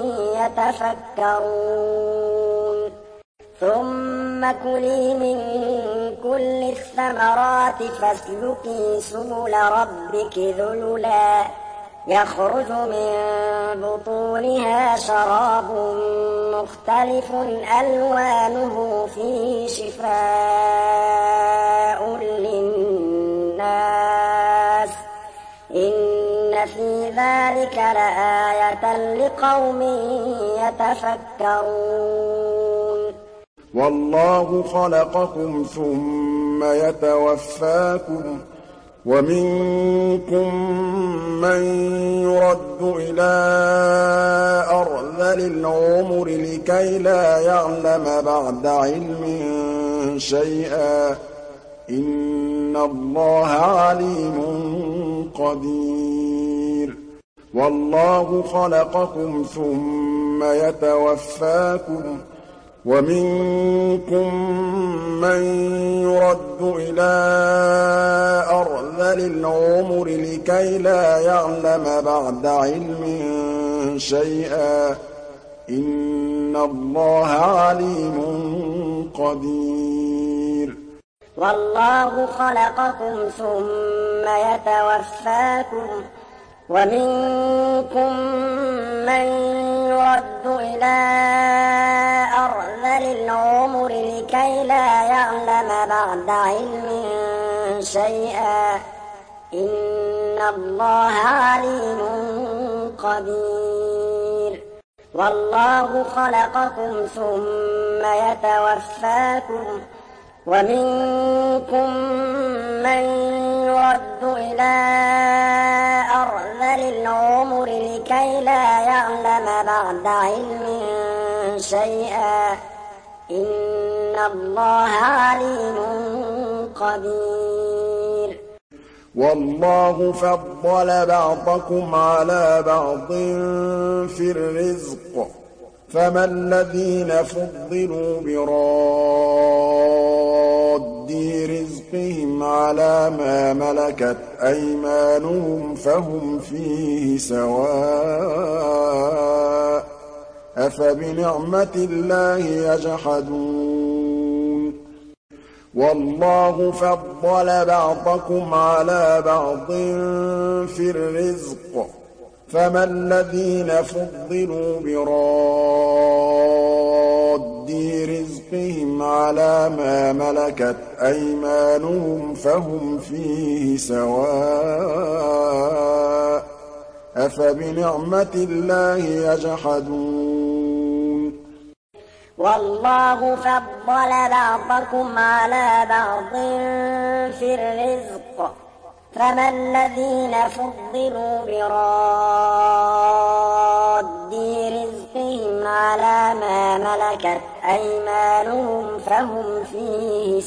يتفكرون ثم كلي من كل الثمرات فاسلكي سبل ربك ذللا يخرج من بطونها شراب مختلف ألوانه فيه شفاء للناس إن في ذلك لآية لقوم يتفكرون والله خلقكم ثم يتوفاكم ومنكم من يرد إلى أرذل العمر لكي لا يعلم بعد علم شيئا إن الله عليم قدير والله خلقكم ثم يتوفاكم ومنكم من يرد إلى أرذل العمر لكي لا يعلم بعد علم شيئا إن الله عليم قدير والله خلقكم ثم يتوفاكم ومنكم من يرد إلى أرذل العمر لكي لا يعلم بعد علم شيئا إن الله عليم قدير والله خلقكم ثم يتوفاكم ومنكم من يرد إلى أرذل العمر لكي لا يعلم بعد علم شيئا إن الله عليم قدير والله فضل بعضكم على بعض في الرزق فما الذين فضلوا براد رزقهم على ما ملكت أيمانهم فهم فيه سواء أفبنعمة الله يجحدون والله فضل بعضكم على بعض في الرزق فما الذين فضلوا براد رزقهم على ما ملكت أيمانهم فهم فيه سواء أفبنعمة الله يجحدون والله فضل بعضكم على بعض في الرزق فما الذين فضلوا براد رزقهم على ما ملكت أيمانهم فهم فيه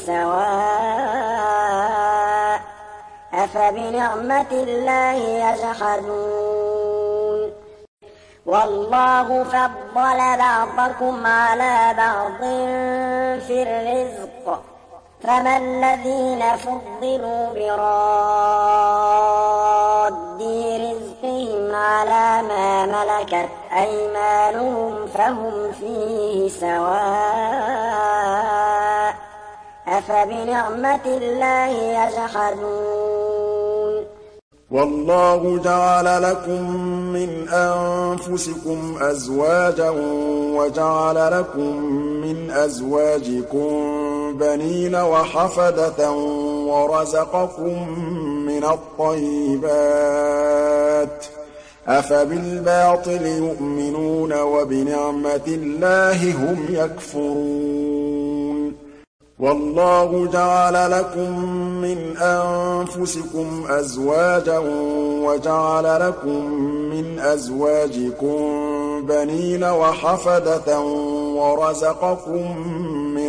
سواء أفبنعمة الله يجحدون والله فضل بعضكم على بعض في الرزق فما الذين فضلوا براد رزقهم على ما ملكت أيمانهم فهم فيه سواء أفبنعمة الله يجحدون والله جعل لكم من أنفسكم أزواجا وجعل لكم من أزواجكم بنين وحفدة ورزقكم من الطيبات أفبالباطل يؤمنون وبنعمة الله هم يكفرون والله جعل لكم من أنفسكم أزواجا وجعل لكم من أزواجكم بنين وحفدة ورزقكم من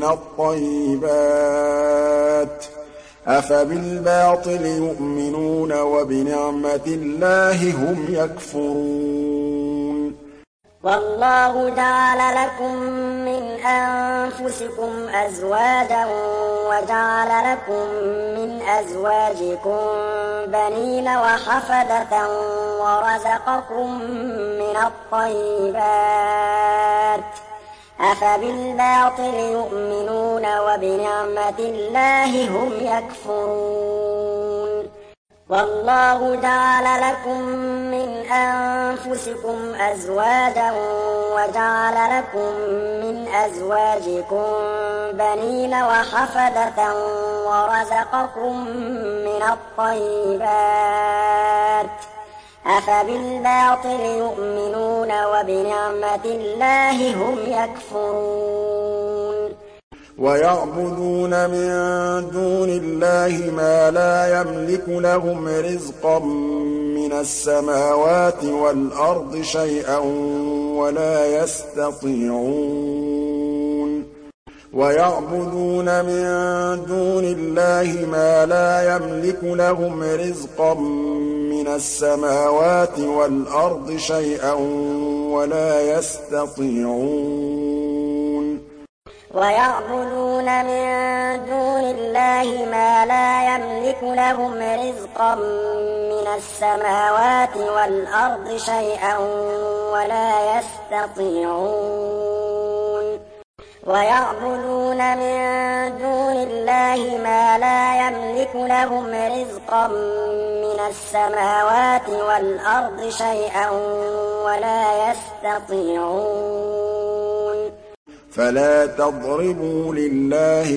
الطيبات أفبالباطل يؤمنون وبنعمة الله هم يكفرون والله جعل لكم من أنفسكم أزواجا وجعل لكم من أزواجكم بنين وحفدة ورزقكم من الطيبات أفبالباطل يؤمنون وبنعمة الله هم يكفرون والله جعل لكم من أنفسكم أزواجا وجعل لكم من أزواجكم بنين وحفدة ورزقكم من الطيبات أفبالباطل يؤمنون وبنعمة الله هم يكفرون ويعبدون من دون الله ما لا يملك لهم رزقا من السماوات والأرض شيئا ولا يستطيعون ويعبدون من دون الله ما لا يملك لهم رزقا من السماوات والأرض شيئا ولا يستطيعون ويعبدون من دون الله ما لا يملك لهم رزقا من السماوات والأرض شيئا ولا يستطيعون ويعبدون من دون الله ما لا يملك لهم رزقا من السماوات والأرض شيئا ولا يستطيعون فلا تضربوا لله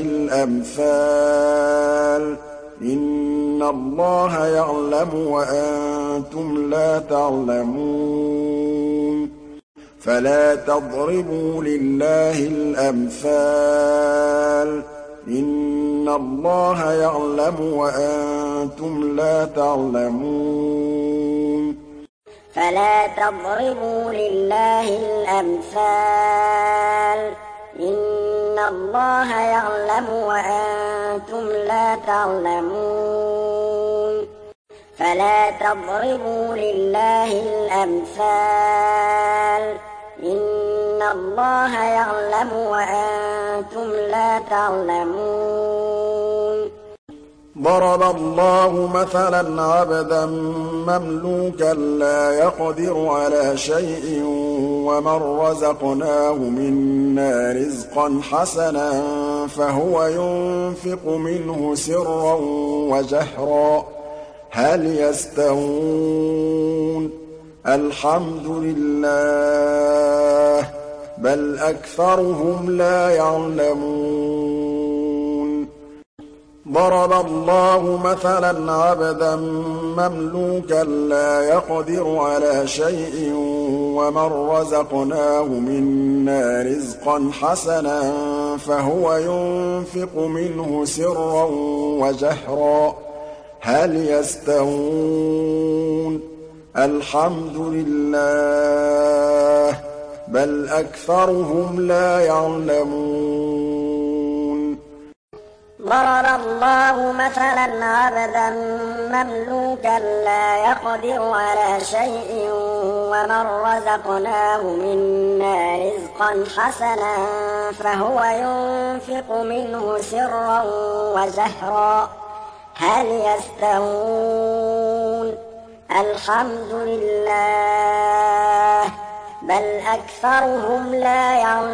الأمثال إن الله يعلم وأنتم لا تعلمون فلا تضربوا لله الأمثال إن الله يعلم وأنتم لا تعلمون فلا تضربوا لله الأمثال إن الله يعلم وأنتم لا تعلمون فلا تضربوا لله الأمثال إن الله يعلم وأنتم لا تعلمون ضرب الله مثلا عبدا مملوكا لا يقدر على شيء ومن رزقناه منا رزقا حسنا فهو ينفق منه سرا وجهرا هل يستوون الحمد لله بل أكثرهم لا يعلمون ضرب الله مثلا عبدا مملوكا لا يقدر على شيء ومن رزقناه منا رزقا حسنا فهو ينفق منه سرا وجهرا هل يستوون الحمد لله بل أكثرهم لا يعلمون ضرب الله مثلا عبدا مملوكا لا يقدر على شيء ومن رزقناه منا رزقا حسنا فهو ينفق منه سرا وجهرا هل يستوون الحمد لله بل أكثرهم لا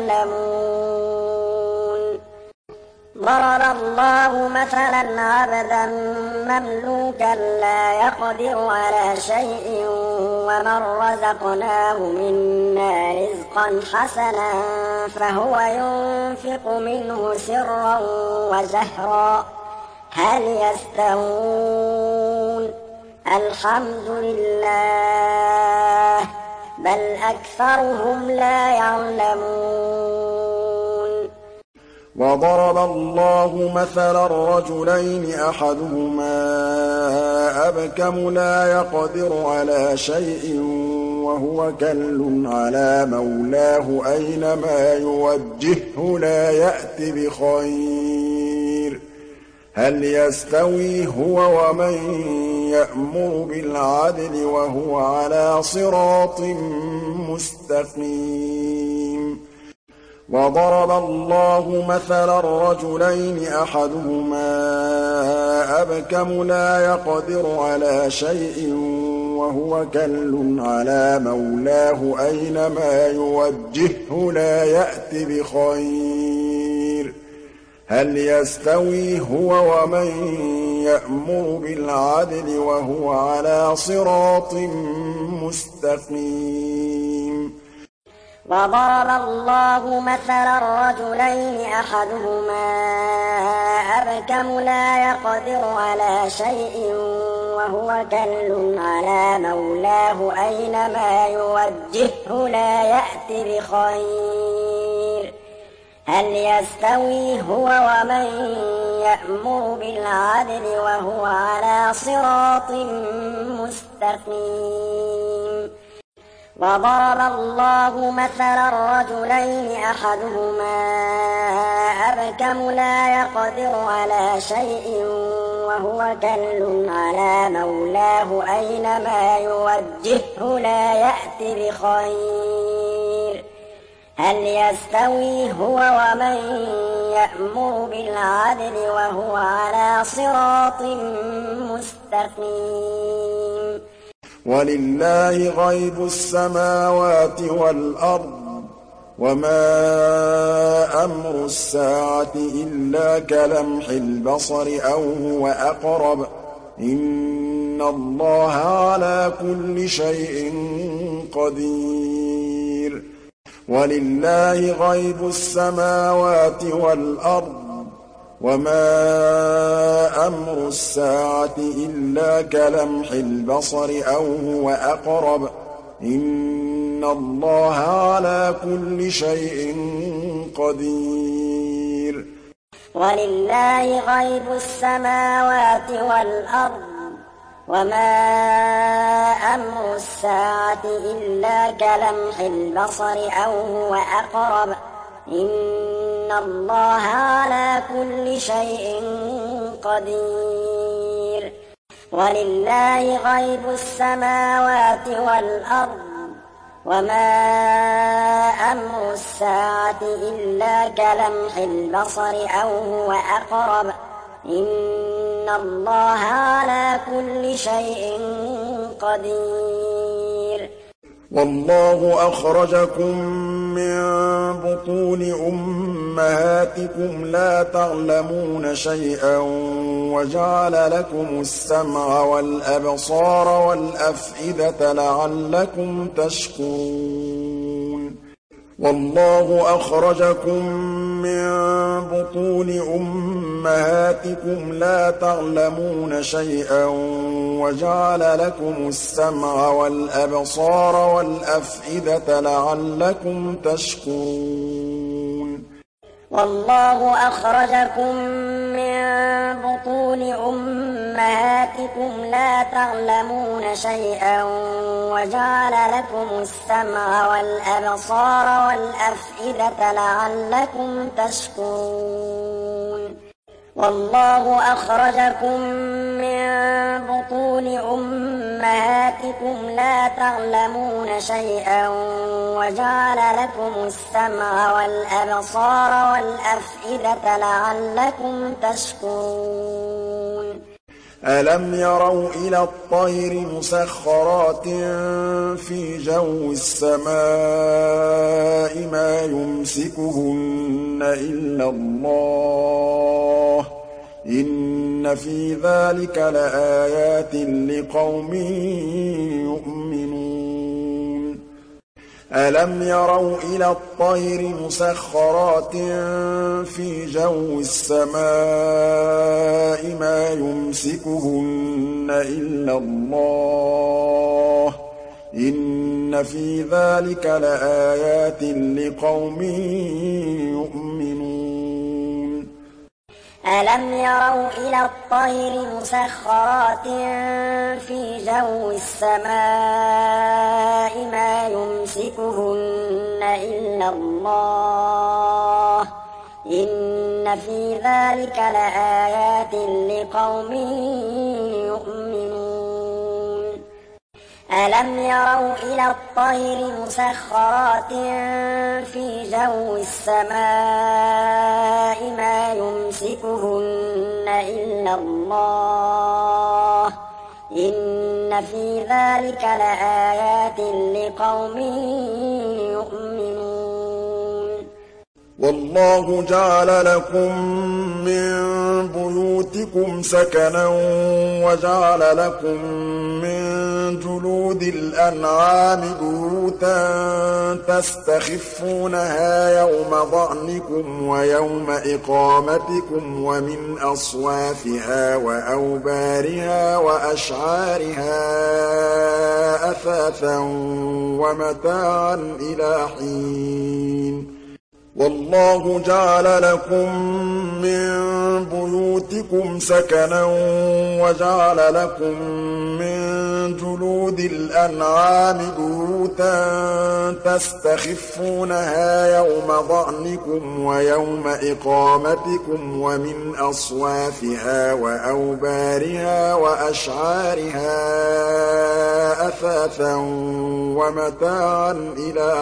يعلمون ضرب الله مثلا عبدا مملوكا لا يقدر على شيء ومن رزقناه منا رزقا حسنا فهو ينفق منه سرا وجهرا هل يستوون الحمد لله بل أكثرهم لا يعلمون وضرب الله مثلا رجلين أحدهما أبكم لا يقدر على شيء وهو كل على مولاه أينما يوجهه لا يأت بخير هل يستوي هو ومن يأمر بالعدل وهو على صراط مستقيم وضرب الله مثلا رجلين أحدهما أبكم لا يقدر على شيء وهو كل على مولاه أينما يوجهه لا يأت بخير هل يستوي هو ومن يأمر بالعدل وهو على صراط مستقيم وضرب الله مثلا رجلين أحدهما أبكم لا يقدر على شيء وهو كل على مولاه أينما يوجهه لا يأت بخير هل يستوي هو ومن يأمر بالعدل وهو على صراط مستقيم وضرب الله مثلا رجلين أحدهما أبكم لا يقدر على شيء وهو كل على مولاه أينما يوجهه لا يأت بخير هل يستوي هو ومن يأمر بالعدل وهو على صراط مستقيم ولله غيب السماوات والأرض وما أمر الساعة إلا كلمح البصر أو هو أقرب إن الله على كل شيء قدير ولله غيب السماوات والأرض وما أمر الساعة إلا كلمح البصر أو هو أقرب إن الله على كل شيء قدير ولله غيب السماوات والأرض وما أمر الساعة إلا كلمح البصر أو هو أقرب إن الله على كل شيء قدير ولله غيب السماوات والأرض وما أمر الساعة إلا كلمح البصر أو هو أقرب إن الله على كل شيء قدير والله أخرجكم من بطون أمهاتكم لا تعلمون شيئا وجعل لكم السمع والأبصار والأفئدة لعلكم تشكرون والله أخرجكم من بطون أمهاتكم لا تعلمون شيئا وجعل لكم السمع والأبصار والأفئدة لعلكم تشكرون والله أخرجكم من بطون أمهاتكم لا تعلمون شيئا وجعل لكم السمع والأبصار والأفئدة لعلكم تشكرون والله أخرجكم من بطون أمهاتكم لا تعلمون شيئا وجعل لكم السمع والأبصار والأفئدة لعلكم تشكرون ألم يروا إلى الطير مسخرات في جو السماء ما يمسكهن إلا الله إن في ذلك لآيات لقوم يؤمنون ألم يروا إلى الطير مسخرات في جو السماء ما يمسكهن إلا الله إن في ذلك لآيات لقوم يؤمنون ألم يروا إلى الطير مسخرات في جو السماء ما يمسكهن إلا الله إن في ذلك لآيات لقوم يؤمنون ألم يروا إلى الطير مسخرات في جو السماء ما يمسكهن إلا الله إن في ذلك لآيات لقوم يؤمنون والله جعل لكم من بيوتكم سكنا وجعل لكم من جلود الأنعام بيوتا تستخفونها يوم ظعنكم ويوم إقامتكم ومن أصوافها وأوبارها وأشعارها أثاثا ومتاعا إلى حين والله جعل لكم من بيوتكم سكنا وجعل لكم من جلود الأنعام بيوتا تستخفونها يوم ظعنكم ويوم إقامتكم ومن أصوافها وأوبارها وأشعارها أثاثا ومتاعا إلى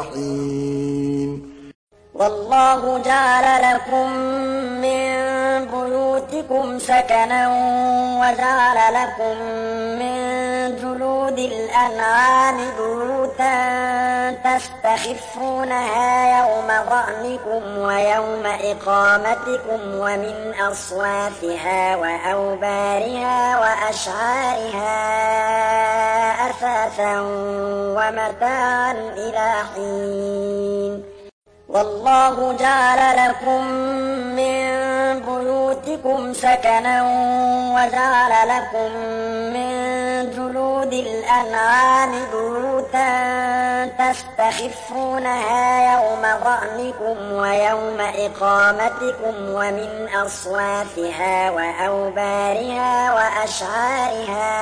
حين والله جعل لكم من بيوتكم بيوتكم سكنا وجعل لكم من جلود الأنعام بيوتا تستخفونها يوم ظعنكم ويوم إقامتكم ومن أصوافها وأوبارها وأشعارها أثاثا ومتاعا إلى حين والله جعل لكم من بيوتكم سكنا وجعل لكم من جلود الأنعام بيوتا تستخفونها يوم ظعنكم ويوم إقامتكم ومن أصوافها وأوبارها وأشعارها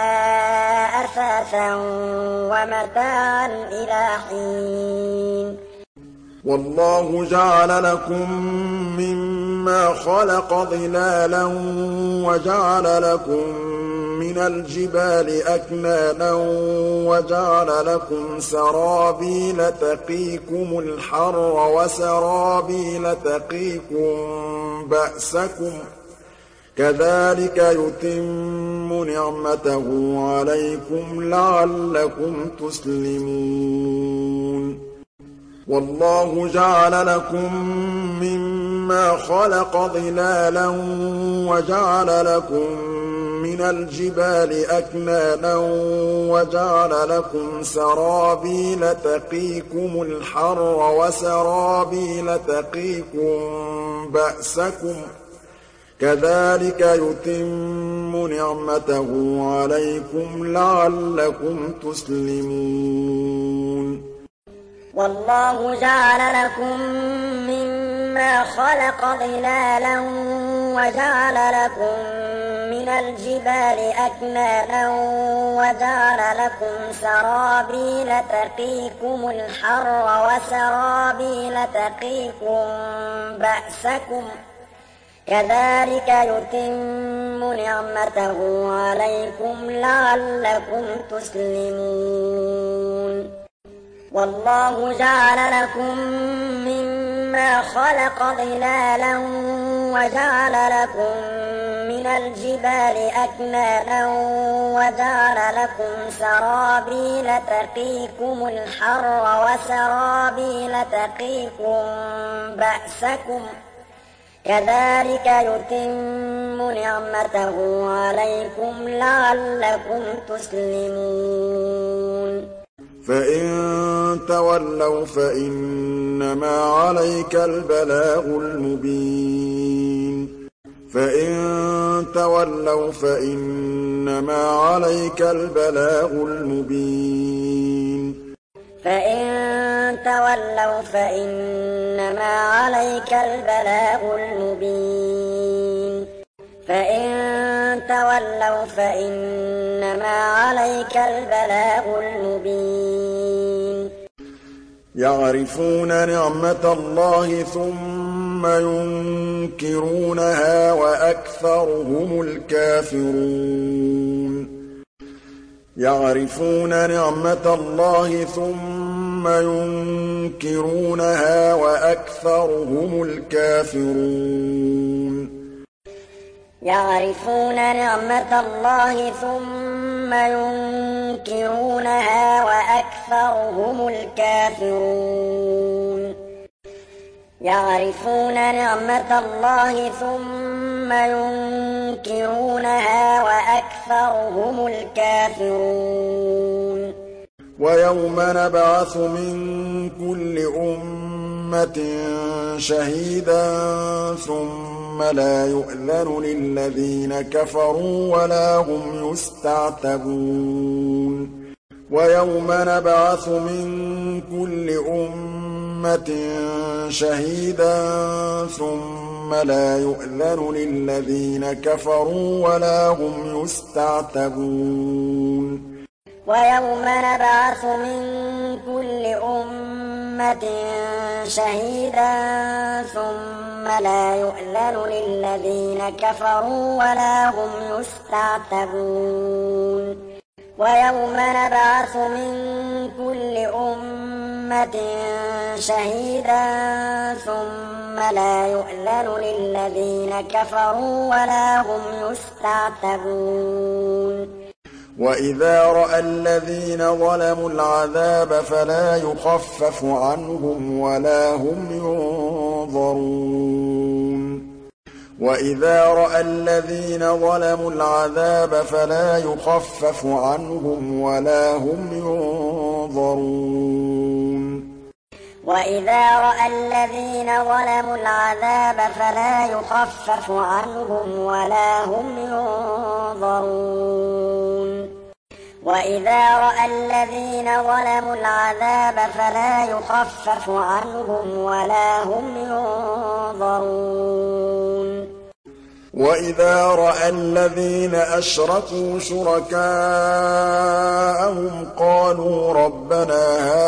أثاثا ومتاعا إلى حين والله جعل لكم مما خلق ظلالا وجعل لكم من الجبال أكنانا وجعل لكم سرابيل تقيكم الحر وسرابيل تقيكم بأسكم كذلك يتم نعمته عليكم لعلكم تسلمون والله جعل لكم مما خلق ظلالا وجعل لكم من الجبال أكنانا وجعل لكم سرابيل تقيكم الحر وسرابيل تقيكم بأسكم كذلك يتم نعمته عليكم لعلكم تسلمون والله جعل لكم مما خلق ظلالا وجعل لكم من الجبال أكنانا وجعل لكم سرابيل تقيكم الحر وسرابيل تقيكم بأسكم كذلك يتم نعمته عليكم لعلكم تسلمون والله جعل لكم مما خلق ظلالا وجعل لكم من الجبال أكنانا وجعل لكم سرابيل تقيكم الحر وسرابيل تقيكم بأسكم كذلك يتم نعمته عليكم لعلكم تسلمون فإن تولوا فإنما عليك البلاغ المبين فإن تولوا فإنما عليك البلاغ المبين فإن تولوا فإنما عليك البلاغ المبين فإن تولوا فإنما عليك البلاغ المبين يعرفون نعمة الله ثم ينكرونها وأكثرهم الكافرون يعرفون نعمة الله ثم ينكرونها وأكثرهم الكافرون يعرفون نعمة الله ثم ينكرونها وأكثرهم الكافرون يعرفون نعمة الله ثم ينكرونها وأكثرهم الكافرون ويوم نبعث من كل أمة شهيدا ثم لا يؤذن للذين كفروا ولا هم يستعتبون ويوم نبعث من كل أمة شهيدا ثم لا يؤذن للذين كفروا ولا هم يستعتبون ويوم نبعث من كل أمة شهيدا ثم لا يؤذن للذين كفروا ولا هم يستعتبون ويوم نبعث من كل أمة أمة شهيدا ثم لا يؤذن للذين كفروا ولا هم يستعتبون وإذا رأى الذين ظلموا العذاب فلا يخفف عنهم ولا هم ينظرون وإذا رأى الذين ظلموا العذاب فلا يخفف عنهم ولا هم ينظرون وإذا رأى الذين ظلموا العذاب فلا يخفف عنهم ولا هم ينظرون وإذا رأى الذين ظلموا العذاب فلا يخفف عنهم ولا هم ينظرون وإذا رأى الذين أشركوا شركاءهم قالوا ربنا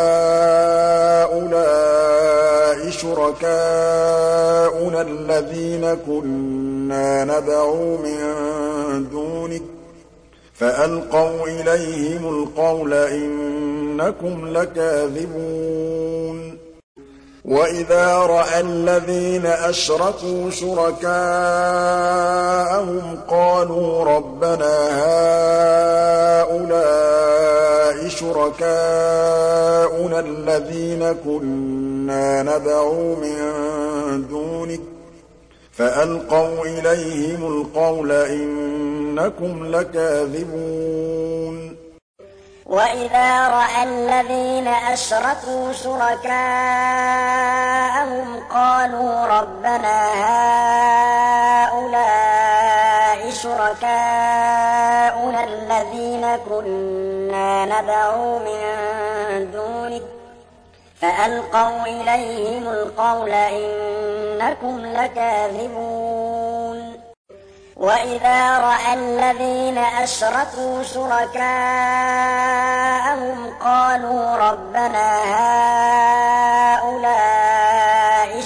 هؤلاء شركاؤنا الذين كنا ندعو من دونك فألقوا إليهم القول إنكم لكاذبون وإذا رأى الذين أشركوا شركاءهم قالوا ربنا هؤلاء شركاؤنا الذين كنا ندعو من دونك فألقوا إليهم القول إنكم لكاذبون وإذا رأى الذين أشركوا شركاءهم قالوا ربنا هؤلاء شركاؤنا الذين كنا ندعو من دونك فألقوا إليهم القول إنكم لكاذبون وإذا رأى الذين أشركوا شركاءهم قالوا ربنا هؤلاء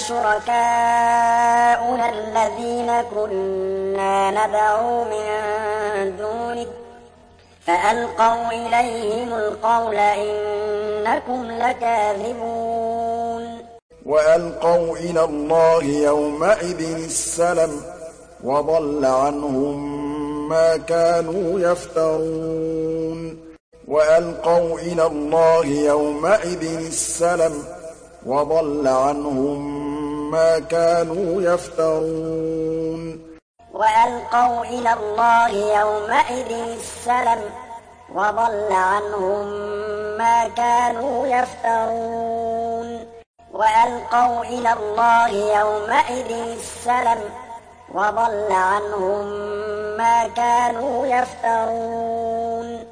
شركاؤنا الذين كنا ندعو من دونك فألقوا إليهم القول إنكم لكاذبون وألقوا إلى الله يومئذ السلم وضل عنهم ما كانوا يفترون وألقوا إلى الله يومئذ السلم وضل عنهم ما كانوا يفترون وألقوا إلى الله يومئذ السلم وضل عنهم ما كانوا يفترون وألقوا إلى الله يومئذ السلم وضل عنهم ما كانوا يفترون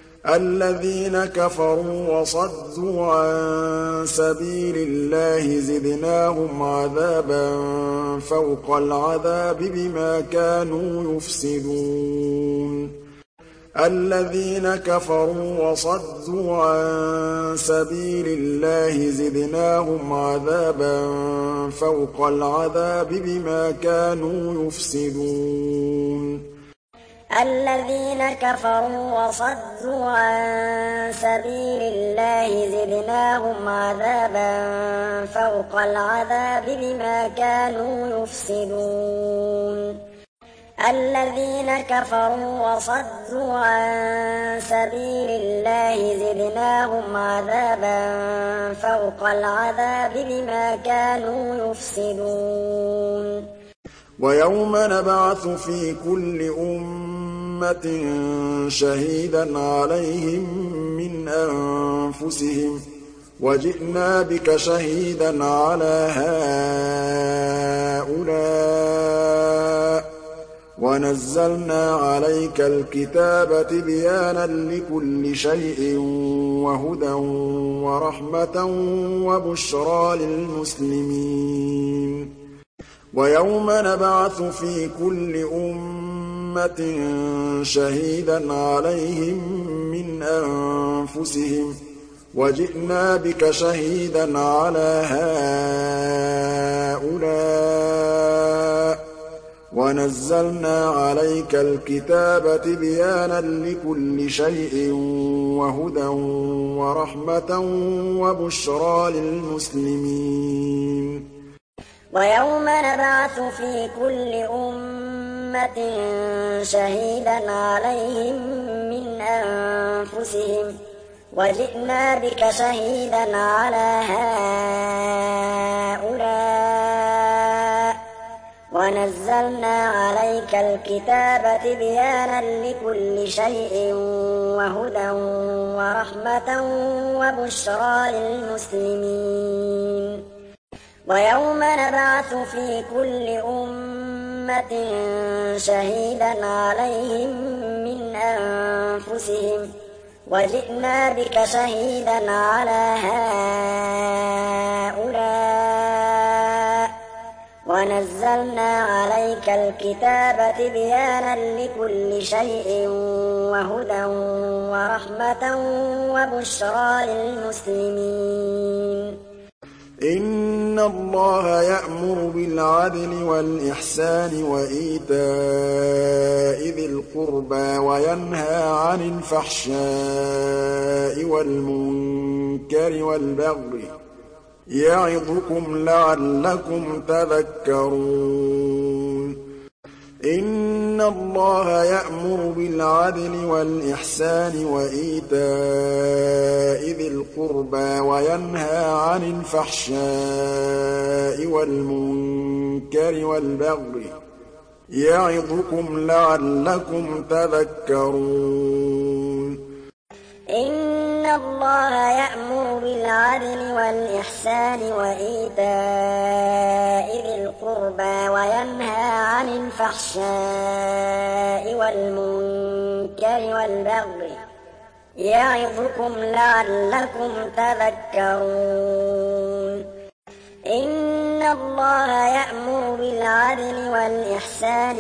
الذين كفروا وصدوا عن سبيل الله زدناهم عذابا فوق العذاب بما كانوا يفسدون الذين كفروا وصدوا عن سبيل الله زدناهم عذابا فوق العذاب بما كانوا يفسدون الذين كفروا وصدوا عن سبيل الله زدناهم عذابا فوق العذاب بما كانوا يفسدون الذين كفروا وصدوا عن سبيل الله زدناهم عذابا فوق العذاب بما كانوا يفسدون ويوم نبعث في كل أمة شهيدا عليهم من أنفسهم وجئنا بك شهيدا على هؤلاء ونزلنا عليك الكتاب تبيانا لكل شيء وهدى ورحمة وبشرى للمسلمين ويوم نبعث في كل أمة شهيدا عليهم من أنفسهم وجئنا بك شهيدا على هؤلاء وَنَزَّلْنَا عَلَيْكَ الْكِتَابَ تِبْيَانًا لِّكُلِّ شَيْءٍ وَهُدًى وَرَحْمَةً وَبُشْرَىٰ لِلْمُسْلِمِينَ وَيَوْمَ نَبْعَثُ فِي كُلِّ أُمَّةٍ شَهِيدًا عَلَيْهِم مِّنْ أَنفُسِهِمْ وَجِئْنَا بِكَ شَهِيدًا عَلَىٰ هَٰؤُلَاءِ وَنَزَّلْنَا عَلَيْكَ الْكِتَابَ تِبْيَانًا لِّكُلِّ شَيْءٍ وَهُدًى وَرَحْمَةً وَبُشْرَىٰ لِلْمُسْلِمِينَ وَيَوْمَ نَبْعَثُ فِي كُلِّ أُمَّةٍ شَهِيدًا عَلَيْهِم مِّنْ أَنفُسِهِمْ وَجِئْنَا بِكَ شَهِيدًا عَلَىٰ هَٰؤُلَاءِ وَنَزَّلْنَا عَلَيْكَ الْكِتَابَ تِبْيَانًا لِّكُلِّ شَيْءٍ وَهُدًى وَرَحْمَةً وَبُشْرَىٰ لِلْمُسْلِمِينَ إِنَّ اللَّهَ يَأْمُرُ بِالْعَدْلِ وَالْإِحْسَانِ وَإِيتَاءِ ذِي الْقُرْبَىٰ وَيَنْهَىٰ عَنِ الْفَحْشَاءِ وَالْمُنكَرِ وَالْبَغْيِ يَعِظُكُمْ لَعَلَّكُمْ تَذَكَّرُونَ إِنَّ اللَّهَ يَأْمُرُ بِالْعَدْلِ وَالْإِحْسَانِ وَإِيتَاءِ ذِي الْقُرْبَىٰ وَيَنْهَىٰ عَنِ الْفَحْشَاءِ وَالْمُنكَرِ وَالْبَغْيِ يَعِظُكُمْ لَعَلَّكُمْ تَذَكَّرُونَ إِنَّ اللَّهَ يَأْمُرُ بِالْعَدْلِ وَالْإِحْسَانِ وَإِيتَاءِ ذِي الْقُرْبَىٰ وَيَنْهَىٰ عَنِ الْفَحْشَاءِ وَالْمُنكَرِ وَالْبَغْيِ يَعِظُكُمْ لَعَلَّكُمْ تَذَكَّرُونَ إِنَّ اللَّهَ يَأْمُرُ بِالْعَدْلِ وَالْإِحْسَانِ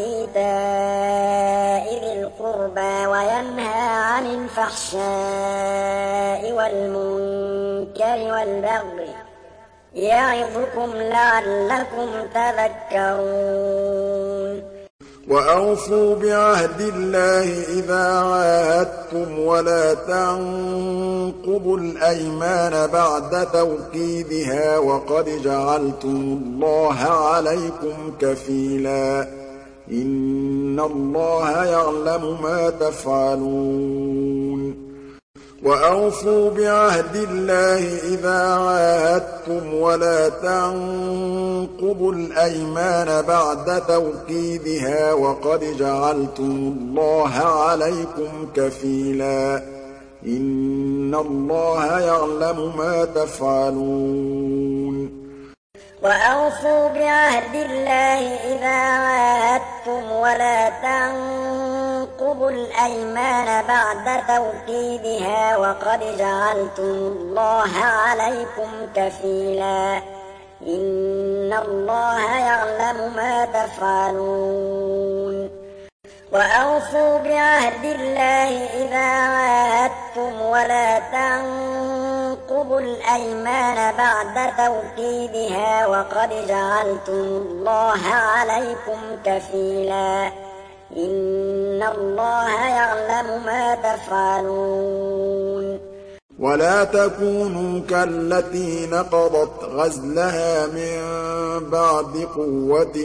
وَإِيتَاءِ ذِي الْقُرْبَىٰ وَيَنْهَىٰ عَنِ الْفَحْشَاءِ وَالْمُنكَرِ وَالْبَغْيِ يَعِظُكُمْ لَعَلَّكُمْ تَذَكَّرُونَ وَأَوْفُوا بِعَهْدِ اللَّهِ إِذَا عَاهَدتُّمْ وَلَا تَنقُضُوا الْأَيْمَانَ بَعْدَ تَوْكِيدِهَا وَقَدْ جَعَلْتُمُ اللَّهَ عَلَيْكُمْ كَفِيلًا إِنَّ اللَّهَ يَعْلَمُ مَا تَفْعَلُونَ وَأَوْفُوا بِعَهْدِ اللَّهِ إِذَا عَاهَدتُّمْ وَلَا تَنقُضُوا الْأَيْمَانَ بَعْدَ تَوْكِيدِهَا وَقَدْ جَعَلْتُمُ اللَّهَ عَلَيْكُمْ كَفِيلًا إِنَّ اللَّهَ يَعْلَمُ مَا تَفْعَلُونَ وَأَوْفُوا بِعَهْدِ اللَّهِ إِذَا عَاهَدتُّمْ وَلَا تَنقُضُوا الْأَيْمَانَ بَعْدَ تَوْكِيدِهَا وَقَدْ جَعَلْتُمُ اللَّهَ عَلَيْكُمْ كَفِيلًا إِنَّ اللَّهَ يَعْلَمُ مَا تَفْعَلُونَ وَأَوْفُوا بِعَهْدِ اللَّهِ إِذَا عَاهَدتُّمْ وَلَا تَنقُضُوا الْأَيْمَانَ بَعْدَ تَوْكِيدِهَا وَقَدْ جَعَلْتُمُ اللَّهَ عَلَيْكُمْ كَفِيلًا إِنَّ اللَّهَ يَعْلَمُ مَا تَفْعَلُونَ وَلَا تَكُونُوا كَالَّتِي نَقَضَتْ غَزْلَهَا مِن بَعْدِ قُوَّةٍ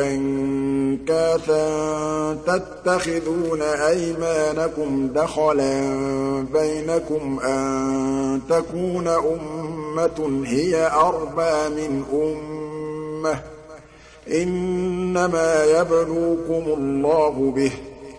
أَنكَاثًا تَتَّخِذُونَ أَيْمَانَكُمْ دَخَلًا بَيْنَكُمْ أَن تَكُونَ أُمَّةٌ هِيَ أَرْبَىٰ مِنْ أُمَّةٍ ۚ إِنَّمَا يَبْلُوكُمُ اللَّهُ بِهِ ۚ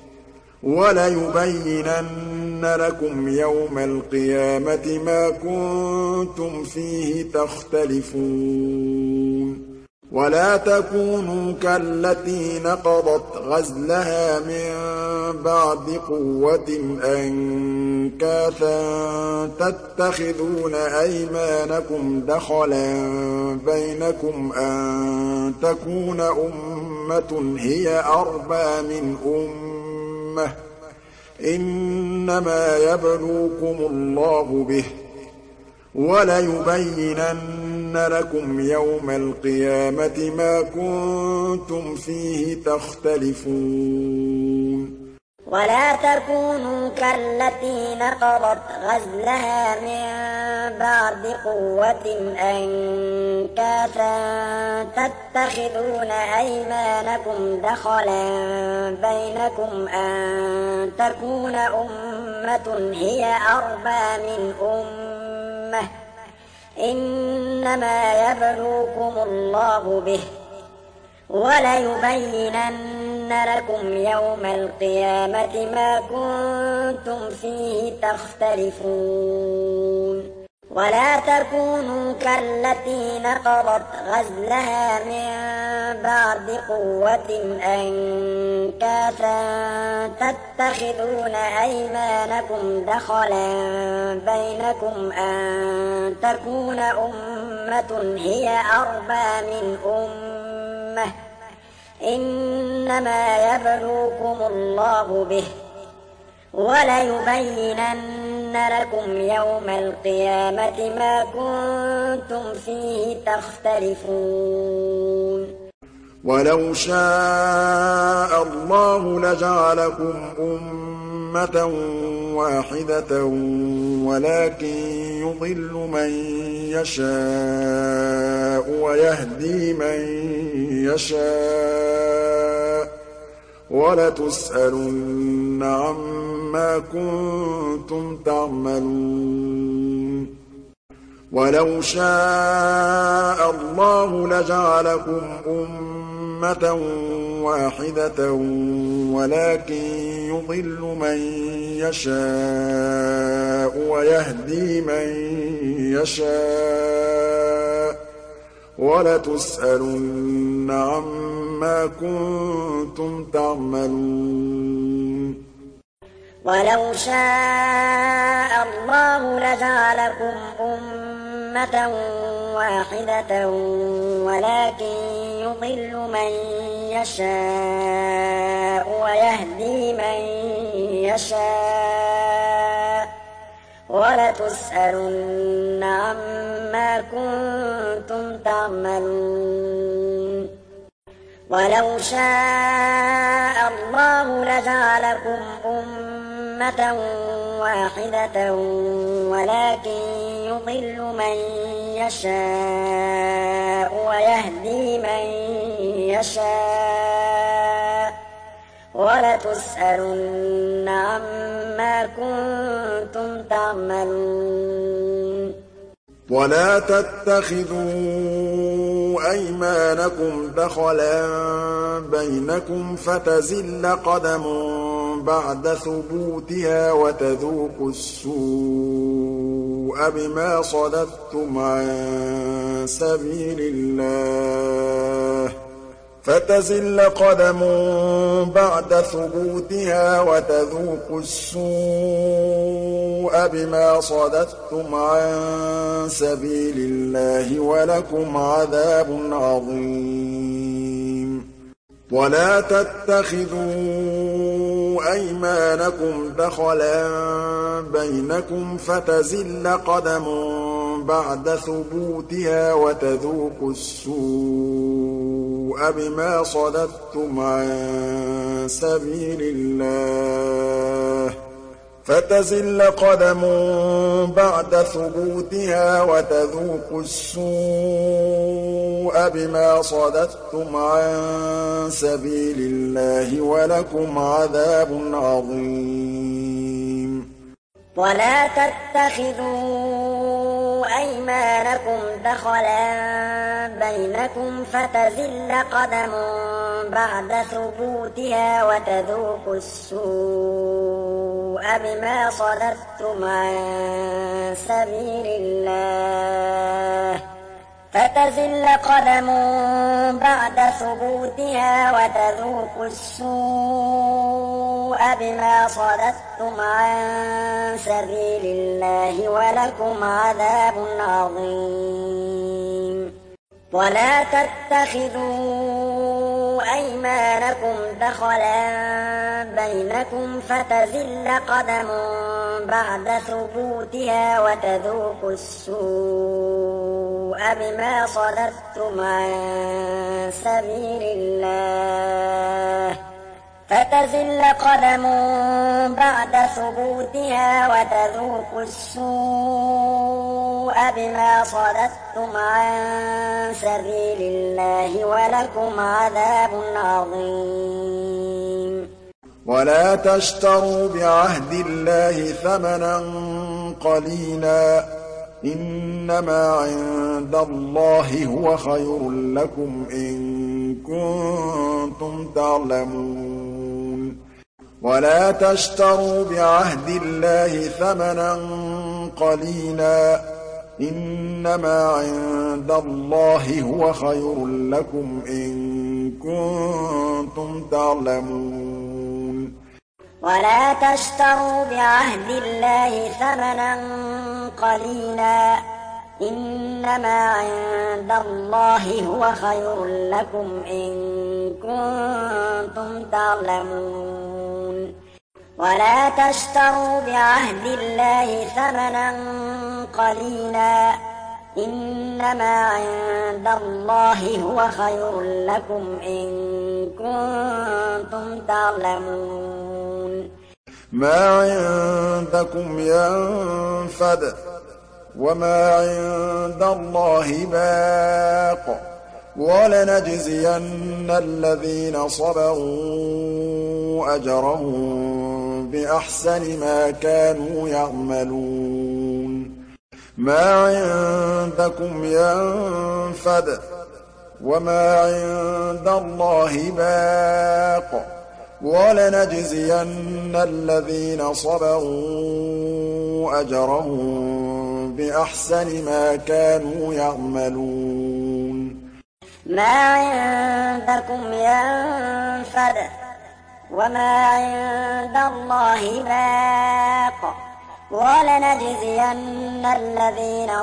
وَلَيُبَيِّنَنَّ لَكُمْ يَوْمَ الْقِيَامَةِ مَا كُنتُمْ فِيهِ تَخْتَلِفُونَ وَلَا تَكُونُوا كَالَّتِي نَقَضَتْ غَزْلَهَا مِن بَعْدِ قُوَّةٍ أَنكَاثًا تَتَّخِذُونَ أَيْمَانَكُمْ دَخَلًا بَيْنَكُمْ أَن تَكُونَ أُمَّةٌ هِيَ أَرْبَىٰ مِنْ أُمَّةٍ ۚ إِنَّمَا يَبْلُوكُمُ اللَّهُ بِهِ ۚ وَلَيُبَيِّنَنَّ لَكُمْ يَوْمَ الْقِيَامَةِ مَا كُنتُمْ فِيهِ تَخْتَلِفُونَ ولا تكونوا كالتي نقضت غزلها من بعد قوة أنكاثا تتخذون أيمانكم دخلا بينكم أن تكون أمة هي أربى من أمة إنما يبلوكم الله به وَلَيُبَيِّنَنَّ لَكُمْ يَوْمَ الْقِيَامَةِ مَا كُنتُمْ فِيهِ تَخْتَلِفُونَ وَلَا تَكُونُوا كَالَّتِي نَقَضَتْ غَزْلَهَا مِن بَعْدِ قُوَّةٍ أَنكَاثًا تَتَّخِذُونَ أَيْمَانَكُمْ دَخَلًا بَيْنَكُمْ أَن تَكُونَ أُمَّةٌ هِيَ أَرْبَى مِنْ أُمَّةٍ إِنَّمَا يَبْلُوكُمُ اللَّهُ بِهِ وَلَيُبَيِّنَنَّ لَكُمْ يَوْمَ الْقِيَامَةِ مَا كُنتُمْ فِيهِ تَخْتَلِفُونَ وَلَوْ شَاءَ اللَّهُ لَجَعَلَكُمْ أُمَّةً وَاحِدَةً وَلَكِن يُضِلُّ مَن يَشَاءُ وَيَهْدِي مَن يَشَاءُ وَلَتُسْأَلُنَّ عَمَّا كُنتُمْ تَعْمَلُونَ وَلَوْ شَاءَ اللَّهُ لَجَعَلَكُمْ أُمَّةً وَاحِدَةً وَلَكِن يُضِلُّ مَن يَشَاءُ وَيَهْدِي مَن يَشَاءُ وَلَتُسْأَلُنَّ عَمَّا كُنتُمْ تَعْمَلُونَ وَلَوْ شَاءَ اللَّهُ لَجَعَلَكُمْ أُمَّةً وَاحِدَةً وَلَكِن يُضِلُّ مَن يَشَاءُ وَيَهْدِي مَن يَشَاءُ وَلَتُسْأَلُنَّ عَمَّا كُنتُمْ تَعْمَلُونَ وَلَوْ شَاءَ اللَّهُ لَجَعَلَكُمْ أُمَّةً وَاحِدَةً وَلَكِن يُضِلُّ مَن يَشَاءُ وَيَهْدِي مَن يَشَاءُ وَلَتُسْأَلُنَّ عَمَّا كُنتُمْ تَعْمَلُونَ وَلَا تَتَّخِذُوا أَيْمَانَكُمْ دَخَلًا بَيْنَكُمْ فَتَزِلَّ قَدَمٌ بَعْدَ ثُبُوتِهَا وَتَذُوقُوا السُّوءَ بِمَا صَدَدتُّمْ عَن سَبِيلِ اللَّهِ فَتَزِلَّ قَدَمٌ بَعْدَ ثُبُوتِهَا وَتَذُوقُوا السُّوءَ بِمَا صَدَدتُّمْ عَن سَبِيلِ اللَّهِ وَلَكُمْ عَذَابٌ عَظِيمٌ وَلَا تَتَّخِذُوا أَيْمَانَكُمْ دَخَلًا بَيْنَكُمْ فَتَزِلَّ قَدَمٌ بَعْدَ ثُبُوتِهَا وَتَذُوقُوا السُّوءَ بِمَا صَدَدتُّمْ عَن سَبِيلِ اللَّهِ فَتَزِلَّ قَدَمٌ بَعْدَ ثُبُوتِهَا وَتَذُوقُوا السُّوءَ بِمَا صَدَدتُّمْ عَن سَبِيلِ اللَّهِ وَلَكُمْ عَذَابٌ عَظِيمٌ وَلَا تَتَّخِذُوا أَيْمَانَكُمْ دَخَلًا بَيْنَكُمْ فَتَزِلَّ قَدَمٌ بَعْدَ ثُبُوتِهَا وَتَذُوقُوا السُّوءَ بِمَا صَدَدتُّمْ عَن سَبِيلِ اللَّهِ فَتَزِلَّ قَدَمٌ بَعْدَ ثُبُوتِهَا وَتَذُوقُوا السُّوءَ بِمَا صَدَدتُّمْ عَن سَبِيلِ اللَّهِ وَلَكُمْ عَذَابٌ عَظِيمٌ وَلَا تَتَّخِذُوا أيمانكم دخلا بينكم فتزل قدم بعد ثبوتها وتذوقوا السوء بما صددتم عن سبيل الله فتزل قدم بعد ثبوتها وتذوقوا السوء بما صددتم عن سبيل الله ولكم عذاب عظيم. ولا تشتروا بعهد الله ثمنا قليلا إنما عند الله هو خير لكم إن كنتم تعلمون. ولا تشتروا بعهد الله ثمنا قليلا إنما عند الله هو خير لكم إن كنتم تعلمون. ولا تشتروا بعهد الله ثمنا قليلا إنما عند الله هو خير لكم إن كنتم تعلمون. ولا تشتروا بعهد الله ثمنا قليلا إنما عند الله هو خير لكم إن كنتم تعلمون. ما عندكم ينفد وما عند الله باق ولنجزين الذين صبروا أجرهم بأحسن ما كانوا يعملون. ما عندكم ينفد وما عند الله باق ولنجزين الذين صبروا أجرهم بأحسن ما كانوا يعملون. ما عندكم ينفد وما عند الله باق ولنجزين الذين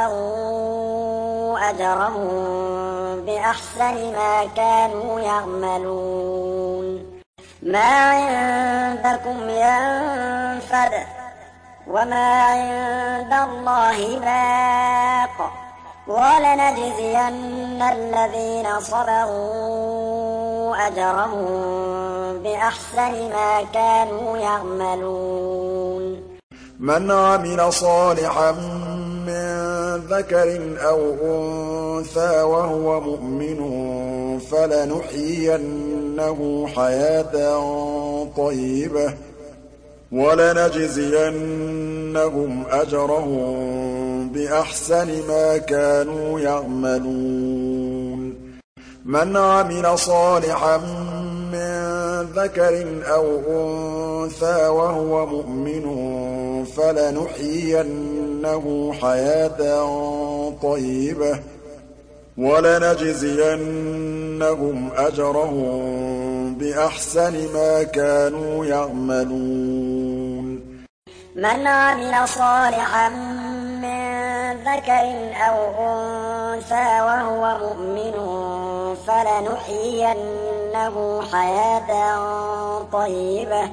صبروا أجرهم بأحسن ما كانوا يعملون. ما عندكم ينفد وما عند الله باق ولنجزين الذين صبروا أجرهم بأحسن ما كانوا يعملون. من عمل صالحا من ذكر أو أنثى وهو مؤمن فلنحيينه حياة طيبة ولنجزينهم أجرهم بأحسن ما كانوا يعملون. من عمل صالحا من ذكر أو أنثى وهو مؤمن فلنحيينه حياة طيبة ولنجزينهم أجرهم بأحسن ما كانوا يعملون. من عمل صالحا من ذكر أو أنثى وهو مؤمن فلنحيينه حياة طيبة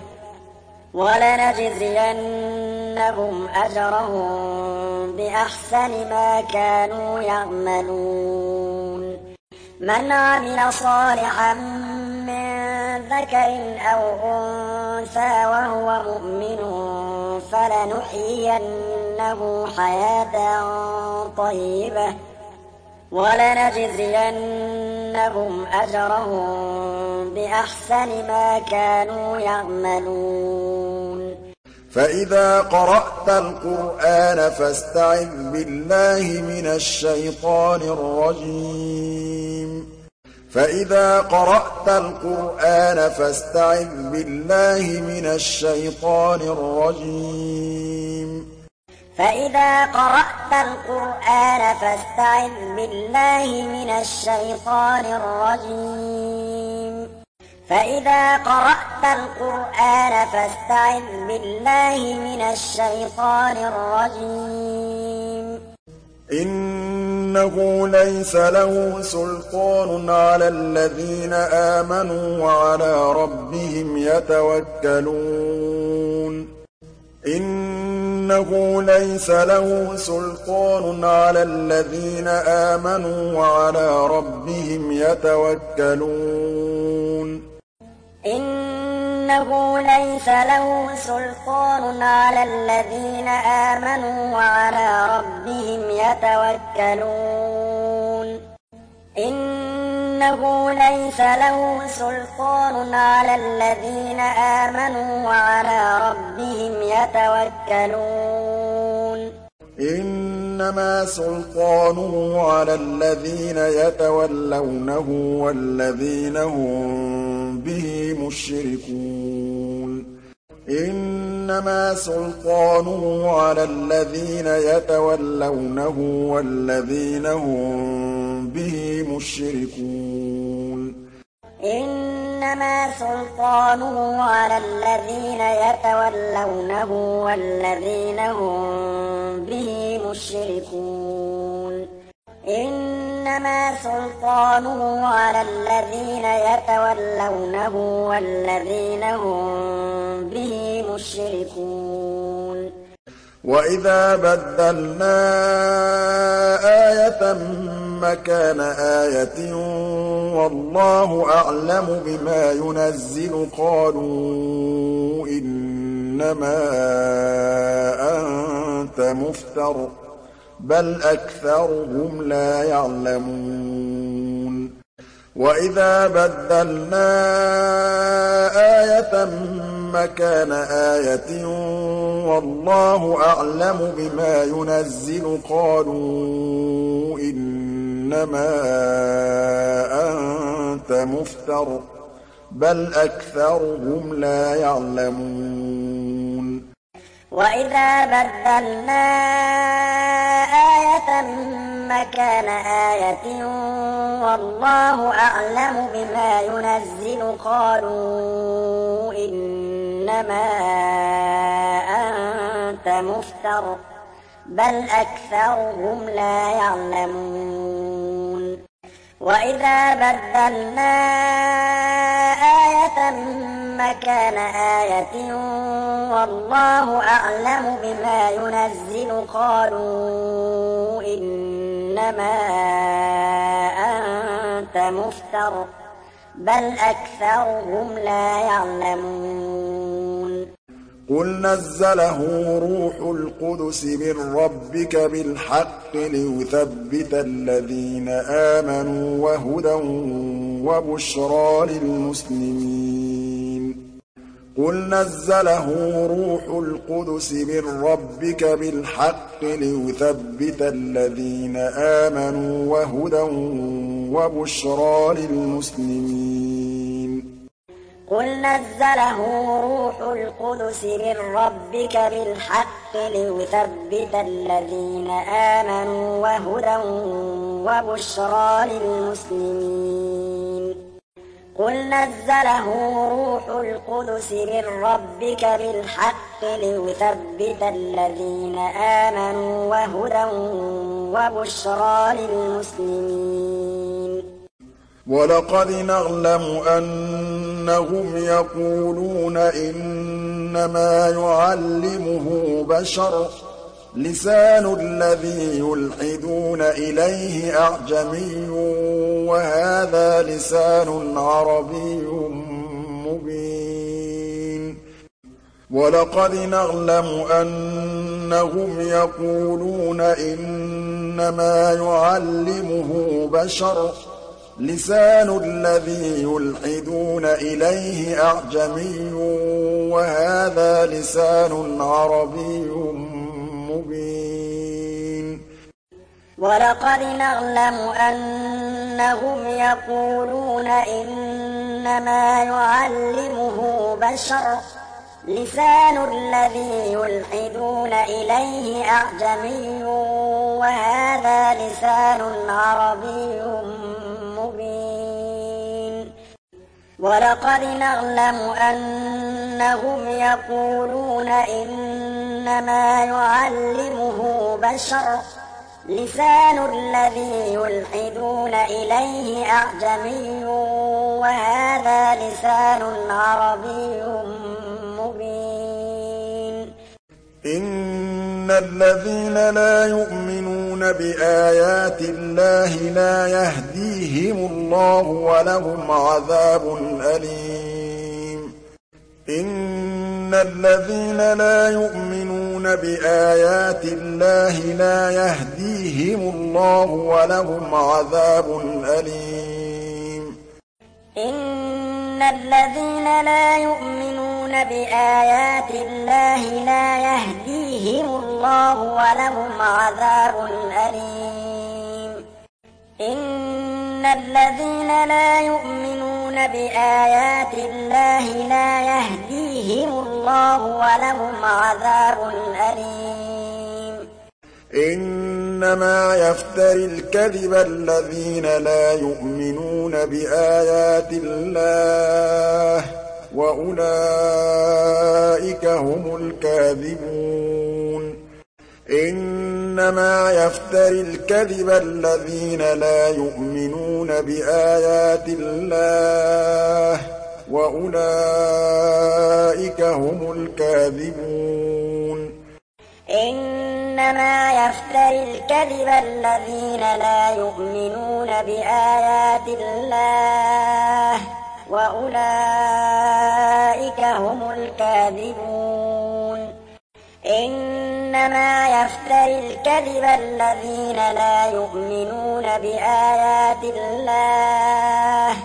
ولنجزينهم أجرهم بأحسن ما كانوا يعملون. من عمل صالحا من ذكر أو أنثى وهو مؤمن فلنحيينه حياة طيبة ولنجزينهم أجرهم بأحسن ما كانوا يعملون. فإذا قرأت القرآن فاستعذ بالله من الشيطان الرجيم. فإذا قرأت القرآن فاستعذ بالله من الشيطان الرجيم. فإذا قرأت القرآن فاستعذ بالله من الشيطان الرجيم. فإذا قرأت القرآن فاستعذ بالله من الشيطان الرجيم. إن إنه ليس له سلطان على الذين آمنوا وعلى ربهم يتوكلون إنه ليس له سلطان على الذين آمنوا وعلى ربهم يتوكلون إنه ليس له سلطان على الذين آمنوا وعلى ربهم يتوكلون إنه ليس له سلطان على الذين آمنوا وعلى ربهم يتوكلون إنما سلطانه على الذين يتولونه والذين هم به مشركون إنما سلطانه على الذين يتولونه والذين هم به مشركون إنما سلطانه على الذين يتولونه والذين هم به مشركون إنما سلطانه على الذين يتولونه والذين هم به مشركون وإذا بدلنا آية مكان آية والله أعلم بما ينزل قالوا إنما أنت مفتر بل أكثرهم لا يعلمون وإذا بدلنا آية مكان آية والله أعلم بما ينزل قالوا إنما أنت مفتر بل أكثرهم لا يعلمون وإذا بدلنا آية مكان آية والله أعلم بما ينزل قالوا إنما أنت مفتر بل أكثرهم لا يعلمون وإذا بدلنا آية مكان آية والله أعلم بما ينزل قالوا إنما أنت مفتر بل أكثرهم لا يعلمون قل نزله روح القدس من ربك بالحق ليثبت الذين آمنوا وهدى وبشرى للمسلمين قل نزله روح القدس من ربك بالحق ليثبت الذين آمنوا وهدى وبشرى للمسلمين قل نزله روح القدس من ربك بالحق ليثبت الذين آمنوا وهدى وبشرى للمسلمين قل نزله روح القدس من ربك بالحق ليثبت الذين آمنوا وهدى وبشرى للمسلمين ولقد نعلم أنهم يقولون إنما يعلمه بشر لسان الذي يلحدون إليه أعجمي وهذا لسان عربي مبين ولقد نعلم أنهم يقولون إنما يعلمه بشر لسان الذي يلحدون إليه أعجمي وهذا لسان عربي مبين ولقد نعلم أنهم يقولون إنما يعلمه بشر لسان الذي يلحدون إليه أعجمي وهذا لسان عربي مبين ولقد نعلم أنهم يقولون إنما يعلمه بشر لسان الذي يلحدون إليه أعجمي وهذا لسان عربي مبين. إن الذين لا يؤمنون بآيات الله لا يهديهم الله ولهم عذاب أليم. إن الذين لا يؤمنون بآيات الله لا يهديهم الله ولهم عذاب أليم. إن الذين لا يؤمنون بآيات الله لا يهديهم الله ولهم عذاب أليم. إن الذين لا يؤمنون بآيات الله لا يهديهم الله ولهم عذاب أليم. إنما يفتري الكذب الذين لا يؤمنون بآيات الله وأولئك هم الكاذبون. إنما يفتري الكذب الذين لا يؤمنون بآيات الله وأولئك هم الكاذبون. إنما يفتري الكذب الذين لا يؤمنون بآيات الله وأولئك هم الكاذبون. إنما يفتري الكذب الذين لا يؤمنون بآيات الله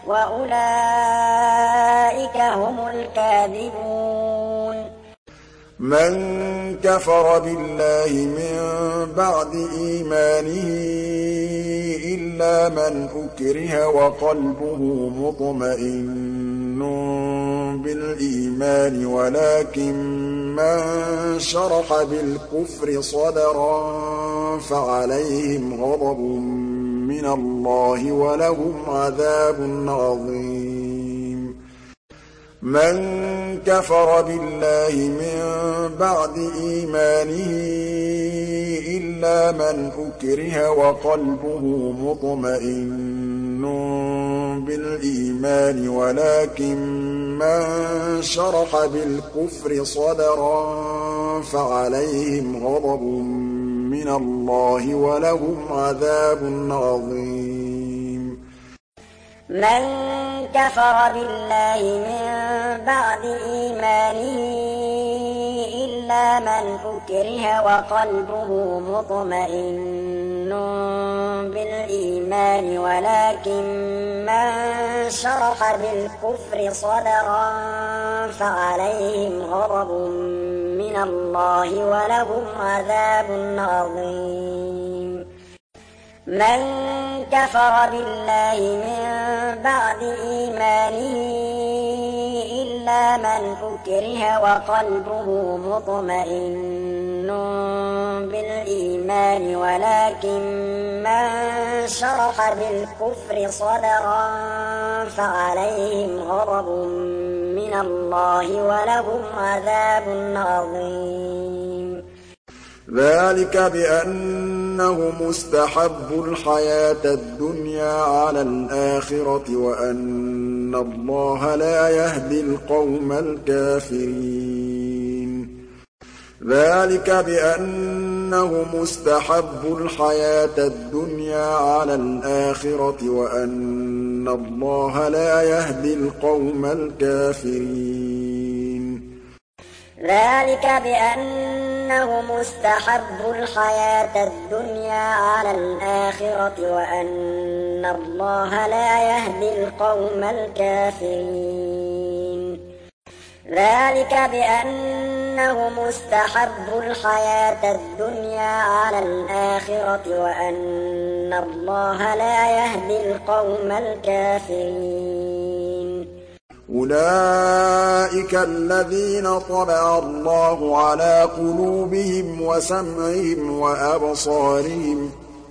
وأولئك هم الكاذبون. من كفر بالله من بعد إيمانه إلا من أكره وقلبه مطمئن بالإيمان ولكن من شرح بالكفر صدرا فعليهم غضب من الله ولهم عذاب عظيم. من كفر بالله من بعد إيمانه إلا من أكره وقلبه مطمئن بالإيمان ولكن من شرح بالكفر صدرا فعليهم غضب من الله ولهم عذاب عظيم. من كفر بالله من بعد إيمانه إلا من أكره وقلبه مطمئن بالإيمان ولكن من شرح بالكفر صدرا فعليهم غضب من الله ولهم عذاب عظيم. من كفر بالله من بعد إيمانه إلا من أكره وقلبه مطمئن بالإيمان ولكن من شرح بالكفر صدرا فعليهم غضب من الله ولهم عذاب عظيم. ذلك بأنهم استحبوا الحياة الدنيا على الآخرة وأن الله لا يهدي القوم الكافرين. ذلك بأنهم استحبوا الحياة الدنيا على الآخرة وأن الله لا يهدي القوم الكافرين. ذلك بأنهم استحبوا الحياة الدنيا على الآخرة وأن الله لا يهدي القوم الكافرين. ذلك بأنهم استحبوا الحياة الدنيا على الآخرة وأن الله لا يهدي القوم الكافرين. أولئك الذين طبع الله على قلوبهم وسمعهم وأبصارهم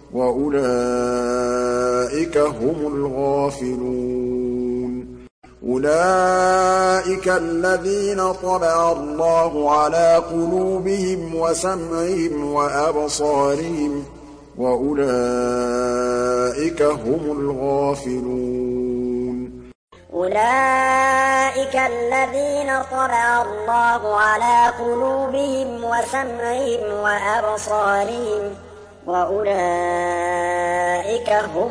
وأولئك هم الغافلون. أولئك الذين طبع الله على قلوبهم وسمعهم وأبصارهم وَأُولَٰئِكَ هُمُ الْغَافِلُونَ أُولَٰئِكَ الَّذِينَ طَبَعَ اللَّهُ عَلَىٰ قُلُوبِهِمْ وَسَمْعِهِمْ وَأَبْصَارِهِمْ ۖ وَأُولَٰئِكَ هُمُ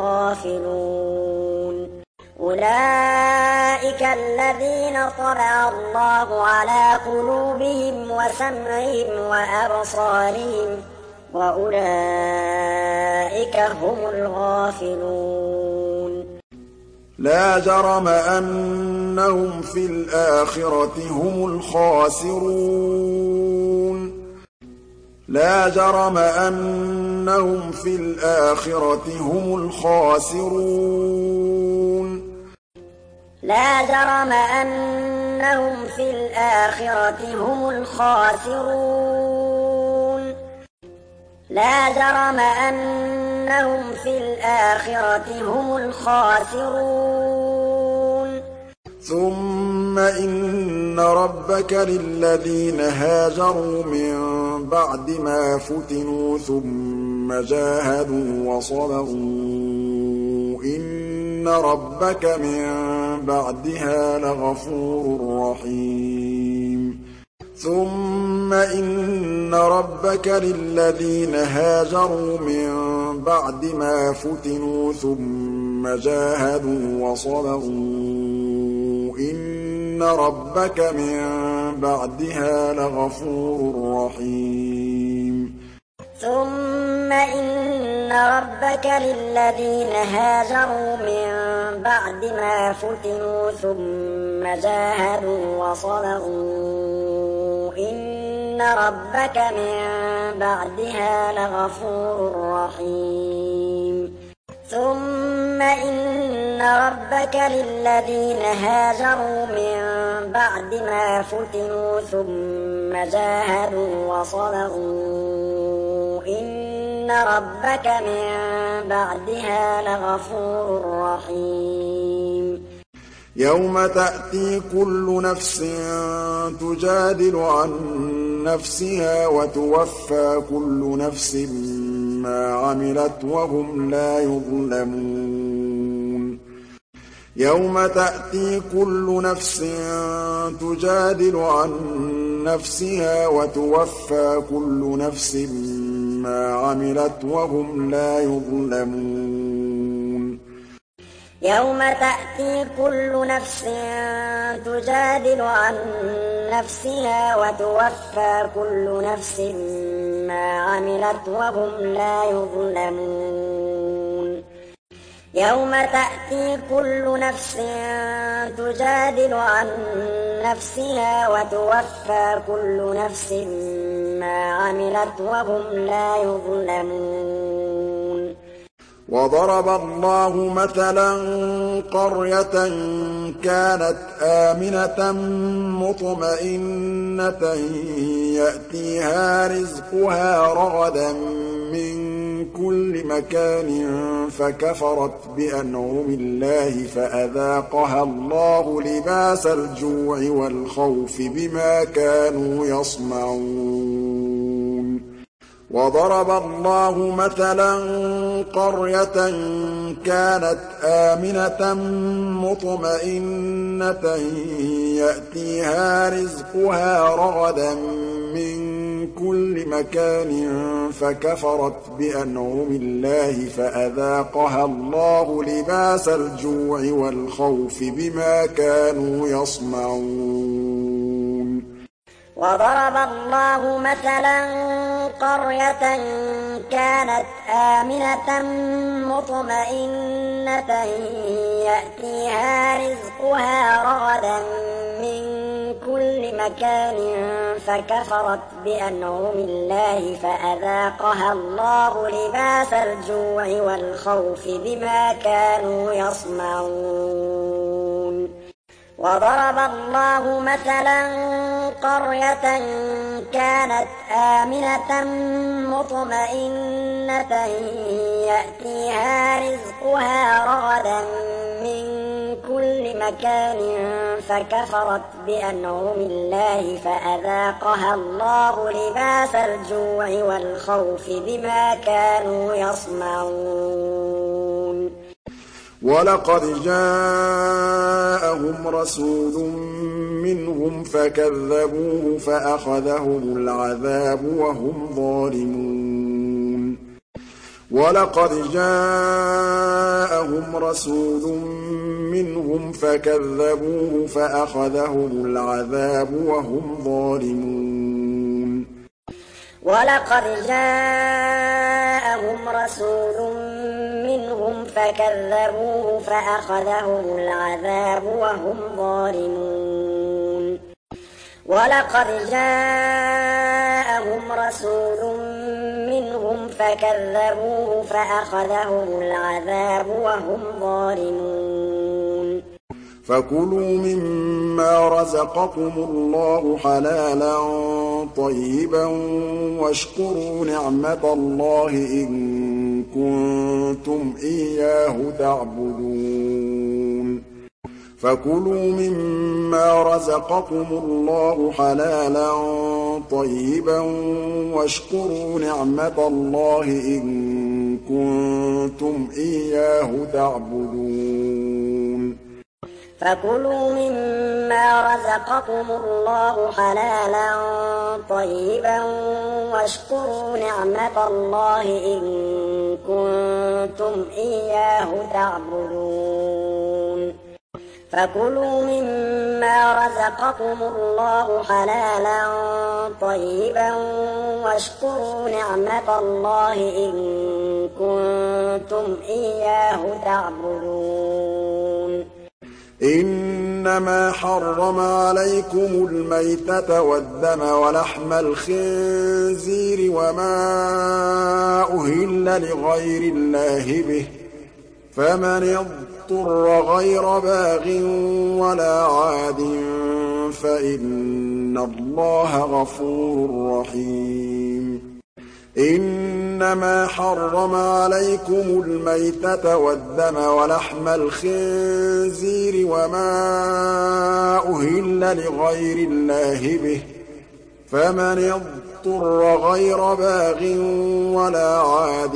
الْغَافِلُونَ أُولَٰئِكَ الَّذِينَ طَبَعَ اللَّهُ عَلَىٰ قُلُوبِهِمْ وَسَمْعِهِمْ وَأَبْصَارِهِمْ ۖ وَأُولَٰئِكَ هُمُ الْغَافِلُونَ لَا جَرَمَ أَنَّهُمْ فِي الْآخِرَةِ هُمُ الْخَاسِرُونَ لَا جَرَمَ أَنَّهُمْ فِي الْآخِرَةِ هُمُ الْخَاسِرُونَ لَا جَرَمَ أَنَّهُمْ فِي الْآخِرَةِ هُمُ الْخَاسِرُونَ لَا جَرَمَ أَنَّهُمْ فِي الْآخِرَةِ هُمُ الْخَاسِرُونَ ثُمَّ إِنَّ رَبَّكَ لِلَّذِينَ هَاجَرُوا مِن بَعْدِ مَا فُتِنُوا ثُمَّ جَاهَدُوا وَصَبَرُوا إِنَّ رَبَّكَ مِن بَعْدِهَا لَغَفُورٌ رَّحِيمٌ ثُمَّ إِنَّ رَبَّكَ لِلَّذِينَ هَاجَرُوا مِن بَعْدِ مَا فُتِنُوا ثُمَّ جَاهَدُوا وَصَبَرُوا إِنَّ رَبَّكَ مِن بَعْدِهَا لَغَفُورٌ رَّحِيمٌ ثُمَّ إِنَّ رَبَّكَ لِلَّذِينَ هَاجَرُوا مِن بَعْدِ مَا فُتِنُوا ثُمَّ جَاهَدُوا وَصَبَرُوا إِنَّ رَبَّكَ مِن بَعْدِهَا لَغَفُورٌ رَّحِيمٌ ثُمَّ إِنَّ رَبَّكَ لِلَّذِينَ هَاجَرُوا مِن بَعْدِ مَا فُتِنُوا ثُمَّ جَاهَدُوا وَصَبَرُوا إِنَّ رَبَّكَ مِن بَعْدِهَا لَغَفُورٌ رَّحِيمٌ يَوْمَ تَأْتِي كُلُّ نَفْسٍ تُجَادِلُ عَن نَّفْسِهَا وَتُوَفَّىٰ كُلُّ نَفْسٍ مَّا عَمِلَتْ وَهُمْ لَا يُظْلَمُونَ يَوْمَ تَأْتِي كُلُّ نَفْسٍ تُجَادِلُ عَن نَّفْسِهَا وَتُوَفَّىٰ كُلُّ نَفْسٍ مَّا عَمِلَتْ وَهُمْ لَا يُظْلَمُونَ يَوْمَ تَأْتِي كُلُّ نَفْسٍ تُجَادِلُ عَن نَّفْسِهَا وَتُوَفَّىٰ كُلُّ نَفْسٍ مَّا عَمِلَتْ وَهُمْ لَا يُظْلَمُونَ يَوْمَ تَأْتِي كُلُّ نَفْسٍ تُجَادِلُ عَن نَّفْسِهَا وَتُوَفَّىٰ كُلُّ نَفْسٍ مَّا عَمِلَتْ وَهُمْ لا يُظْلَمُونَ وَضَرَبَ اللَّهُ مَثَلًا قَرْيَةً كَانَتْ آمِنَةً مُّطْمَئِنَّةً يَأْتِيهَا رِزْقُهَا رَغَدًا مِّن كُلِّ مَكَانٍ فَكَفَرَتْ بِأَنْعُمِ اللَّهِ فَأَذَاقَهَا اللَّهُ لِبَاسَ الْجُوعِ وَالْخَوْفِ بِمَا كَانُوا يَصْنَعُونَ وَضَرَبَ اللَّهُ مَثَلًا قَرْيَةً كَانَتْ آمِنَةً مُّطْمَئِنَّةً يَأْتِيهَا رِزْقُهَا رَغَدًا مِّن كُلِّ مَكَانٍ فَكَفَرَتْ بِأَنْعُمِ اللَّهِ فَأَذَاقَهَا اللَّهُ لِبَاسَ الْجُوعِ وَالْخَوْفِ بِمَا كَانُوا يَصْنَعُونَ وَضَرَبَ اللَّهُ مَثَلًا قَرْيَةً كَانَتْ آمِنَةً مُّطْمَئِنَّةً يَأْتِيهَا رِزْقُهَا رَغَدًا مِّن كُلِّ مَكَانٍ فَكَفَرَتْ بِأَنْعُمِ اللَّهِ فَأَذَاقَهَا اللَّهُ لِبَاسَ الْجُوعِ وَالْخَوْفِ بِمَا كَانُوا يَصْنَعُونَ وَضَرَبَ اللَّهُ مَثَلًا قَرْيَةً كَانَتْ آمِنَةً مُّطْمَئِنَّةً يَأْتِيهَا رِزْقُهَا رَغَدًا مِّن كُلِّ مكان فكفرت بأنعم الله فأذاقها الله لباس الجوع والخوف بما كانوا يصنعون ولقد جاءهم رسول منهم فكذبوه فأخذهم العذاب وهم ظالمون ولقد جاءهم رسول منهم فكذبوه فأخذهم العذاب وهم ظالمون ولقد جاءهم رسول منهم فكذبوه فأخذهم العذاب وهم ظالمون ولقد جاءهم رسول منهم فكذبوه فأخذهم العذاب وهم ظالمون فكلوا مما رزقكم الله حلالا طيبا واشكروا نعمة الله إن كنتم إياه تعبدون فكلوا مما رزقكم الله حلالا طيبا واشكروا نعمة الله إن كنتم إياه تعبدون فكلوا مما رزقكم الله حلالا طيبا واشكروا نعمة الله إن كنتم إياه تعبدون فكلوا مما رزقكم الله حلالا طيبا واشكروا نعمة الله إن كنتم إياه تعبدون إنما حرم عليكم الميتة والدم ولحم الخنزير وما أهل لغير الله به فمن اضطر غير باغ ولا عاد فإن الله غفور رحيم إنما حرم عليكم الميتة والدم ولحم الخنزير وما أهل لغير الله به فمن اضطر غير باغ ولا عاد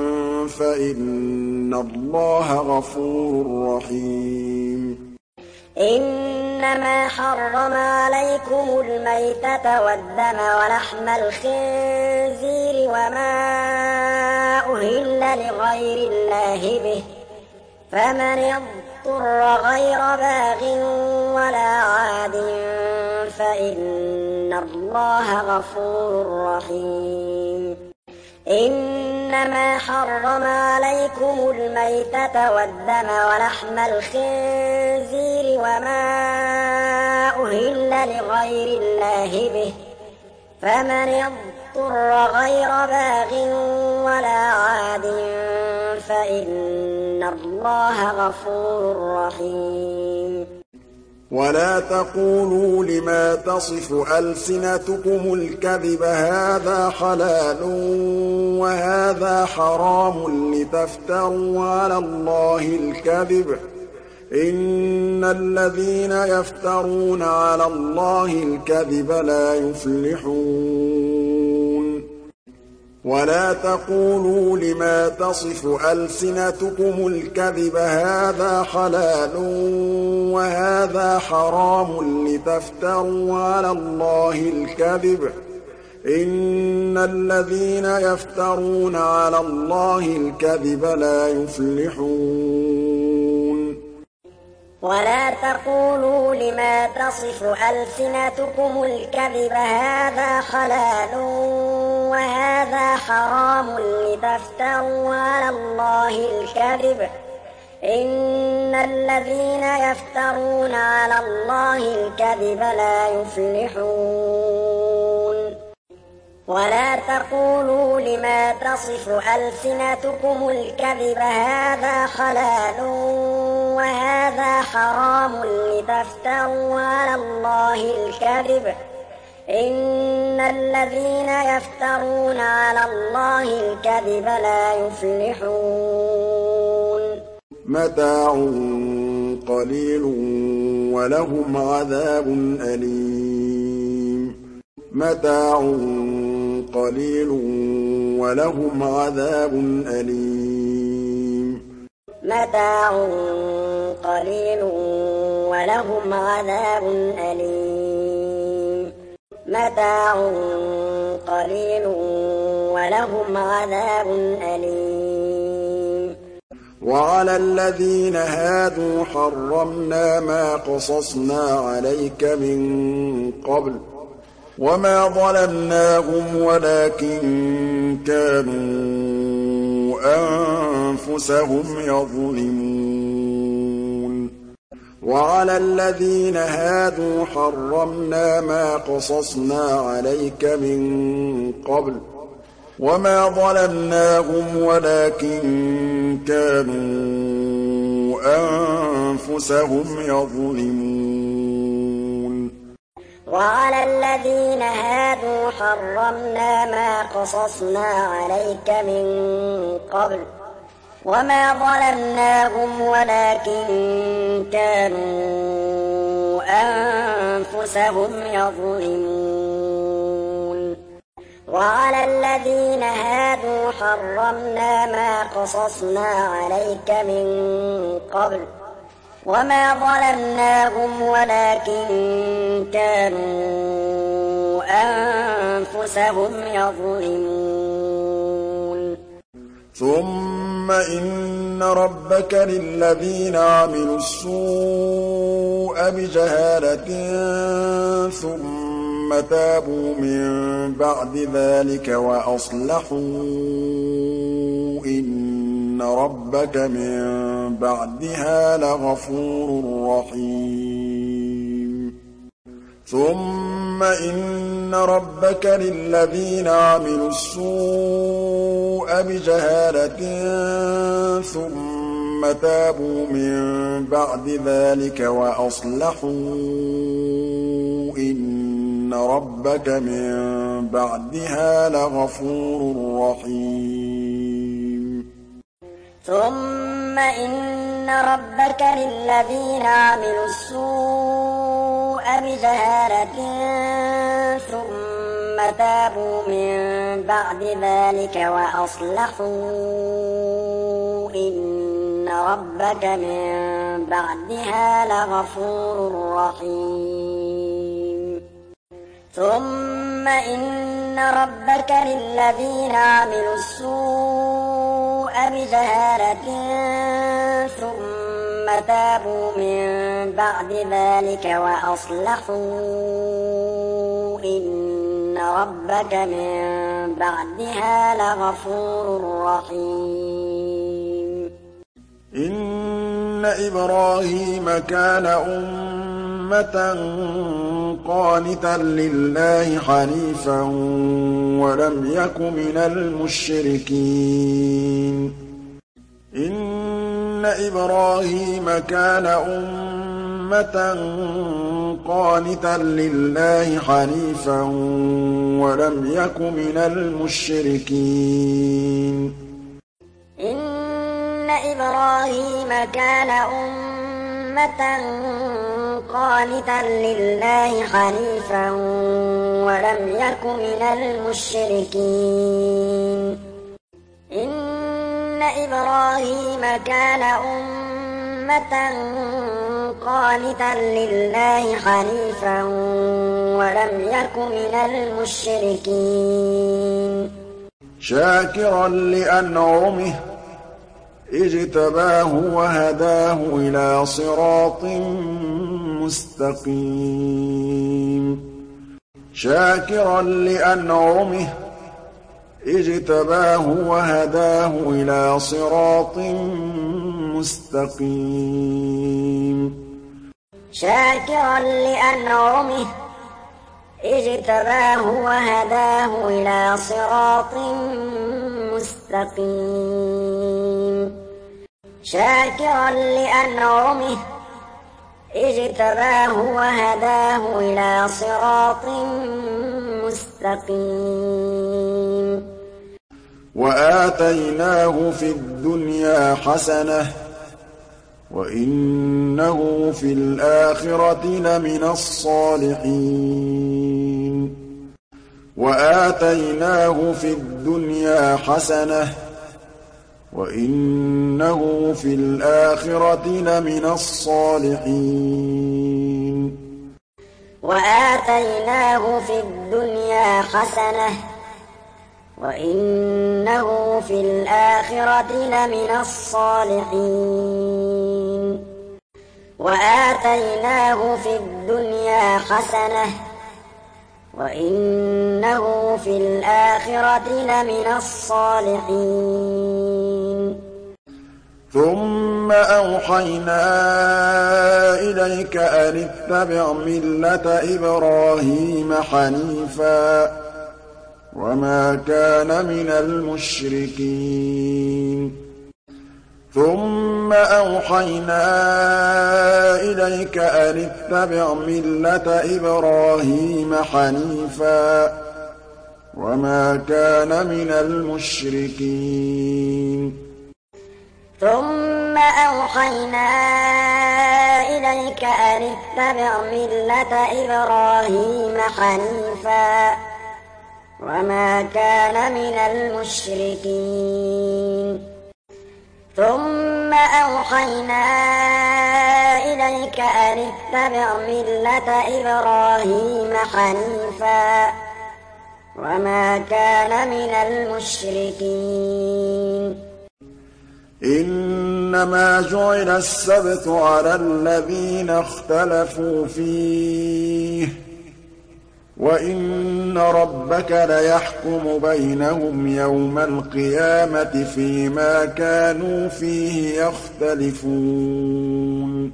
فإن الله غفور رحيم إنما حرم عليكم الميتة والدم ولحم الخنزير وما أهل لغير الله به فمن اضطر غير باغ ولا عاد فإن الله غفور رحيم إنما حرم عليكم الميتة والدم ولحم الخنزير وما أهل لغير الله به فمن اضطر غير باغ ولا عاد فإن الله غفور رحيم ولا تقولوا لما تصف ألسنتكم الكذب هذا حلال وهذا حرام لتفتروا على الله الكذب إن الذين يفترون على الله الكذب لا يفلحون ولا تقولوا لما تصف ألسنتكم الكذب هذا حلال وهذا حرام لتفتروا على الله الكذب إن الذين يفترون على الله الكذب لا يفلحون ولا تقولوا لما تصف ألسنتكم الكذب هذا حلال وهذا حرام لتفتروا على الله الكذب إن الذين يفترون على الله الكذب لا يفلحون ولا تقولوا لما تصف ألسنتكم الكذب هذا حلال وهذا حرام لتفتروا على الله الكذب إن الذين يفترون على الله الكذب لا يفلحون متاع قليل ولهم عذاب أليم متاع قليل ولهم عذاب أليم متاع قليل ولهم عذاب أليم متاع قليل ولهم عذاب أليم وعلى الذين هادوا حرمنا ما قصصنا عليك من قبل وما ظلمناهم ولكن كانوا أنفسهم يظلمون وعلى الذين هادوا حرمنا ما قصصنا عليك من قبل وما ظلمناهم ولكن كانوا أنفسهم يظلمون وعلى الذين هادوا حرمنا ما قصصنا عليك من قبل وما ظلمناهم ولكن كانوا أنفسهم يظلمون وعلى الذين هادوا حرمنا ما قصصنا عليك من قبل وما ظلمناهم ولكن كانوا أنفسهم يظلمون ثم إن ربك للذين عملوا السوء بجهالة ثم تابوا من بعد ذلك وأصلحوا إن ربك من بعدها لغفور رحيم ثم إن ربك للذين عملوا السوء بجهالة ثم تابوا من بعد ذلك وأصلحوا إن ربك من بعدها لغفور رحيم ثم إن ربك للذين عملوا السوء بجهالة ثم تابوا من بعد ذلك وأصلحوا إن ربك من بعدها لغفور رحيم ثم إن ربك للذين عملوا السوء بجهالة ثم تابوا من بعد ذلك وأصلحوا إن ربك من بعدها لغفور رحيم إن إبراهيم كان أمة قانتا لله حنيفا ولم يك من المشركين إن إبراهيم كان أمة قانتا لله حنيفا ولم يك من المشركين إن إبراهيم كان أمة قانتا لله حنيفا ولم يك من المشركين إن إبراهيم كان أمة قانتا لله حنيفا ولم يك من المشركين شاكرا لأنعمه اجتباه وهداه إلى صراط مستقيم شاكرا لأنعمه اجتباه وهداه إلى صراط مستقيم شاكرا لأنعمه اجتباه وهداه إلى صراط مستقيم شاكرا لأنعمه اجتباه وهداه إلى صراط مستقيم وآتيناه في الدنيا حسنة وَإِنَّهُ فِي الْآخِرَةِ لَمِنَ الصَّالِحِينَ وَآتَيْنَاهُ فِي الدُّنْيَا حَسَنَةً وَإِنَّهُ فِي الْآخِرَةِ لَمِنَ الصَّالِحِينَ وَآتَيْنَاهُ فِي الدُّنْيَا حَسَنَةً وَإِنَّهُ في الْآخِرَةِ لَمِنَ الصَّالِحِينَ وَآتَيْنَاهُ فِي الدُّنْيا حَسَنَةً وَإِنَّهُ في الْآخِرَةِ لَمِنَ الصَّالِحِينَ ثُمَّ أَوْحَيْنَا إِلَيْكَ أَنِ اتَّبِعْ مِلَّةَ إِبْرَاهِيمَ حَنِيفًا وَمَا كَانَ مِنَ الْمُشْرِكِينَ ثُمَّ أَوْحَيْنَا إِلَيْكَ أَنِ اتَّبِعْ مِلَّةَ إِبْرَاهِيمَ حَنِيفًا وَمَا كَانَ مِنَ الْمُشْرِكِينَ ثُمَّ أَوْحَيْنَا إِلَيْكَ أَنِ اتَّبِعْ مِلَّةَ إِبْرَاهِيمَ حَنِيفًا وَمَا كَانَ مِنَ الْمُشْرِكِينَ ثُمَّ أَوْحَيْنَا إِلَيْكَ أَنِ اتَّبِعْ مِلَّةَ إِبْرَاهِيمَ حَنِيفًا وَمَا كَانَ مِنَ الْمُشْرِكِينَ إِنَّمَا جُعِلَ السَّبْتُ عَلَى الَّذِينَ اخْتَلَفُوا فِيهِ ۚ وَإِنَّ رَبَّكَ لَيَحْكُمُ بَيْنَهُمْ يَوْمَ الْقِيَامَةِ فِيمَا كَانُوا فِيهِ يَخْتَلِفُونَ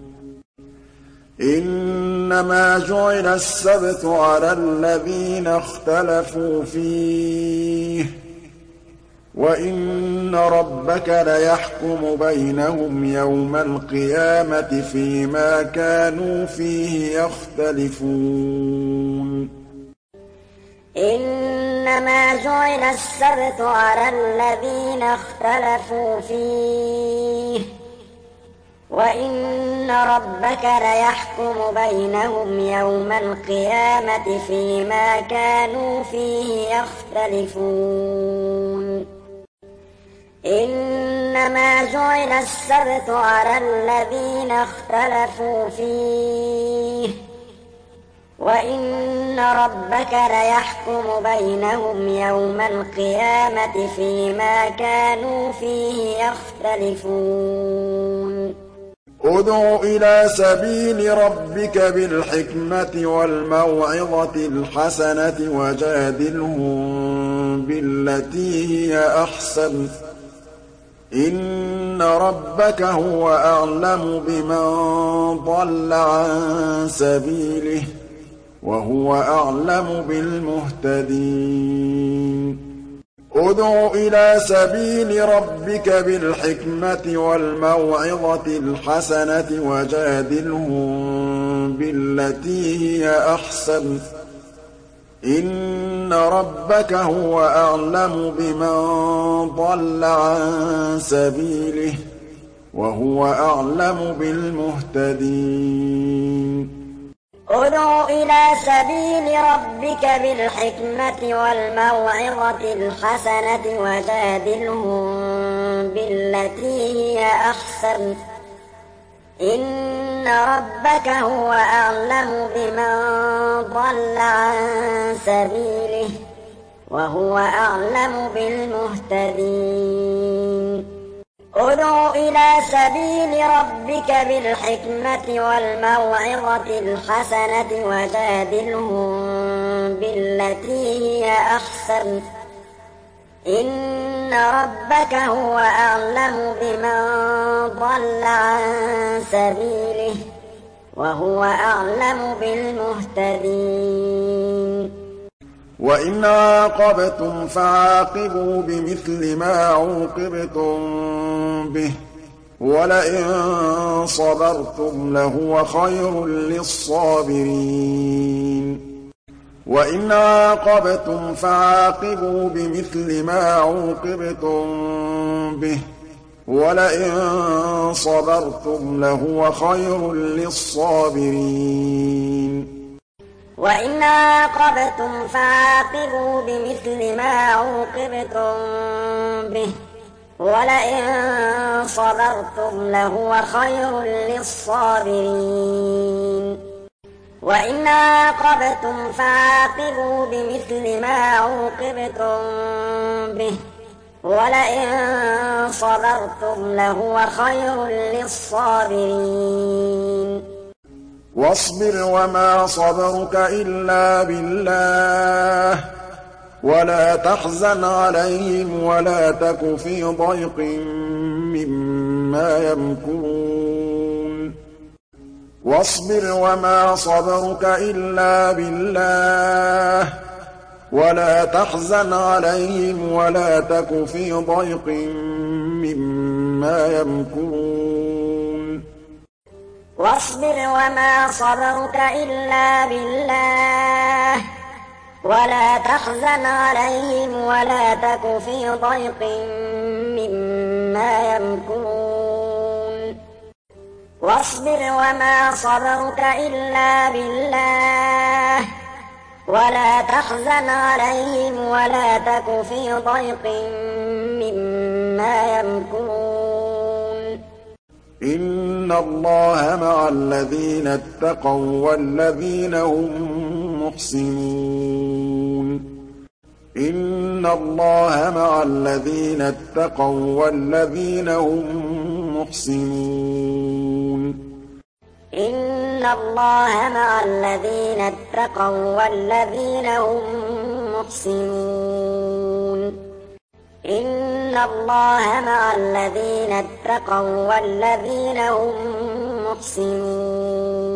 إِنَّمَا جُعِلَ السَّبْتُ عَلَى الَّذِينَ اخْتَلَفُوا فِيهِ ۚ وَإِنَّ رَبَّكَ لَيَحْكُمُ بَيْنَهُمْ يَوْمَ الْقِيَامَةِ فِيمَا كَانُوا فِيهِ يَخْتَلِفُونَ إِنَّمَا جُعِلَ السَّبْتُ عَلَى الَّذِينَ اخْتَلَفُوا فِيهِ ۚ وَإِنَّ رَبَّكَ لَيَحْكُمُ بَيْنَهُمْ يَوْمَ الْقِيَامَةِ فِيمَا كَانُوا فِيهِ يَخْتَلِفُونَ إِنَّمَا جُعِلَ السَّبْتُ عَلَى الَّذِينَ اخْتَلَفُوا فِيهِ ۚ وَإِنَّ رَبَّكَ لَيَحْكُمُ بَيْنَهُمْ يَوْمَ الْقِيَامَةِ فِيمَا كَانُوا فِيهِ يَخْتَلِفُونَ ادْعُ إِلَىٰ سَبِيلِ رَبِّكَ بِالْحِكْمَةِ وَالْمَوْعِظَةِ الْحَسَنَةِ وَجَادِلْهُم بِالَّتِي هِيَ أَحْسَنُ ۚ إِنَّ رَبَّكَ هُوَ أَعْلَمُ بِمَن ضَلَّ عَن سَبِيلِهِ وَهُوَ أَعْلَمُ بِالْمُهْتَدِينَ ادْعُ إِلَىٰ سَبِيلِ رَبِّكَ بِالْحِكْمَةِ وَالْمَوْعِظَةِ الْحَسَنَةِ وَجَادِلْهُم بِالَّتِي هِيَ أَحْسَنُ ۚ إِنَّ رَبَّكَ هُوَ أَعْلَمُ بِمَن ضَلَّ عَن سَبِيلِهِ وَهُوَ أَعْلَمُ بِالْمُهْتَدِينَ ادْعُ إِلَىٰ سَبِيلِ رَبِّكَ بِالْحِكْمَةِ وَالْمَوْعِظَةِ الْحَسَنَةِ وَجَادِلْهُم بِالَّتِي هِيَ أَحْسَنُ ۚ إِنَّ رَبَّكَ هُوَ أَعْلَمُ بِمَن ضَلَّ عَن سَبِيلِهِ وَهُوَ أَعْلَمُ بِالْمُهْتَدِينَ ادْعُ إِلَىٰ سَبِيلِ رَبِّكَ بِالْحِكْمَةِ وَالْمَوْعِظَةِ الْحَسَنَةِ وَجَادِلْهُم بِالَّتِي هِيَ أَحْسَنُ ۚ إِنَّ رَبَّكَ هُوَ أَعْلَمُ بِمَن ضَلَّ عَن سَبِيلِهِ وَهُوَ أَعْلَمُ بِالْمُهْتَدِينَ وَإِنْ عَاقَبْتُمْ فَعَاقِبُوا بِمِثْلِ مَا عُوقِبْتُم بِهِ ۖ وَلَئِن صَبَرْتُمْ لَهُوَ خَيْرٌ لِّلصَّابِرِينَ وَإِنْ عَاقَبْتُمْ فَعَاقِبُوا بِمِثْلِ مَا عُوقِبْتُم بِهِ ۖ وَلَئِن صَبَرْتُمْ لَهُوَ خَيْرٌ لِّلصَّابِرِينَ وَإِنْ عَاقَبْتُمْ فَعَاقِبُوا بِمِثْلِ مَا عُوقِبْتُم بِهِ وَلَئِن صَبَرْتُمْ لَهُوَ خَيْرٌ لِّلصَّابِرِينَ وَإِنْ عَاقَبْتُمْ فَعَاقِبُوا بِمِثْلِ مَا عُوقِبْتُم بِهِ وَلَئِن صَبَرْتُمْ لَهُوَ خَيْرٌ لِّلصَّابِرِينَ وَاصْبِرْ وَمَا صَبَرُكَ إِلَّا بِاللَّهِ وَلَا تَحْزَنْ عَلَيْهِمْ وَلَا تَكُ فِي ضَيْقٍ مِّمَّا يَمْكُرُونَ وَاصْبِرْ وَمَا صَبَرُكَ إِلَّا بِاللَّهِ وَلَا تَحْزَنْ عَلَيْهِمْ وَلَا تَكُ فِي ضَيْقٍ مِّمَّا يَمْكُرُونَ وَاصْبِرْ وَمَا صَبَرُكَ إِلَّا بِاللَّهِ وَلَا تَحْزَنْ عَلَيْهِمْ وَلَا تَكُ فِي ضَيْقٍ مِّمَّا يَمْكُرُونَ وَاصْبِرْ وَمَا صَبَرُكَ إِلَّا بِاللَّهِ وَلَا تَحْزَنْ عَلَيْهِمْ وَلَا تَكُ فِي ضَيْقٍ مِّمَّا يَمْكُرُونَ إِنَّ اللَّهَ مَعَ الَّذِينَ اتَّقَوا وَّالَّذِينَ هُم مُّحْسِنُونَ إِنَّ اللَّهَ مَعَ الَّذِينَ اتَّقَوا وَّالَّذِينَ هُم مُّحْسِنُونَ إِنَّ اللَّهَ مَعَ الَّذِينَ اتَّقَوا وَّالَّذِينَ هُم مُّحْسِنُونَ إِنَّ اللَّهَ مَعَ الَّذِينَ اتَّقَوا وَّالَّذِينَ هُم مُّحْسِنُونَ